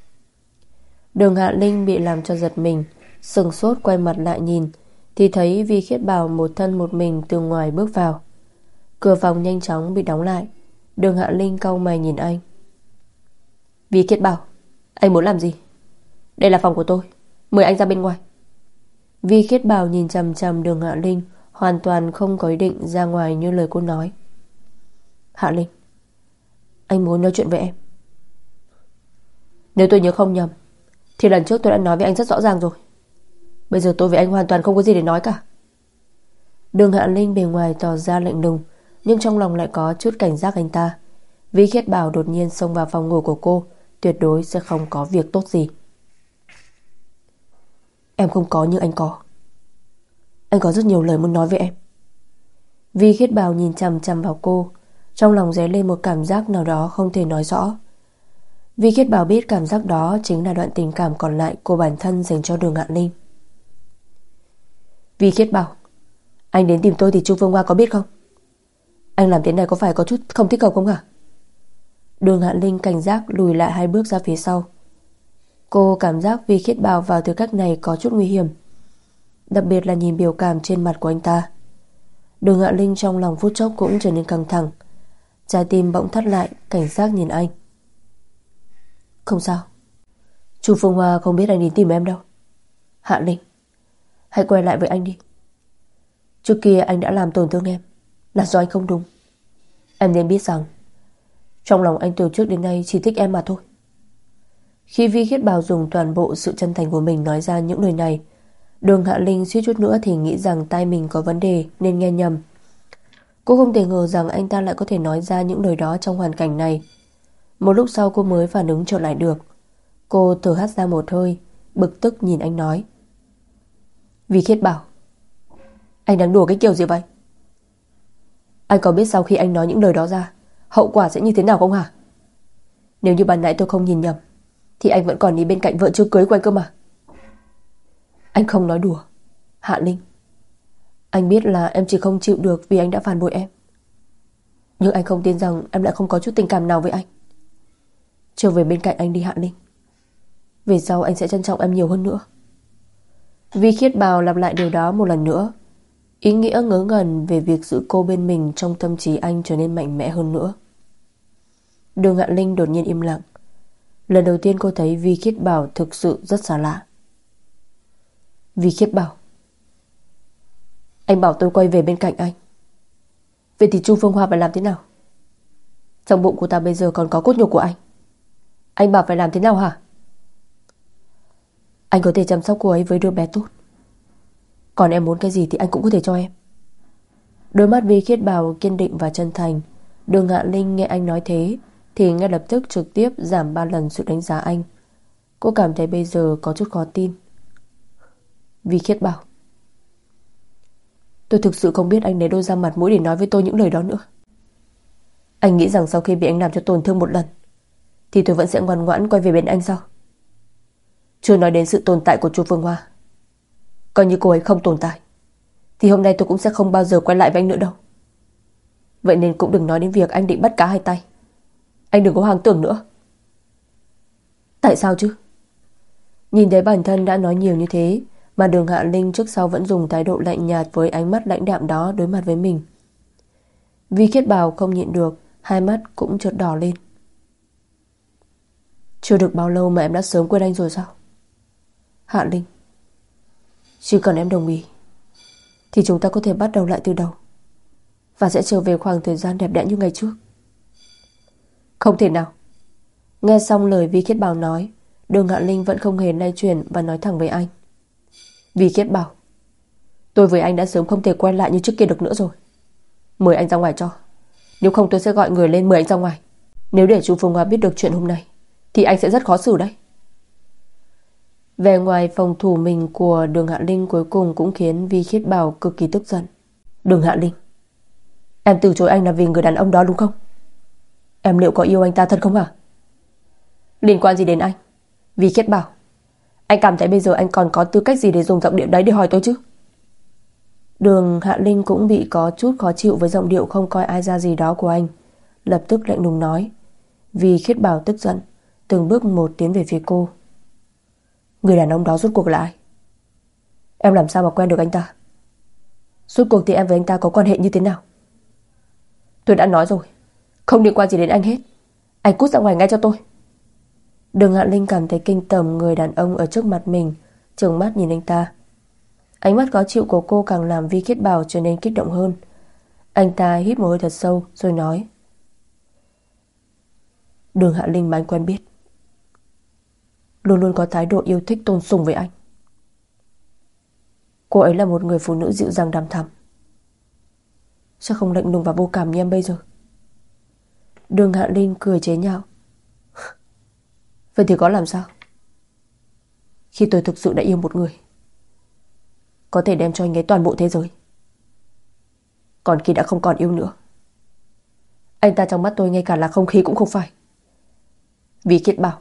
Đường Hạ Linh bị làm cho giật mình, sừng sốt quay mặt lại nhìn, thì thấy Vi Khiết Bảo một thân một mình từ ngoài bước vào. Cửa phòng nhanh chóng bị đóng lại. Đường Hạ Linh cau mày nhìn anh. Vi Khiết Bảo, anh muốn làm gì? Đây là phòng của tôi, mời anh ra bên ngoài. Vi Khiết Bảo nhìn chằm chằm Đường Hạ Linh, hoàn toàn không có ý định ra ngoài như lời cô nói. Hạ Linh, anh muốn nói chuyện với em. Nếu tôi nhớ không nhầm thì lần trước tôi đã nói với anh rất rõ ràng rồi. Bây giờ tôi với anh hoàn toàn không có gì để nói cả. Đường Hạ Linh bề ngoài tỏ ra lạnh lùng, nhưng trong lòng lại có chút cảnh giác anh ta. Vi Khiết Bảo đột nhiên xông vào phòng ngủ của cô, tuyệt đối sẽ không có việc tốt gì. Em không có nhưng anh có. Anh có rất nhiều lời muốn nói với em. Vi Khiết Bảo nhìn chằm chằm vào cô, trong lòng dấy lên một cảm giác nào đó không thể nói rõ. Vi Khiết Bảo biết cảm giác đó chính là đoạn tình cảm còn lại của bản thân dành cho Đường Hạ Linh. Vi Khiết Bảo, anh đến tìm tôi thì Chu Phương Hoa có biết không? Anh làm thế này có phải có chút không thích hợp không hả? Đường Hạ Linh cảnh giác lùi lại hai bước ra phía sau. Cô cảm giác Vi Khiết Bảo vào từ cách này có chút nguy hiểm, đặc biệt là nhìn biểu cảm trên mặt của anh ta. Đường Hạ Linh trong lòng phút chốc cũng trở nên căng thẳng, trái tim bỗng thắt lại, cảnh giác nhìn anh. Không sao, Chu Phương Hoa không biết anh đến tìm em đâu. Hạ Linh, hãy quay lại với anh đi. Trước kia anh đã làm tổn thương em, là do anh không đúng. Em nên biết rằng trong lòng anh từ trước đến nay chỉ thích em mà thôi. Khi Vi Khiết Bảo dùng toàn bộ sự chân thành của mình nói ra những lời này, Đường Hạ Linh suýt chút nữa thì nghĩ rằng tai mình có vấn đề nên nghe nhầm. Cô không thể ngờ rằng anh ta lại có thể nói ra những lời đó trong hoàn cảnh này. Một lúc sau cô mới phản ứng trở lại được. Cô thở hắt ra một hơi, bực tức nhìn anh nói. Vi Khiết Bảo, anh đang đùa cái kiểu gì vậy? Anh có biết sau khi anh nói những lời đó ra, hậu quả sẽ như thế nào không hả? Nếu như ban nãy tôi không nhìn nhầm thì anh vẫn còn đi bên cạnh vợ chưa cưới của anh cơ mà. Anh không nói đùa, Hạ Linh. Anh biết là em chỉ không chịu được vì anh đã phản bội em, nhưng anh không tin rằng em lại không có chút tình cảm nào với anh. Trở về bên cạnh anh đi Hạ Linh. Về sau anh sẽ trân trọng em nhiều hơn nữa. Vi Khiết Bảo lặp lại điều đó một lần nữa. Ý nghĩa ngớ ngẩn về việc giữ cô bên mình trong tâm trí anh trở nên mạnh mẽ hơn nữa. Đường Hạ Linh đột nhiên im lặng. Lần đầu tiên cô thấy Vi Khiết Bảo thực sự rất xa lạ. Vi Khiết Bảo, anh bảo tôi quay về bên cạnh anh. Vậy thì Chu Phương Hoa phải làm thế nào? Trong bụng của ta bây giờ còn có cốt nhục của anh. Anh bảo phải làm thế nào hả? Anh có thể chăm sóc cô ấy với đứa bé tốt, còn em muốn cái gì thì anh cũng có thể cho em. Đôi mắt Vi Khiết Bảo kiên định và chân thành. Đường Hạ Linh nghe anh nói thế thì ngay lập tức trực tiếp giảm ba lần sự đánh giá anh. Cô cảm thấy bây giờ có chút khó tin. Vi Khiết Bảo, tôi thực sự không biết anh lấy đâu ra mặt mũi để nói với tôi những lời đó nữa. Anh nghĩ rằng sau khi bị anh làm cho tổn thương một lần thì tôi vẫn sẽ ngoan ngoãn quay về bên anh sao? Chưa nói đến sự tồn tại của Chu Phương Hoa, coi như cô ấy không tồn tại thì hôm nay tôi cũng sẽ không bao giờ quay lại với anh nữa đâu. Vậy nên cũng đừng nói đến việc anh định bắt cá hai tay. Anh đừng có hoang tưởng nữa. Tại sao chứ? Nhìn thấy bản thân đã nói nhiều như thế mà Đường Hạ Linh trước sau vẫn dùng thái độ lạnh nhạt với ánh mắt lãnh đạm đó đối mặt với mình. Vi Khiết Bảo không nhịn được, hai mắt cũng chợt đỏ lên. Chưa được bao lâu mà em đã sớm quên anh rồi sao? Hạ Linh, chỉ cần em đồng ý thì chúng ta có thể bắt đầu lại từ đầu và sẽ trở về khoảng thời gian đẹp đẽ như ngày trước. Không thể nào. Nghe xong lời Vi Khiết Bảo nói, Đường Hạ Linh vẫn không hề lay chuyển và nói thẳng với anh. Vi Khiết Bảo, tôi với anh đã sớm không thể quen lại như trước kia được nữa rồi. Mời anh ra ngoài cho. Nếu không tôi sẽ gọi người lên mời anh ra ngoài. Nếu để chú Phương Hoa biết được chuyện hôm nay thì anh sẽ rất khó xử đấy. Về ngoài phòng thủ mình của Đường Hạ Linh cuối cùng cũng khiến Vi Khiết Bảo cực kỳ tức giận. Đường Hạ Linh, em từ chối anh là vì người đàn ông đó đúng không? Em liệu có yêu anh ta thật không hả? Liên quan gì đến anh? Vi Khiết Bảo, anh cảm thấy bây giờ anh còn có tư cách gì để dùng giọng điệu đấy để hỏi tôi chứ? Đường Hạ Linh cũng bị có chút khó chịu với giọng điệu không coi ai ra gì đó của anh, lập tức lạnh lùng nói. Vi Khiết Bảo tức giận, từng bước một tiến về phía cô. Người đàn ông đó rốt cuộc là ai? Em làm sao mà quen được anh ta? Rốt cuộc thì em với anh ta có quan hệ như thế nào? Tôi đã nói rồi, không liên quan gì đến anh hết. Anh cút ra ngoài ngay cho tôi. Đường Hạ Linh cảm thấy kinh tởm người đàn ông ở trước mặt mình, trừng mắt nhìn anh ta. Ánh mắt khó chịu của cô càng làm Vi Khiết Bảo trở nên kích động hơn. Anh ta hít một hơi thật sâu rồi nói. Đường Hạ Linh mà anh quen biết luôn luôn có thái độ yêu thích tôn sùng với anh. Cô ấy là một người phụ nữ dịu dàng đằm thắm, chắc không lạnh lùng và vô cảm như em bây giờ. Đường Hạ Linh cười chế nhạo. Vậy thì có làm sao? Khi tôi thực sự đã yêu một người, có thể đem cho anh ấy toàn bộ thế giới. Còn khi đã không còn yêu nữa, anh ta trong mắt tôi ngay cả là không khí cũng không phải. Vi Khiết Bảo,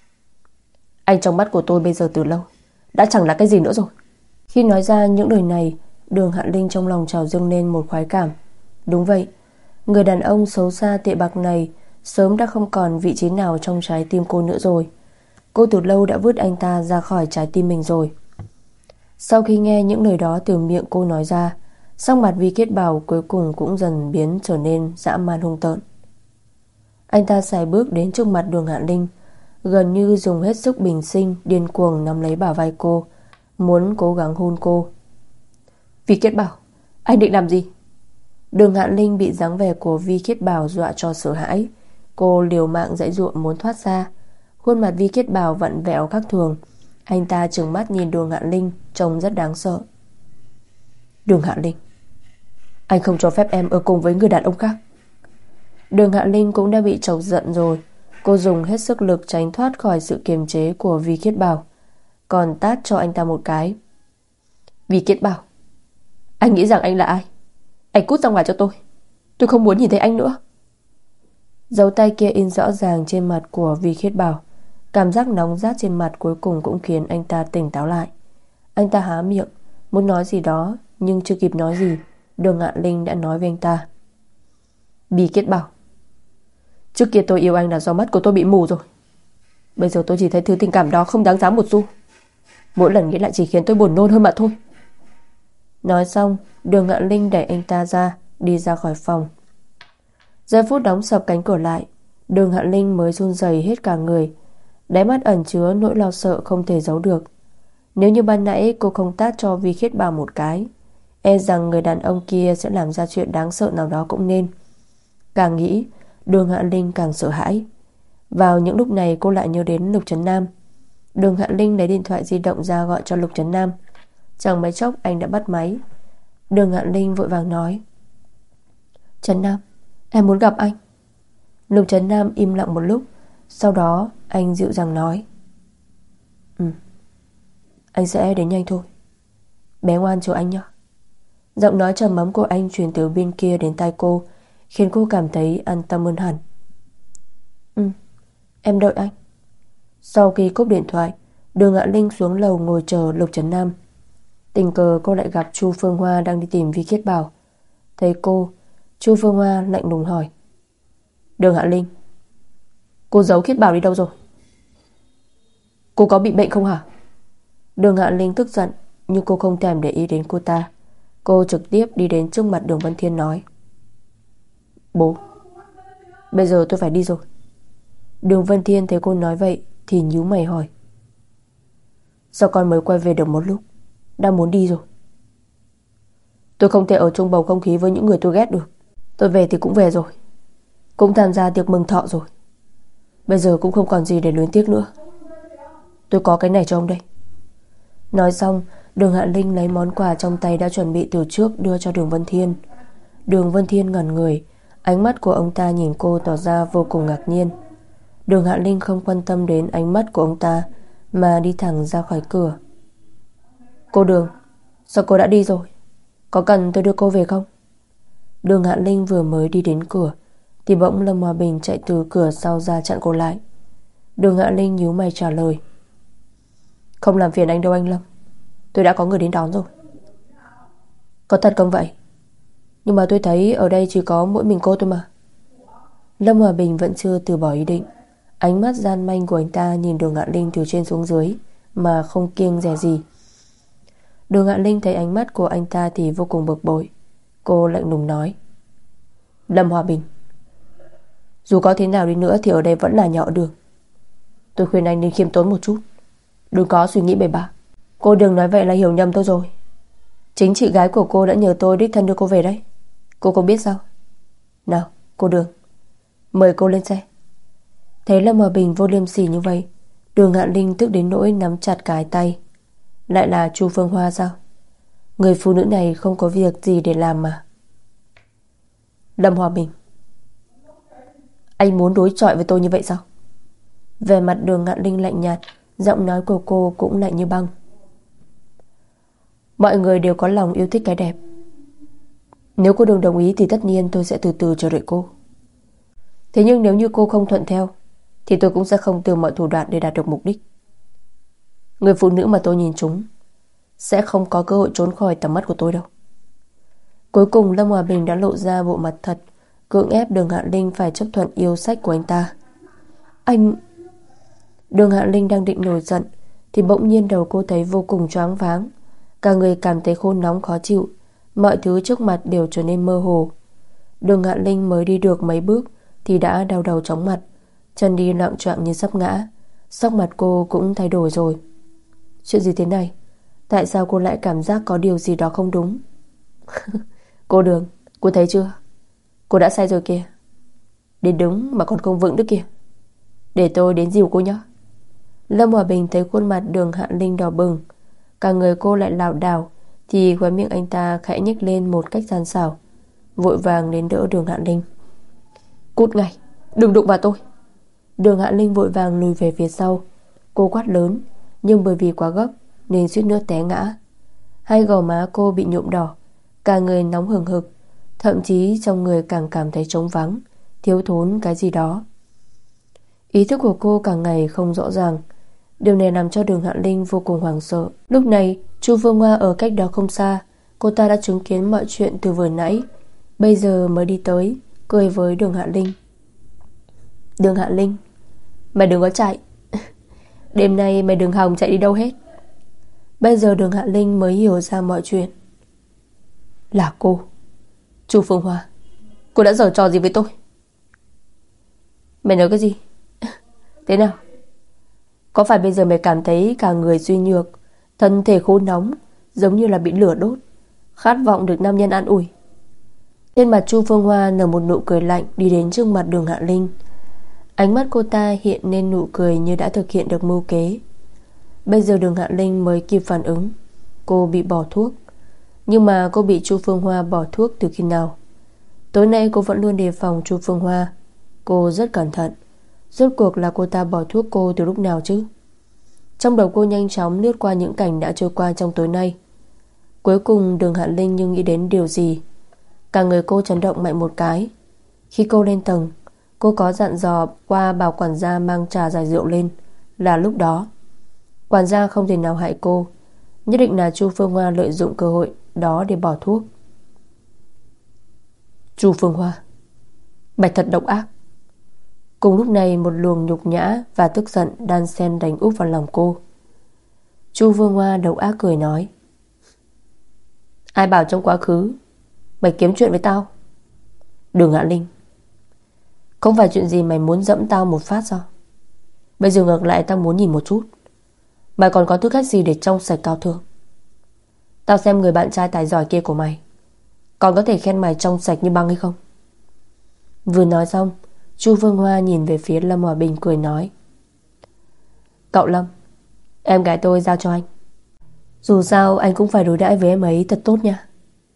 anh trong mắt của tôi bây giờ từ lâu đã chẳng là cái gì nữa rồi. Khi nói ra những lời này, Đường Hạ Linh trong lòng trào dâng lên một khoái cảm. Đúng vậy, người đàn ông xấu xa tệ bạc này sớm đã không còn vị trí nào trong trái tim cô nữa rồi. Cô từ lâu đã vứt anh ta ra khỏi trái tim mình rồi. Sau khi nghe những lời đó từ miệng cô nói ra, sắc mặt Vi Khiết Bảo cuối cùng cũng dần biến trở nên dã man hung tợn. Anh ta sải bước đến trước mặt Đường Hạ Linh, gần như dùng hết sức bình sinh điên cuồng nắm lấy bả vai cô, muốn cố gắng hôn cô. Vi Khiết Bảo, anh định làm gì? Đường Hạ Linh bị dáng vẻ của Vi Khiết Bảo dọa cho sợ hãi. Cô liều mạng giãy giụa muốn thoát ra. Khuôn mặt Vi Khiết Bảo vặn vẹo khác thường. Anh ta trừng mắt nhìn Đường Hạ Linh, trông rất đáng sợ. Đường Hạ Linh, anh không cho phép em ở cùng với người đàn ông khác. Đường Hạ Linh cũng đã bị chọc giận rồi. Cô dùng hết sức lực tránh thoát khỏi sự kiềm chế của Vi Khiết Bảo, còn tát cho anh ta một cái. Vi Khiết Bảo, anh nghĩ rằng anh là ai? Anh cút ra ngoài cho tôi. Tôi không muốn nhìn thấy anh nữa. Dấu tay kia in rõ ràng trên mặt của Vi Khiết Bảo. Cảm giác nóng rát trên mặt cuối cùng cũng khiến anh ta tỉnh táo lại. Anh ta há miệng muốn nói gì đó, nhưng chưa kịp nói gì, Đường Hạ Linh đã nói với anh ta. Vi Khiết Bảo, trước kia tôi yêu anh là do mắt của tôi bị mù rồi. Bây giờ tôi chỉ thấy thứ tình cảm đó không đáng giá một xu. Mỗi lần nghĩ lại chỉ khiến tôi buồn nôn hơn mà thôi. Nói xong, Đường Hạ Linh đẩy anh ta ra, đi ra khỏi phòng. Giây phút đóng sập cánh cửa lại, Đường Hạ Linh mới run rẩy hết cả người. Đáy mắt ẩn chứa nỗi lo sợ không thể giấu được. Nếu như ban nãy cô không tát cho Vi Khiết Bảo một cái, e rằng người đàn ông kia sẽ làm ra chuyện đáng sợ nào đó cũng nên. Càng nghĩ, Đường Hạ Linh càng sợ hãi. Vào những lúc này cô lại nhớ đến Lục Trấn Nam. Đường Hạ Linh lấy điện thoại di động ra gọi cho Lục Trấn Nam. Chẳng mấy chốc anh đã bắt máy. Đường Hạ Linh vội vàng nói. Trấn Nam, em muốn gặp anh. Lục Trấn Nam im lặng một lúc, sau đó anh dịu dàng nói. Ừ, anh sẽ đến nhanh thôi. Bé ngoan chờ anh nhé. Giọng nói trầm ấm của anh truyền từ bên kia đến tai cô, khiến cô cảm thấy an tâm hơn hẳn. Ừ, em đợi anh. Sau khi cúp điện thoại, Đường Hạ Linh xuống lầu ngồi chờ Lục Trấn Nam. Tình cờ cô lại gặp Chu Phương Hoa đang đi tìm Vi Khiết Bảo. Thấy cô, Chu Phương Hoa lạnh lùng hỏi. Đường Hạ Linh, cô giấu Khiết Bảo đi đâu rồi? Cô có bị bệnh không hả? Đường Hạ Linh tức giận, nhưng cô không thèm để ý đến cô ta. Cô trực tiếp đi đến trước mặt Đường Vân Thiên nói. Bố, bây giờ tôi phải đi rồi. Đường Vân Thiên thấy cô nói vậy thì nhíu mày hỏi. Sao con mới quay về được một lúc đã muốn đi rồi? Tôi không thể ở chung bầu không khí với những người tôi ghét được. Tôi về thì cũng về rồi, cũng tham gia tiệc mừng thọ rồi. Bây giờ cũng không còn gì để luyến tiếc nữa. Tôi có cái này cho ông đây. Nói xong, Đường Hạ Linh lấy món quà trong tay đã chuẩn bị từ trước đưa cho Đường Vân Thiên. Đường Vân Thiên ngẩn người, ánh mắt của ông ta nhìn cô tỏ ra vô cùng ngạc nhiên. Đường Hạ Linh không quan tâm đến ánh mắt của ông ta mà đi thẳng ra khỏi cửa. Cô Đường, sao cô đã đi rồi? Có cần tôi đưa cô về không? Đường Hạ Linh vừa mới đi đến cửa thì bỗng Lâm Hòa Bình chạy từ cửa sau ra chặn cô lại. Đường Hạ Linh nhíu mày trả lời. Không làm phiền anh đâu anh Lâm, tôi đã có người đến đón rồi. Có thật không vậy? Nhưng mà tôi thấy ở đây chỉ có mỗi mình cô thôi mà. Lâm Hòa Bình vẫn chưa từ bỏ ý định. Ánh mắt gian manh của anh ta nhìn Đường Hạ Linh từ trên xuống dưới mà không kiêng dè gì. Đường Hạ Linh thấy ánh mắt của anh ta thì vô cùng bực bội. Cô lạnh lùng nói. Lâm Hòa Bình, dù có thế nào đi nữa thì ở đây vẫn là nhà họ Đường. Tôi khuyên anh nên khiêm tốn một chút, đừng có suy nghĩ bậy bạ. Cô đừng nói vậy là hiểu nhầm tôi rồi. Chính chị gái của cô đã nhờ tôi đích thân đưa cô về đấy. Cô không biết sao? Nào cô Đường, mời cô lên xe. Thấy Lâm Hòa Bình vô liêm sỉ như vậy, Đường Hạ Linh tức đến nỗi nắm chặt cái tay. Lại là Chu Phương Hoa sao? Người phụ nữ này không có việc gì để làm mà. Lâm Hòa Bình, anh muốn đối chọi với tôi như vậy sao? Về mặt Đường Hạ Linh lạnh nhạt, giọng nói của cô cũng lạnh như băng. Mọi người đều có lòng yêu thích cái đẹp. Nếu cô Đường đồng ý thì tất nhiên tôi sẽ từ từ chờ đợi cô. Thế nhưng nếu như cô không thuận theo thì tôi cũng sẽ không từ mọi thủ đoạn để đạt được mục đích. Người phụ nữ mà tôi nhìn trúng sẽ không có cơ hội trốn khỏi tầm mắt của tôi đâu. Cuối cùng Lâm Hòa Bình đã lộ ra bộ mặt thật, cưỡng ép Đường Hạ Linh phải chấp thuận yêu sách của anh ta. Anh... Đường Hạ Linh đang định nổi giận thì bỗng nhiên đầu cô thấy vô cùng choáng váng. Cả người cảm thấy khô nóng khó chịu, mọi thứ trước mặt đều trở nên mơ hồ. Đường Hạ Linh mới đi được mấy bước thì đã đau đầu chóng mặt, chân đi loạng choạng như sắp ngã. Sắc mặt cô cũng thay đổi rồi. Chuyện gì thế này? Tại sao cô lại cảm giác có điều gì đó không đúng? Cô Đường, cô thấy chưa? Cô đã sai rồi kìa. Đến đứng mà còn không vững nữa kìa. Để tôi đến dìu cô nhé. Lâm Hòa Bình thấy khuôn mặt Đường Hạ Linh đỏ bừng, cả người cô lại lảo đảo, thì khóe miệng anh ta khẽ nhếch lên một cách gian xảo, vội vàng đến đỡ Đường Hạ Linh. Cút ngay, đừng đụng vào tôi. Đường Hạ Linh vội vàng lùi về phía sau. Cô quát lớn, nhưng bởi vì quá gấp nên suýt nữa té ngã. Hai gò má cô bị nhuộm đỏ, cả người nóng hừng hực, thậm chí trong người càng cảm thấy trống vắng, thiếu thốn cái gì đó. Ý thức của cô càng ngày không rõ ràng. Điều này làm cho Đường Hạ Linh vô cùng hoảng sợ. Lúc này Chu Phương Hoa ở cách đó không xa. Cô ta đã chứng kiến mọi chuyện từ vừa nãy, bây giờ mới đi tới, cười với Đường Hạ Linh. Đường Hạ Linh, mày đừng có chạy. Đêm nay mày đừng hòng chạy đi đâu hết. Bây giờ Đường Hạ Linh mới hiểu ra mọi chuyện. Là cô, Chu Phương Hoa, cô đã giở trò gì với tôi? Mày nói cái gì? Thế nào? Có phải bây giờ mày cảm thấy cả người suy nhược, thân thể khô nóng, giống như là bị lửa đốt, khát vọng được nam nhân an ủi? Trên mặt Chu Phương Hoa nở một nụ cười lạnh, đi đến trước mặt Đường Hạ Linh. Ánh mắt cô ta hiện nên nụ cười như đã thực hiện được mưu kế. Bây giờ Đường Hạ Linh mới kịp phản ứng. Cô bị bỏ thuốc. Nhưng mà cô bị Chu Phương Hoa bỏ thuốc từ khi nào? Tối nay cô vẫn luôn đề phòng Chu Phương Hoa. Cô rất cẩn thận. Rốt cuộc là cô ta bỏ thuốc cô từ lúc nào chứ? Trong đầu cô nhanh chóng lướt qua những cảnh đã trôi qua trong tối nay. Cuối cùng Đường Hạ Linh như nghĩ đến điều gì. Cả người cô chấn động mạnh một cái. Khi cô lên tầng, cô có dặn dò qua bảo quản gia mang trà giải rượu lên. Là lúc đó quản gia không thể nào hại cô. Nhất định là Chu Phương Hoa lợi dụng cơ hội đó để bỏ thuốc. Chu Phương Hoa, mày thật độc ác. Cùng lúc này một luồng nhục nhã và tức giận đan xen đánh úp vào lòng cô. Chu Phương Hoa độc ác cười nói: Ai bảo trong quá khứ mày kiếm chuyện với tao? Đường Hạ Linh, không phải chuyện gì mày muốn dẫm tao một phát sao? Bây giờ ngược lại tao muốn nhìn một chút mày còn có tư cách gì để trong sạch cao thượng. Tao xem người bạn trai tài giỏi kia của mày còn có thể khen mày trong sạch như băng hay không. Vừa nói xong, Chu Phương Hoa nhìn về phía Lâm Hòa Bình cười nói: Cậu Lâm, em gái tôi giao cho anh. Dù sao anh cũng phải đối đãi với em ấy thật tốt nha.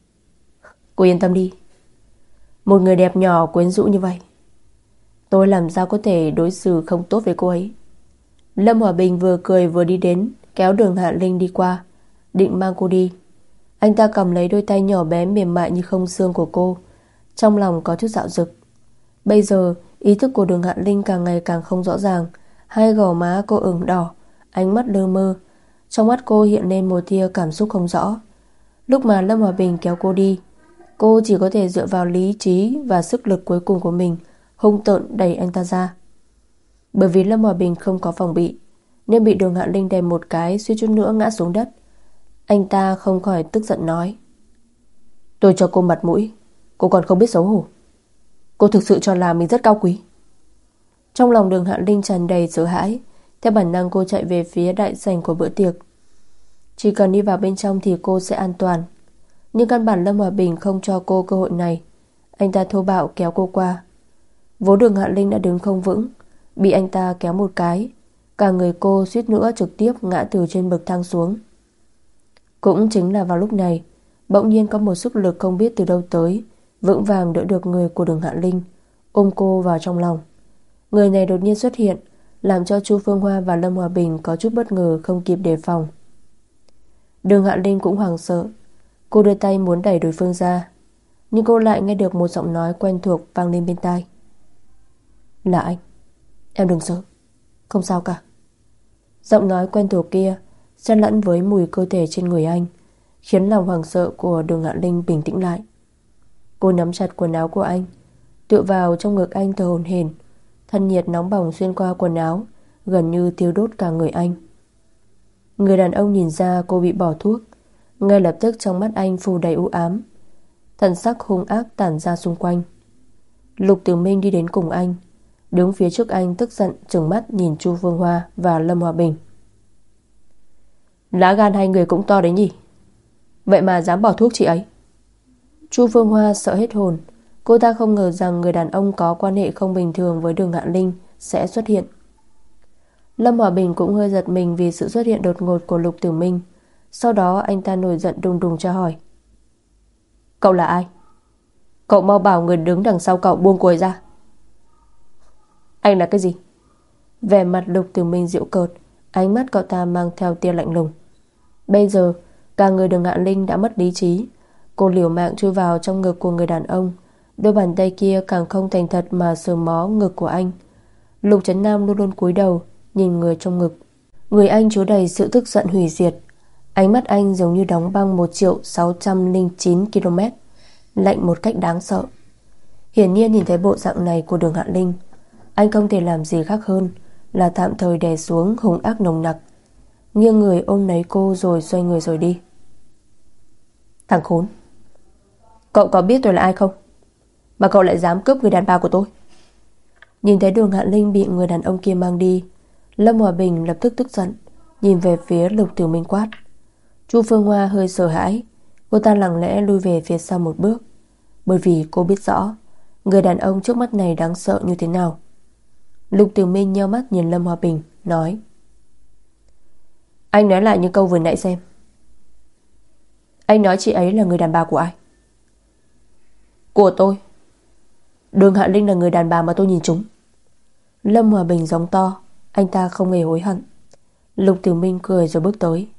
Cô yên tâm đi, một người đẹp nhỏ quyến rũ như vậy, tôi làm sao có thể đối xử không tốt với cô ấy. Lâm Hòa Bình vừa cười vừa đi đến, kéo Đường Hạ Linh đi qua, định mang cô đi. Anh ta cầm lấy đôi tay nhỏ bé mềm mại như không xương của cô, trong lòng có chút dạo dực. Bây giờ ý thức của Đường Hạ Linh càng ngày càng không rõ ràng. Hai gò má cô ửng đỏ, ánh mắt lơ mơ. Trong mắt cô hiện lên một tia cảm xúc không rõ. Lúc mà Lâm Hòa Bình kéo cô đi, cô chỉ có thể dựa vào lý trí và sức lực cuối cùng của mình hung tợn đẩy anh ta ra. Bởi vì Lâm Hòa Bình không có phòng bị nên bị Đường Hạ Linh đè một cái suýt chút nữa ngã xuống đất. Anh ta không khỏi tức giận nói: Tôi cho cô mặt mũi, cô còn không biết xấu hổ. Cô thực sự cho là mình rất cao quý. Trong lòng Đường Hạ Linh tràn đầy sợ hãi. Theo bản năng cô chạy về phía đại sảnh của bữa tiệc. Chỉ cần đi vào bên trong thì cô sẽ an toàn. Nhưng căn bản Lâm Hòa Bình không cho cô cơ hội này. Anh ta thô bạo kéo cô qua. Vốn Đường Hạ Linh đã đứng không vững, bị anh ta kéo một cái, cả người cô suýt nữa trực tiếp ngã từ trên bậc thang xuống. Cũng chính là vào lúc này, bỗng nhiên có một sức lực không biết từ đâu tới, vững vàng đỡ được người của Đường Hạ Linh, ôm cô vào trong lòng. Người này đột nhiên xuất hiện, làm cho Chu Phương Hoa và Lâm Hòa Bình có chút bất ngờ không kịp đề phòng. Đường Hạ Linh cũng hoảng sợ. Cô đưa tay muốn đẩy đối phương ra, nhưng cô lại nghe được một giọng nói quen thuộc vang lên bên tai: Là anh, em đừng sợ, không sao cả. Giọng nói quen thuộc kia xen lẫn với mùi cơ thể trên người anh, khiến lòng hoảng sợ của Đường Hạ Linh bình tĩnh lại. Cô nắm chặt quần áo của anh, tựa vào trong ngực anh thở hổn hển. Thân nhiệt nóng bỏng xuyên qua quần áo, gần như thiêu đốt cả người anh. Người đàn ông nhìn ra cô bị bỏ thuốc, ngay lập tức trong mắt anh phủ đầy u ám, thần sắc hung ác tản ra xung quanh. Lục Tử Minh đi đến cùng anh, đứng phía trước anh tức giận trừng mắt nhìn Chu Phương Hoa và Lâm Hòa Bình. Lá gan hai người cũng to đấy nhỉ, vậy mà dám bỏ thuốc chị ấy. Chu Phương Hoa sợ hết hồn. Cô ta không ngờ rằng người đàn ông có quan hệ không bình thường với Đường Hạ Linh sẽ xuất hiện. Lâm Hòa Bình cũng hơi giật mình vì sự xuất hiện đột ngột của Lục Tử Minh. Sau đó anh ta nổi giận đùng đùng tra hỏi: Cậu là ai? Cậu mau bảo người đứng đằng sau cậu buông cô ấy ra. Anh là cái gì? Vẻ mặt Lục Tử Minh giễu cợt, ánh mắt cậu ta mang theo tia lạnh lùng. Bây giờ cả người Đường Hạ Linh đã mất lý trí. Cô liều mạng chui vào trong ngực của người đàn ông, đôi bàn tay kia càng không thành thật mà sờ mó ngực của anh. Lục Trấn Nam luôn luôn cúi đầu nhìn người trong ngực. Người anh chứa đầy sự tức giận hủy diệt. Ánh mắt anh giống như đóng băng một triệu sáu trăm lẻ chín ki lô mét, lạnh một cách đáng sợ. Hiển nhiên nhìn thấy bộ dạng này của Đường Hạ Linh, anh không thể làm gì khác hơn là tạm thời đè xuống hung ác nồng nặc, nghiêng người ôm lấy cô rồi xoay người rồi đi. Thằng khốn, cậu có biết tôi là ai không, mà cậu lại dám cướp người đàn bà của tôi? Nhìn thấy Đường Hạ Linh bị người đàn ông kia mang đi, Lâm Hòa Bình lập tức tức giận, nhìn về phía Lục Tử Minh quát. Chu Phương Hoa hơi sợ hãi. Cô ta lặng lẽ lui về phía sau một bước, bởi vì cô biết rõ người đàn ông trước mắt này đáng sợ như thế nào. Lục Tử Minh nheo mắt nhìn Lâm Hòa Bình, nói: Anh nói lại những câu vừa nãy xem. Anh nói chị ấy là người đàn bà của ai? Của tôi. Đường Hạ Linh là người đàn bà mà tôi nhìn trúng. Lâm Hòa Bình giống to. Anh ta không hề hối hận. Lục Tử Minh cười rồi bước tới.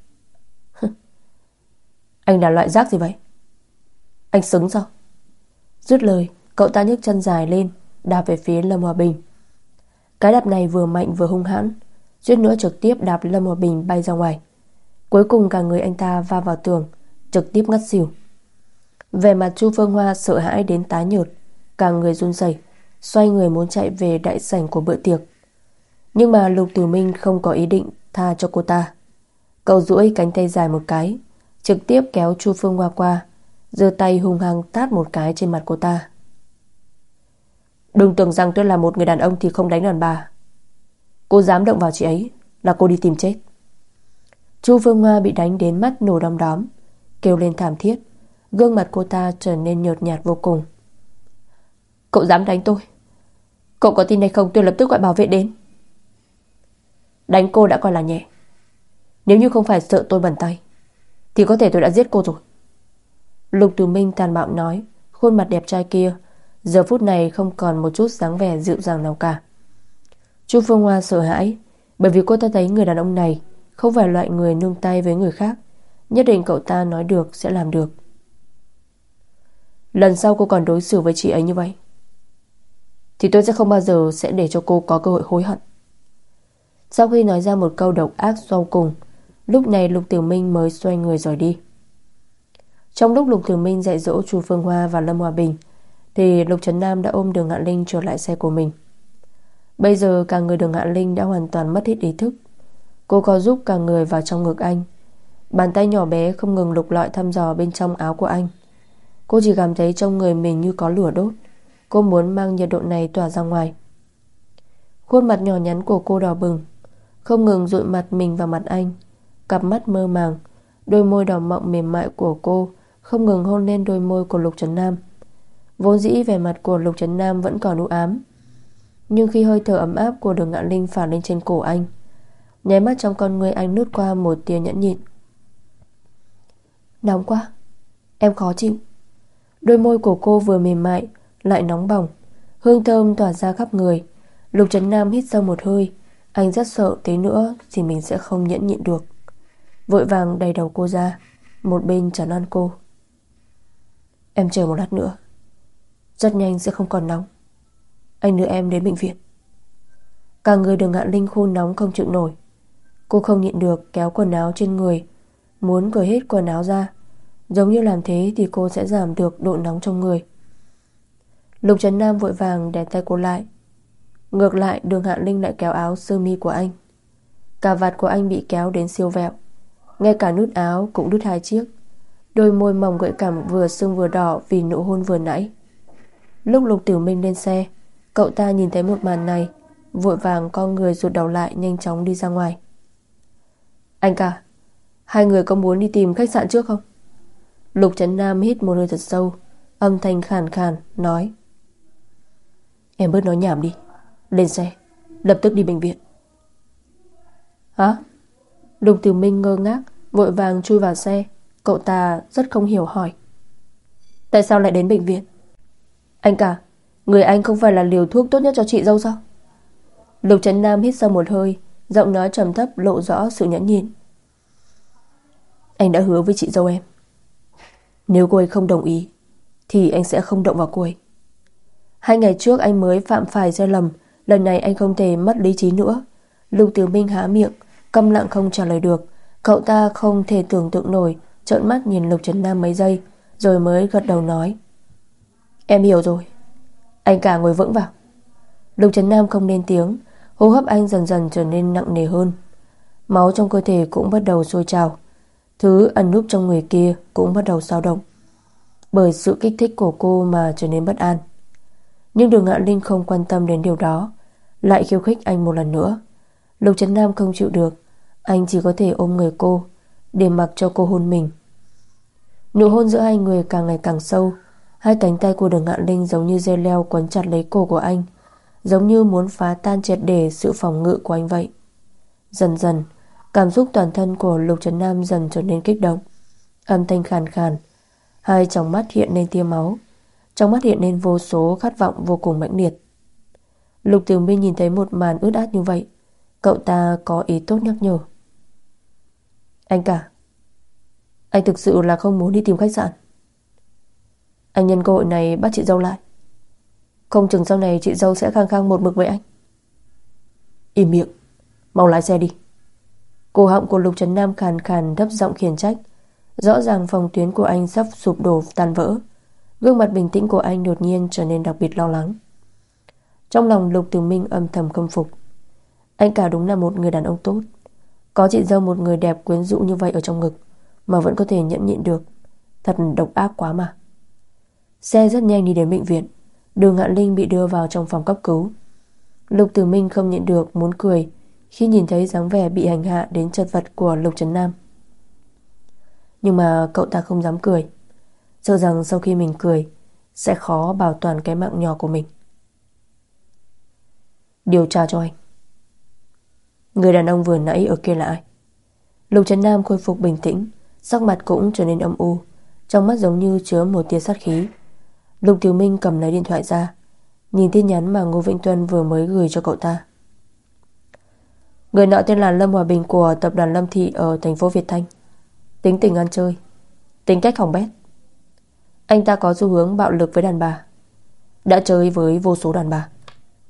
Anh là loại rác gì vậy? Anh xứng sao? Dứt lời, cậu ta nhấc chân dài lên, đạp về phía Lâm Hòa Bình. Cái đạp này vừa mạnh vừa hung hãn, suýt nữa trực tiếp đạp Lâm Hòa Bình bay ra ngoài. Cuối cùng cả người anh ta va vào tường, trực tiếp ngất xỉu. Vẻ mặt Chu Phương Hoa sợ hãi đến tái nhợt, cả người run rẩy, xoay người muốn chạy về đại sảnh của bữa tiệc. Nhưng mà Lục Tử Minh không có ý định tha cho cô ta. Cậu duỗi cánh tay dài một cái, trực tiếp kéo Chu Phương Hoa qua, giơ tay hung hăng tát một cái trên mặt cô ta. Đừng tưởng rằng tôi là một người đàn ông thì không đánh đàn bà. Cô dám động vào chị ấy là cô đi tìm chết. Chu Phương Hoa bị đánh đến mắt nổ đom đóm, kêu lên thảm thiết. Gương mặt cô ta trở nên nhợt nhạt vô cùng. Cậu dám đánh tôi? Cậu có tin hay không tôi lập tức gọi bảo vệ đến. Đánh cô đã coi là nhẹ, nếu như không phải sợ tôi bẩn tay thì có thể tôi đã giết cô rồi. Lục Tử Minh tàn bạo nói. Khuôn mặt đẹp trai kia giờ phút này không còn một chút dáng vẻ dịu dàng nào cả. Chu Phương Hoa sợ hãi, bởi vì cô ta thấy người đàn ông này không phải loại người nương tay với người khác. Nhất định cậu ta nói được sẽ làm được. Lần sau cô còn đối xử với chị ấy như vậy thì tôi sẽ không bao giờ sẽ để cho cô có cơ hội hối hận. Sau khi nói ra một câu độc ác sau cùng, lúc này Lục Tử Minh mới xoay người rời đi. Trong lúc Lục Tử Minh dạy dỗ Chu Phương Hoa và Lâm Hòa Bình thì Lục Trấn Nam đã ôm Đường Ngạn Linh trở lại xe của mình. Bây giờ cả người Đường Ngạn Linh đã hoàn toàn mất hết ý thức. Cô co giúp cả người vào trong ngực anh, bàn tay nhỏ bé không ngừng lục lọi thăm dò bên trong áo của anh. Cô chỉ cảm thấy trong người mình như có lửa đốt. Cô muốn mang nhiệt độ này tỏa ra ngoài. Khuôn mặt nhỏ nhắn của cô đỏ bừng, không ngừng dụi mặt mình vào mặt anh. Cặp mắt mơ màng, đôi môi đỏ mọng mềm mại của cô không ngừng hôn lên đôi môi của Lục Trấn Nam. Vốn dĩ vẻ mặt của Lục Trấn Nam vẫn còn u ám, nhưng khi hơi thở ấm áp của Đường Ngạn Linh phả lên trên cổ anh, nháy mắt trong con người anh lướt qua một tia nhẫn nhịn. Nóng quá, em khó chịu. Đôi môi của cô vừa mềm mại lại nóng bỏng, hương thơm tỏa ra khắp người. Lục Trấn Nam hít sâu một hơi. Anh rất sợ tí nữa thì mình sẽ không nhẫn nhịn được. Vội vàng đẩy đầu cô ra, một bên trấn an cô. Em chờ một lát nữa, rất nhanh sẽ không còn nóng. Anh đưa em đến bệnh viện. Cả người Đường Ngạn Linh khô nóng không chịu nổi. Cô không nhịn được kéo quần áo trên người, muốn cởi hết quần áo ra. Giống như làm thế thì cô sẽ giảm được độ nóng trong người. Lục Trấn Nam vội vàng đè tay cô lại. Ngược lại Đường Ngạn Linh lại kéo áo sơ mi của anh. Cà vạt của anh bị kéo đến siêu vẹo, ngay cả nút áo cũng đứt hai chiếc. Đôi môi mỏng gợi cảm vừa sưng vừa đỏ vì nụ hôn vừa nãy. Lúc Lục Tử Minh lên xe, cậu ta nhìn thấy một màn này, vội vàng co người rụt đầu lại, nhanh chóng đi ra ngoài. Anh cả, hai người có muốn đi tìm khách sạn trước không? Lục Trấn Nam hít một hơi thật sâu, âm thanh khàn khàn nói. Em bớt nói nhảm đi, lên xe, lập tức đi bệnh viện. Hả? Lục Tử Minh ngơ ngác, vội vàng chui vào xe. Cậu ta rất không hiểu hỏi. Tại sao lại đến bệnh viện? Anh cả, người anh không phải là liều thuốc tốt nhất cho chị dâu sao? Lục Trấn Nam hít sâu một hơi, giọng nói trầm thấp lộ rõ sự nhẫn nhịn. Anh đã hứa với chị dâu em, nếu cô ấy không đồng ý thì anh sẽ không động vào cô ấy. Hai ngày trước anh mới phạm phải sai lầm, lần này anh không thể mất lý trí nữa. Lục Tử Minh há miệng, câm lặng không trả lời được. Cậu ta không thể tưởng tượng nổi, trợn mắt nhìn Lục Trấn Nam mấy giây, rồi mới gật đầu nói. Em hiểu rồi, anh cả ngồi vững vào. Lục Trấn Nam không lên tiếng. Hô hấp anh dần dần trở nên nặng nề hơn. Máu trong cơ thể cũng bắt đầu sôi trào. Thứ ẩn núp trong người kia cũng bắt đầu dao động, bởi sự kích thích của cô mà trở nên bất an. Nhưng Đường Ngạn Linh không quan tâm đến điều đó, lại khiêu khích anh một lần nữa. Lục Trấn Nam không chịu được, anh chỉ có thể ôm người cô để mặc cho cô hôn mình. Nụ hôn giữa hai người càng ngày càng sâu. Hai cánh tay của Đường Ngạn Linh giống như dây leo quấn chặt lấy cổ của anh, giống như muốn phá tan triệt để sự phòng ngự của anh vậy. Dần dần, cảm xúc toàn thân của Lục Trấn Nam dần trở nên kích động. Âm thanh khàn khàn, hai tròng mắt hiện lên tia máu, trong mắt hiện lên vô số khát vọng vô cùng mãnh liệt. Lục Tử Minh nhìn thấy một màn ướt át như vậy, cậu ta có ý tốt nhắc nhở. Anh cả, anh thực sự là không muốn đi tìm khách sạn. Anh nhân cơ hội này bắt chị dâu lại, không chừng sau này chị dâu sẽ khăng khăng một mực với anh. Im miệng, mau lái xe đi. Cổ họng của Lục Trấn Nam khàn khàn thấp giọng khiển trách. Rõ ràng phòng tuyến của anh sắp sụp đổ tan vỡ. Gương mặt bình tĩnh của anh đột nhiên trở nên đặc biệt lo lắng. Trong lòng Lục Tử Minh âm thầm khâm phục. Anh cả đúng là một người đàn ông tốt. Có chị dâu một người đẹp quyến rũ như vậy ở trong ngực mà vẫn có thể nhẫn nhịn được. Thật độc ác quá mà. Xe rất nhanh đi đến bệnh viện. Đường Ngạn Linh bị đưa vào trong phòng cấp cứu. Lục Tử Minh không nhịn được muốn cười khi nhìn thấy dáng vẻ bị hành hạ đến chật vật của Lục Trấn Nam. Nhưng mà cậu ta không dám cười, sợ rằng sau khi mình cười sẽ khó bảo toàn cái mạng nhỏ của mình. Điều tra cho anh. Người đàn ông vừa nãy ở kia là ai? Lục Trấn Nam khôi phục bình tĩnh, sắc mặt cũng trở nên âm u, trong mắt giống như chứa một tia sát khí. Lục Tiểu Minh cầm lấy điện thoại ra, nhìn tin nhắn mà Ngô Vĩnh Tuân vừa mới gửi cho cậu ta. Người nọ tên là Lâm Hòa Bình của tập đoàn Lâm Thị ở thành phố Việt Thanh. Tính tình ăn chơi, tính cách hỏng bét. Anh ta có xu hướng bạo lực với đàn bà, đã chơi với vô số đàn bà.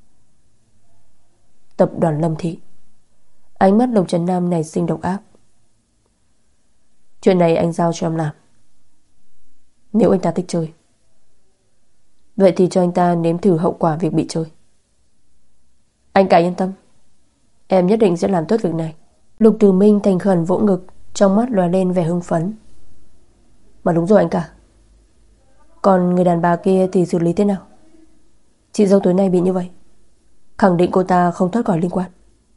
Tập đoàn Lâm Thị. Ánh mắt Lục Trấn Nam nảy sinh độc ác. Chuyện này anh giao cho em làm. Nếu anh ta thích chơi, vậy thì cho anh ta nếm thử hậu quả việc bị chơi. Anh cả yên tâm, em nhất định sẽ làm tốt việc này. Lục Tử Minh thành khẩn vỗ ngực, trong mắt lóe lên vẻ hưng phấn. Mà đúng rồi anh cả. Còn người đàn bà kia thì xử lý thế nào? Chị dâu tối nay bị như vậy, khẳng định cô ta không thoát khỏi liên quan.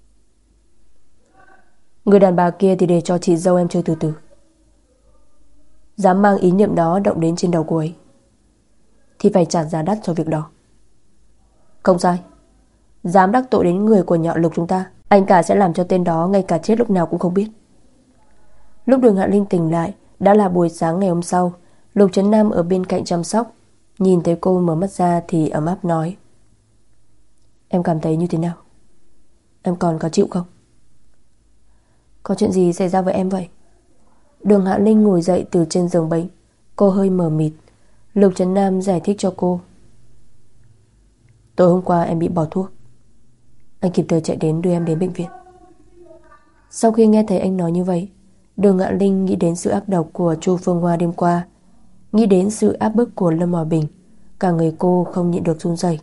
Người đàn bà kia thì để cho chị dâu em chơi từ từ. Dám mang ý niệm đó động đến trên đầu cô ấy thì phải trả giá đắt cho việc đó. Không sai. Dám đắc tội đến người của nhọ Lục chúng ta, anh cả sẽ làm cho tên đó ngay cả chết lúc nào cũng không biết. Lúc Đường Hạ Linh tỉnh lại đã là buổi sáng ngày hôm sau. Lục Trấn Nam ở bên cạnh chăm sóc, nhìn thấy cô mở mắt ra thì ấm áp nói: Em cảm thấy như thế nào? Em còn có chịu không? Có chuyện gì xảy ra với em vậy? Đường Hạ Linh ngồi dậy từ trên giường bệnh. Cô hơi mờ mịt. Lục Trấn Nam giải thích cho cô: Tối hôm qua em bị bỏ thuốc, anh kịp thời chạy đến đưa em đến bệnh viện. Sau khi nghe thấy anh nói như vậy, Đường Hạ Linh nghĩ đến sự ác độc của Chu Phương Hoa đêm qua, nghĩ đến sự áp bức của Lâm Hòa Bình. Cả người cô không nhịn được run rẩy.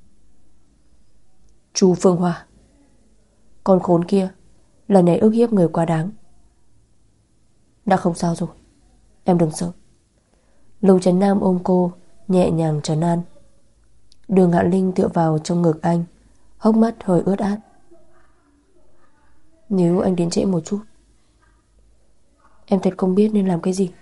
Chu Phương Hoa, con khốn kia, lần này ức hiếp người quá đáng. Đã không sao rồi, em đừng sợ. Lục Trấn Nam ôm cô, nhẹ nhàng trấn an. Đường Hạ Linh tựa vào trong ngực anh, hốc mắt hơi ướt át. Nếu anh đến trễ một chút, em thật không biết nên làm cái gì.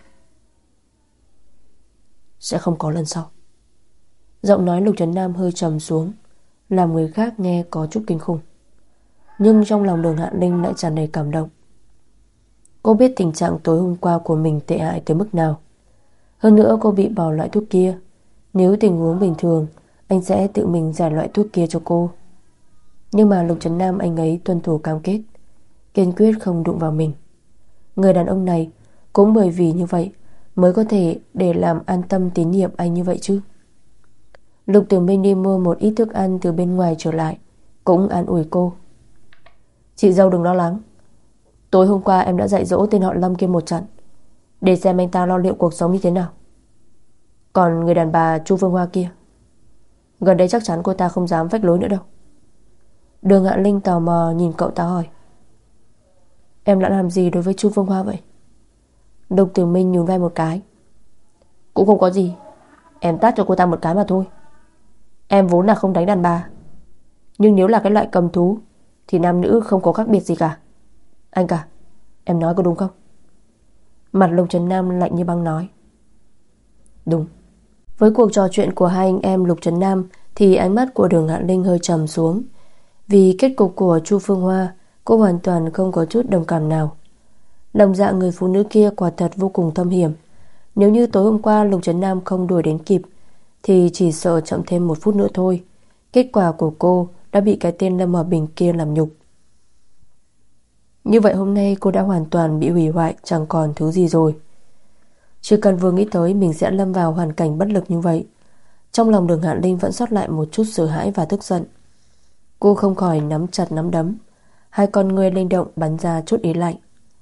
Sẽ không có lần sau. Giọng nói Lục Trấn Nam hơi trầm xuống, làm người khác nghe có chút kinh khủng. Nhưng trong lòng Đường Hạ Linh lại tràn đầy cảm động. Cô biết tình trạng tối hôm qua của mình tệ hại tới mức nào. Hơn nữa cô bị bỏ loại thuốc kia. Nếu tình huống bình thường, anh sẽ tự mình giải loại thuốc kia cho cô. Nhưng mà Lục Trấn Nam anh ấy tuân thủ cam kết, kiên quyết không đụng vào mình. Người đàn ông này cũng bởi vì như vậy mới có thể để làm an tâm tín nhiệm anh như vậy chứ. Lục Tử Minh đi mua một ít thức ăn từ bên ngoài trở lại, cũng an ủi cô: Chị dâu đừng lo lắng. Tối hôm qua em đã dạy dỗ tên họ Lâm kia một trận, để xem anh ta lo liệu cuộc sống như thế nào. Còn người đàn bà Chu Phương Hoa kia, gần đây chắc chắn cô ta không dám phách lối nữa đâu. Đường Hạ Linh tò mò nhìn cậu ta hỏi: Em đã làm gì đối với Chu Phương Hoa vậy? Lục Tử Minh nhún vai một cái: Cũng không có gì, em tát cho cô ta một cái mà thôi. Em vốn là không đánh đàn bà, nhưng nếu là cái loại cầm thú thì nam nữ không có khác biệt gì cả. Anh cả, em nói có đúng không? Mặt Lục Trấn Nam lạnh như băng nói: Đúng. Với cuộc trò chuyện của hai anh em Lục Trấn Nam thì ánh mắt của Đường Hạ Linh hơi trầm xuống. Vì kết cục của Chu Phương Hoa, cô hoàn toàn không có chút đồng cảm nào. Lòng dạ người phụ nữ kia quả thật vô cùng thâm hiểm. Nếu như tối hôm qua Lục Trấn Nam không đuổi đến kịp thì chỉ sợ chậm thêm một phút nữa thôi, kết quả của cô đã bị cái tên Lâm Hòa Bình kia làm nhục. Như vậy hôm nay cô đã hoàn toàn bị hủy hoại, chẳng còn thứ gì rồi. Chỉ cần vừa nghĩ tới mình sẽ lâm vào hoàn cảnh bất lực như vậy, trong lòng Đường Hạ Linh vẫn sót lại một chút sợ hãi và tức giận. Cô không khỏi nắm chặt nắm đấm, hai con ngươi linh động bắn ra chút ý lạnh.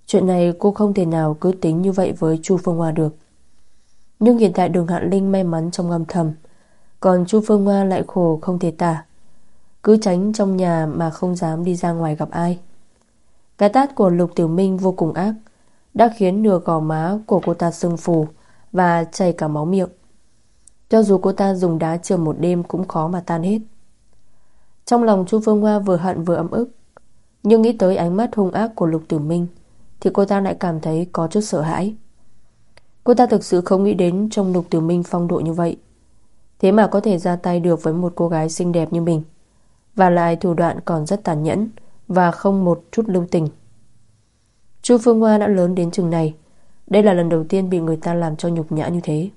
Chuyện này cô không thể nào cứ tính như vậy với Chu Phương Hoa được. Nhưng hiện tại Đường Hạ Linh may mắn trong âm thầm, còn Chu Phương Hoa lại khổ không thể tả, cứ tránh trong nhà mà không dám đi ra ngoài gặp ai. Cái tát của Lục Tiểu Minh vô cùng ác, đã khiến nửa gò má của cô ta sưng phù và chảy cả máu miệng. Cho dù cô ta dùng đá chườm một đêm cũng khó mà tan hết. Trong lòng Chu Phương Hoa vừa hận vừa ấm ức, nhưng nghĩ tới ánh mắt hung ác của Lục Tiểu Minh thì cô ta lại cảm thấy có chút sợ hãi. Cô ta thực sự không nghĩ đến trong Lục Tiểu Minh phong độ như vậy, thế mà có thể ra tay được với một cô gái xinh đẹp như mình, và lại thủ đoạn còn rất tàn nhẫn và không một chút lưu tình. Chu Phương Hoa đã lớn đến chừng này, đây là lần đầu tiên bị người ta làm cho nhục nhã như thế.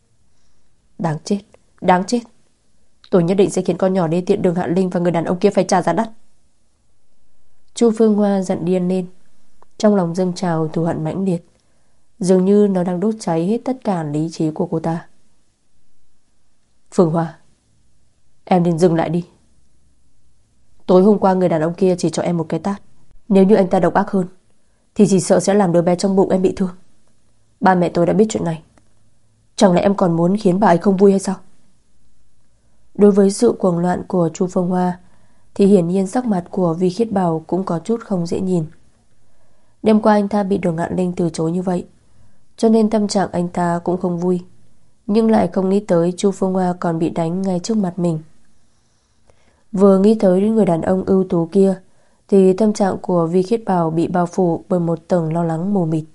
Đáng chết, đáng chết. Tôi nhất định sẽ khiến con nhỏ đê tiện Đường Hạ Linh và người đàn ông kia phải trả giá đắt. Chu Phương Hoa giận điên lên, trong lòng dâng trào thù hận mãnh liệt, dường như nó đang đốt cháy hết tất cả lý trí của cô ta. Phương Hoa, em nên dừng lại đi. Tối hôm qua người đàn ông kia chỉ cho em một cái tát, nếu như anh ta độc ác hơn thì chỉ sợ sẽ làm đứa bé trong bụng em bị thương. Ba mẹ tôi đã biết chuyện này, chẳng lẽ em còn muốn khiến bà ấy không vui hay sao? Đối với sự cuồng loạn của Chu Phương Hoa thì hiển nhiên sắc mặt của Vi Khiết Bảo cũng có chút không dễ nhìn. Đêm qua anh ta bị Đường Ngạn Linh từ chối như vậy, cho nên tâm trạng anh ta cũng không vui, nhưng lại không nghĩ tới Chu Phương Hoa còn bị đánh ngay trước mặt mình. Vừa nghĩ tới người đàn ông ưu tú kia thì tâm trạng của Vi Khiết Bảo bị bao phủ bởi một tầng lo lắng mù mịt.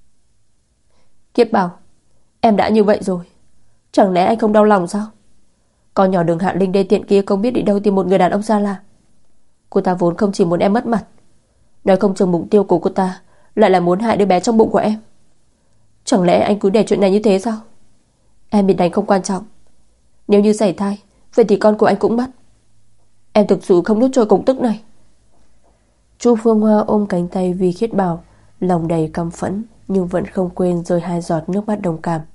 Khiết Bảo, em đã như vậy rồi, chẳng lẽ anh không đau lòng sao? Con nhỏ Đường Hạ Linh đê tiện kia không biết đi đâu tìm một người đàn ông xa lạ. Cô ta vốn không chỉ muốn em mất mặt, nói không chừng mục tiêu của cô ta lại là muốn hại đứa bé trong bụng của em. Chẳng lẽ anh cứ để chuyện này như thế sao? Em bị đánh không quan trọng, nếu như sảy thai vậy thì con của anh cũng mất. Em thực sự không nuốt trôi cục tức này. Chu Phương Hoa ôm cánh tay Vi Khiết Bảo, lòng đầy căm phẫn nhưng vẫn không quên rơi hai giọt nước mắt đồng cảm.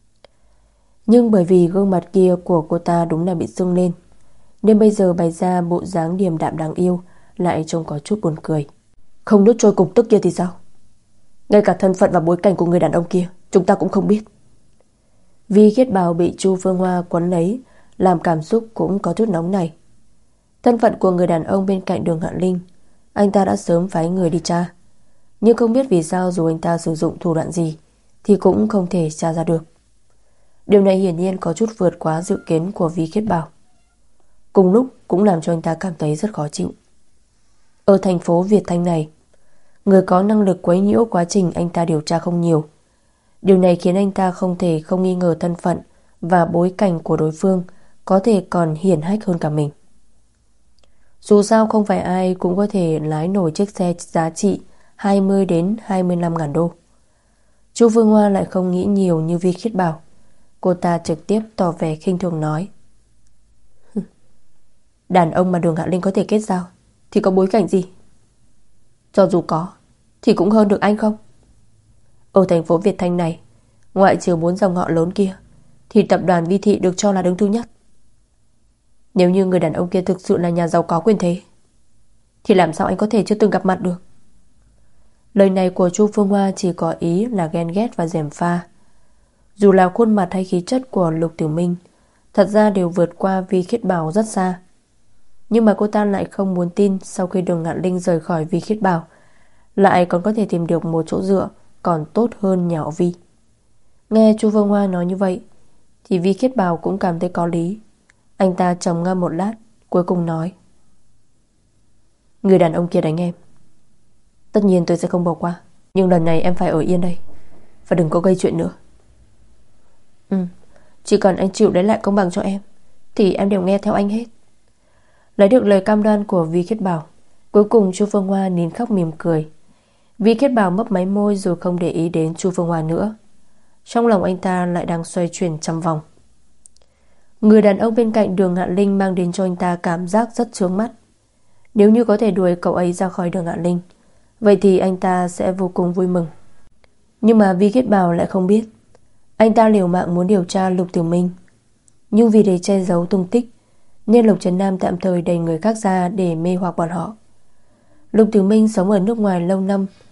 Nhưng bởi vì gương mặt kia của cô ta đúng là bị sưng lên, nên bây giờ bày ra bộ dáng điềm đạm đáng yêu lại trông có chút buồn cười. Không nuốt trôi cục tức kia thì sao? Ngay cả thân phận và bối cảnh của người đàn ông kia chúng ta cũng không biết. Vi Khiết Bảo bị Chu Phương Hoa quấn lấy, làm cảm xúc cũng có chút nóng nảy. Thân phận của người đàn ông bên cạnh Đường Hạ Linh anh ta đã sớm phái người đi tra, nhưng không biết vì sao dù anh ta sử dụng thủ đoạn gì thì cũng không thể tra ra được. Điều này hiển nhiên có chút vượt quá dự kiến của Vi Khiết Bảo, cùng lúc cũng làm cho anh ta cảm thấy rất khó chịu. Ở thành phố Việt Thanh này, người có năng lực quấy nhiễu quá trình anh ta điều tra không nhiều. Điều này khiến anh ta không thể không nghi ngờ thân phận và bối cảnh của đối phương có thể còn hiển hách hơn cả mình. Dù sao không phải ai cũng có thể lái nổi chiếc xe giá trị hai mươi đến hai mươi lăm ngàn đô. Chu Phương Hoa lại không nghĩ nhiều như Vi Khiết Bảo. Cô ta trực tiếp tỏ vẻ khinh thường nói: Đàn ông mà Đường Hạ Linh có thể kết giao thì có bối cảnh gì? Cho dù có thì cũng hơn được anh không? Ở thành phố Việt Thanh này, ngoại trừ bốn dòng họ lớn kia thì tập đoàn Vi Thị được cho là đứng thứ nhất. Nếu như người đàn ông kia thực sự là nhà giàu có quyền thế thì làm sao anh có thể chưa từng gặp mặt được? Lời này của Chu Phương Hoa chỉ có ý là ghen ghét và gièm pha. Dù là khuôn mặt hay khí chất của Lục Tiểu Minh thật ra đều vượt qua Vi Khiết Bảo rất xa, nhưng mà cô ta lại không muốn tin sau khi Đường Ngạn Linh rời khỏi Vi Khiết Bảo lại còn có thể tìm được một chỗ dựa còn tốt hơn nhà họ Vi. Nghe Chu Phương Hoa nói như vậy thì Vi Khiết Bảo cũng cảm thấy có lý. Anh ta trầm ngâm một lát, cuối cùng nói: Người đàn ông kia đánh em, tất nhiên tôi sẽ không bỏ qua, nhưng lần này em phải ở yên đây và đừng có gây chuyện nữa. Ừ, chỉ cần anh chịu lấy lại công bằng cho em thì em đều nghe theo anh hết. Lấy được lời cam đoan của Vi Khiết Bảo, cuối cùng Chu Phương Hoa nín khóc mỉm cười. Vi Khiết Bảo mấp máy môi rồi không để ý đến Chu Phương Hoa nữa. Trong lòng anh ta lại đang xoay chuyển trăm vòng. Người đàn ông bên cạnh Đường Ngạn Linh mang đến cho anh ta cảm giác rất chướng mắt. Nếu như có thể đuổi cậu ấy ra khỏi Đường Ngạn Linh, vậy thì anh ta sẽ vô cùng vui mừng. Nhưng mà Vi Khiết Bảo lại không biết anh ta liều mạng muốn điều tra Lục Tiểu Minh, nhưng vì để che giấu tung tích nên Lục Trấn Nam tạm thời đẩy người khác ra để mê hoặc bọn họ. Lục Tiểu Minh sống ở nước ngoài lâu năm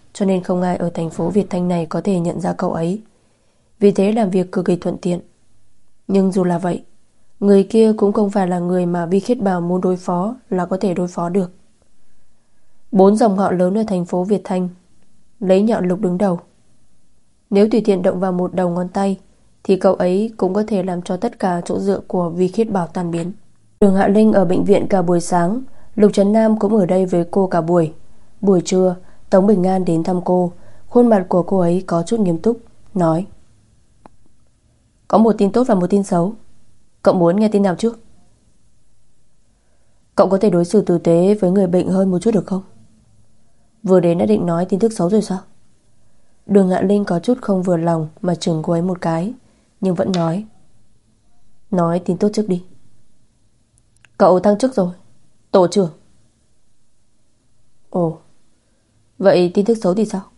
cho nên không ai ở thành phố Việt Thanh này có thể nhận ra cậu ấy. Vì thế làm việc cực kỳ thuận tiện. Nhưng dù là vậy, người kia cũng không phải là người mà Vi Khiết Bảo muốn đối phó là có thể đối phó được. Bốn dòng họ lớn ở thành phố Việt Thanh, lấy Nhạo Lục đứng đầu. Nếu tùy tiện động vào một đầu ngón tay thì cậu ấy cũng có thể làm cho tất cả chỗ dựa của Vi Khiết Bảo tan biến. Đường Hạ Linh ở bệnh viện cả buổi sáng, Lục Trấn Nam cũng ở đây với cô cả buổi. Buổi trưa, Tống Bình An đến thăm cô. Khuôn mặt của cô ấy có chút nghiêm túc, nói: Có một tin tốt và một tin xấu. Cậu muốn nghe tin nào trước? Cậu có thể đối xử tử tế với người bệnh hơn một chút được không? Vừa đến đã định nói tin tức xấu rồi sao? Đường Hạ Linh có chút không vừa lòng mà chừng cô ấy một cái, nhưng vẫn nói: Nói tin tốt trước đi. Cậu thăng chức rồi, tổ trưởng. Ồ, vậy tin tức xấu thì sao?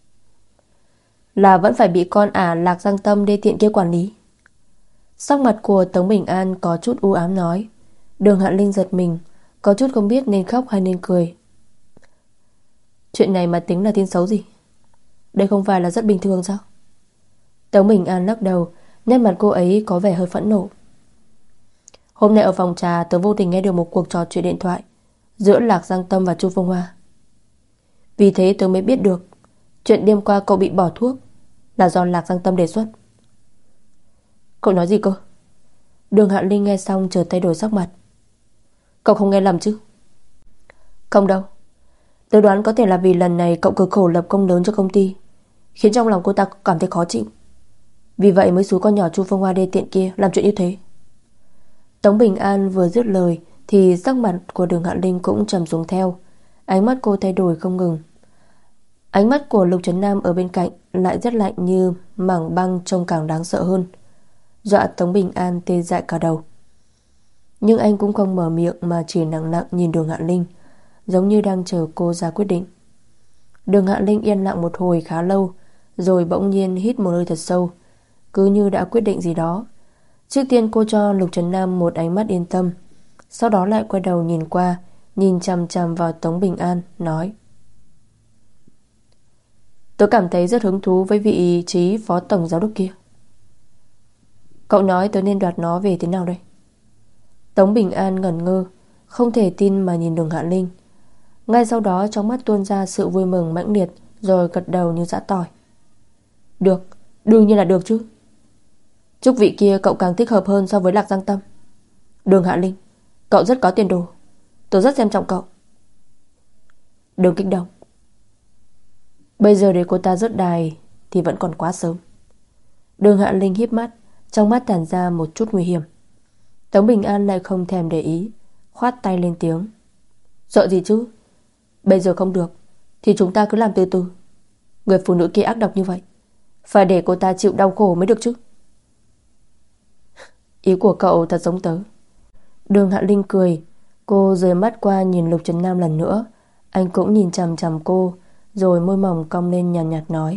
Là vẫn phải bị con ả Lạc Giang Tâm đê tiện kia quản lý. Sắc mặt của Tống Bình An có chút u ám nói. Đường Hạ Linh giật mình, có chút không biết nên khóc hay nên cười. Chuyện này mà tính là tin xấu gì? Đây không phải là rất bình thường sao? Tống Bình An lắc đầu, nét mặt cô ấy có vẻ hơi phẫn nộ. Hôm nay ở phòng trà tớ vô tình nghe được một cuộc trò chuyện điện thoại giữa Lạc Giang Tâm và Chu Phương Hoa. Vì thế tớ mới biết được chuyện đêm qua cậu bị bỏ thuốc là do Lạc Giang Tâm đề xuất. Cậu nói gì cơ? Đường Hạ Linh nghe xong chợt thay đổi sắc mặt. Cậu không nghe lầm chứ? Không đâu. Tớ đoán có thể là vì lần này cậu cực khổ lập công lớn cho công ty, khiến trong lòng cô ta cảm thấy khó chịu. Vì vậy mới xúi con nhỏ Chu Phương Hoa đê tiện kia làm chuyện như thế. Tống Bình An vừa dứt lời thì sắc mặt của Đường Hạ Linh cũng trầm xuống theo. Ánh mắt cô thay đổi không ngừng. Ánh mắt của Lục Trấn Nam ở bên cạnh lại rất lạnh như mảng băng, trông càng đáng sợ hơn, dọa Tống Bình An tê dại cả đầu. Nhưng anh cũng không mở miệng mà chỉ lặng lặng nhìn Đường Hạ Linh, giống như đang chờ cô ra quyết định. Đường Hạ Linh yên lặng một hồi khá lâu, rồi bỗng nhiên hít một hơi thật sâu, cứ như đã quyết định gì đó. Trước tiên cô cho Lục Trấn Nam một ánh mắt yên tâm, sau đó lại quay đầu nhìn qua, nhìn chằm chằm vào Tống Bình An, nói: Tớ cảm thấy rất hứng thú với vị trí phó tổng giám đốc kia. Cậu nói tớ nên đoạt nó về thế nào đây? Tống Bình An ngẩn ngơ, không thể tin mà nhìn Đường Hạ Linh. Ngay sau đó trong mắt tuôn ra sự vui mừng mãnh liệt, rồi gật đầu như giã tỏi. Được, đương nhiên là được chứ. Chức vị kia cậu càng thích hợp hơn so với Lạc Giang Tâm. Đường Hạ Linh, cậu rất có tiền đồ, tớ rất xem trọng cậu. Đừng kích động. Bây giờ để cô ta rớt đài thì vẫn còn quá sớm. Đường Hạ Linh híp mắt, trong mắt tản ra một chút nguy hiểm. Tống Bình An lại không thèm để ý, khoát tay lên tiếng: Sợ gì chứ? Bây giờ không được thì chúng ta cứ làm từ từ. Người phụ nữ kia ác độc như vậy, phải để cô ta chịu đau khổ mới được chứ. Ý của cậu thật giống tớ. Đường Hạ Linh cười. Cô rời mắt qua nhìn Lục Trấn Nam lần nữa. Anh cũng nhìn chằm chằm cô, rồi môi mỏng cong lên nhàn nhạt, nhạt nói: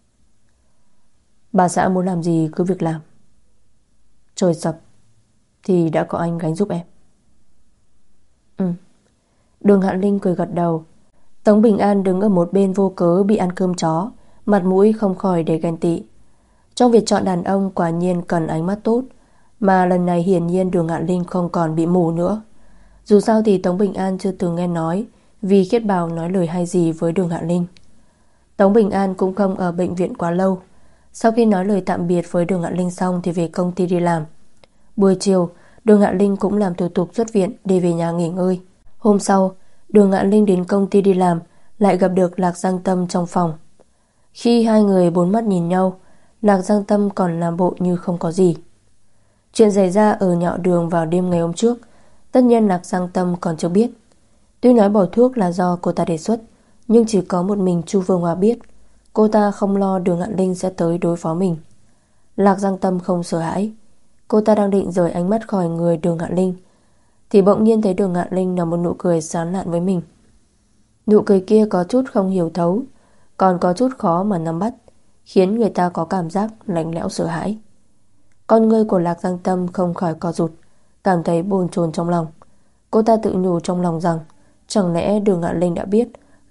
Bà xã muốn làm gì cứ việc làm. Trời sập thì đã có anh gánh giúp em. Ừ. Đường Hạ Linh cười gật đầu. Tống Bình An đứng ở một bên vô cớ bị ăn cơm chó, mặt mũi không khỏi để ghen tị. Trong việc chọn đàn ông quả nhiên cần ánh mắt tốt, mà lần này hiển nhiên Đường Hạ Linh không còn bị mù nữa. Dù sao thì Tống Bình An chưa từng nghe nói vì Khiết Bảo nói lời hay gì với Đường Hạ Linh. Tống Bình An cũng không ở bệnh viện quá lâu. Sau khi nói lời tạm biệt với Đường Hạ Linh xong thì về công ty đi làm. Buổi chiều, Đường Hạ Linh cũng làm thủ tục xuất viện để về nhà nghỉ ngơi. Hôm sau, Đường Hạ Linh đến công ty đi làm, lại gặp được Lạc Giang Tâm trong phòng. Khi hai người bốn mắt nhìn nhau, Lạc Giang Tâm còn làm bộ như không có gì. Chuyện xảy ra ở Nhạo Đường vào đêm ngày hôm trước, tất nhiên Lạc Giang Tâm còn chưa biết. Tuy nói bỏ thuốc là do cô ta đề xuất, nhưng chỉ có một mình Chu Phương Hoa biết. Cô ta không lo Đường Hạ Linh sẽ tới đối phó mình. Lạc Giang Tâm không sợ hãi. Cô ta đang định rời ánh mắt khỏi người Đường Hạ Linh thì bỗng nhiên thấy Đường Hạ Linh nở một nụ cười sán lạn với mình. Nụ cười kia có chút không hiểu thấu, còn có chút khó mà nắm bắt, khiến người ta có cảm giác lạnh lẽo sợ hãi. Con ngươi của Lạc Giang Tâm không khỏi co rụt, cảm thấy bồn chồn trong lòng. Cô ta tự nhủ trong lòng rằng chẳng lẽ Đường Hạ Linh đã biết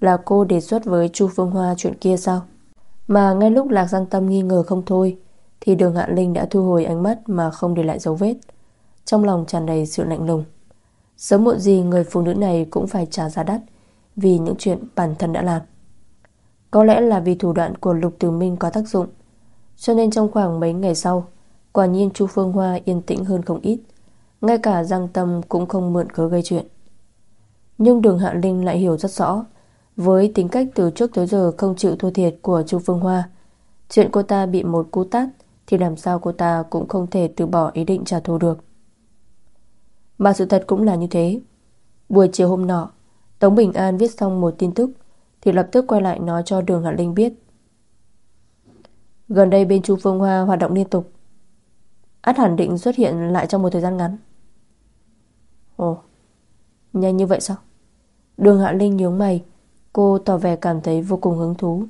là cô đề xuất với Chu Phương Hoa chuyện kia sao? Mà ngay lúc Lạc Giang Tâm nghi ngờ không thôi thì Đường Hạ Linh đã thu hồi ánh mắt mà không để lại dấu vết, trong lòng tràn đầy sự lạnh lùng. Sớm muộn gì người phụ nữ này cũng phải trả giá đắt vì những chuyện bản thân đã làm. Có lẽ là vì thủ đoạn của Lục Tử Minh có tác dụng, cho nên trong khoảng mấy ngày sau, quả nhiên Chu Phương Hoa yên tĩnh hơn không ít. Ngay cả Giang Tâm cũng không mượn cớ gây chuyện. Nhưng Đường Hạ Linh lại hiểu rất rõ, với tính cách từ trước tới giờ không chịu thua thiệt của Chu Phương Hoa, chuyện cô ta bị một cú tát thì làm sao cô ta cũng không thể từ bỏ ý định trả thù được. Mà sự thật cũng là như thế. Buổi chiều hôm nọ, Tống Bình An viết xong một tin tức thì lập tức quay lại nói cho Đường Hạ Linh biết. Gần đây bên Chu Phương Hoa hoạt động liên tục, ắt hẳn định xuất hiện lại trong một thời gian ngắn. Ồ, nhanh như vậy sao? Đường Hạ Linh nhướng mày, cô tỏ vẻ cảm thấy vô cùng hứng thú.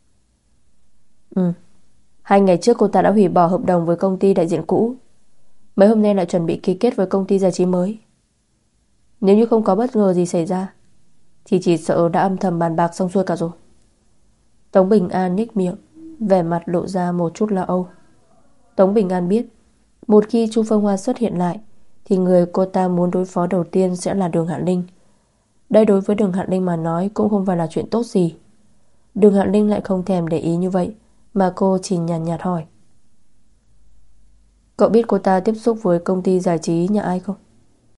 Ừ, hai ngày trước cô ta đã hủy bỏ hợp đồng với công ty đại diện cũ, mấy hôm nay lại chuẩn bị ký kết với công ty giải trí mới. Nếu như không có bất ngờ gì xảy ra thì chỉ sợ đã âm thầm bàn bạc xong xuôi cả rồi. Tống Bình An nhếch miệng, vẻ mặt lộ ra một chút lo âu. Tống Bình An biết, một khi Chu Phương Hoa xuất hiện lại thì người cô ta muốn đối phó đầu tiên sẽ là Đường Hạ Linh. Đây đối với Đường Hạ Linh mà nói cũng không phải là chuyện tốt gì. Đường Hạ Linh lại không thèm để ý như vậy, mà cô chỉ nhàn nhạt, nhạt hỏi. Cậu biết cô ta tiếp xúc với công ty giải trí nhà ai không?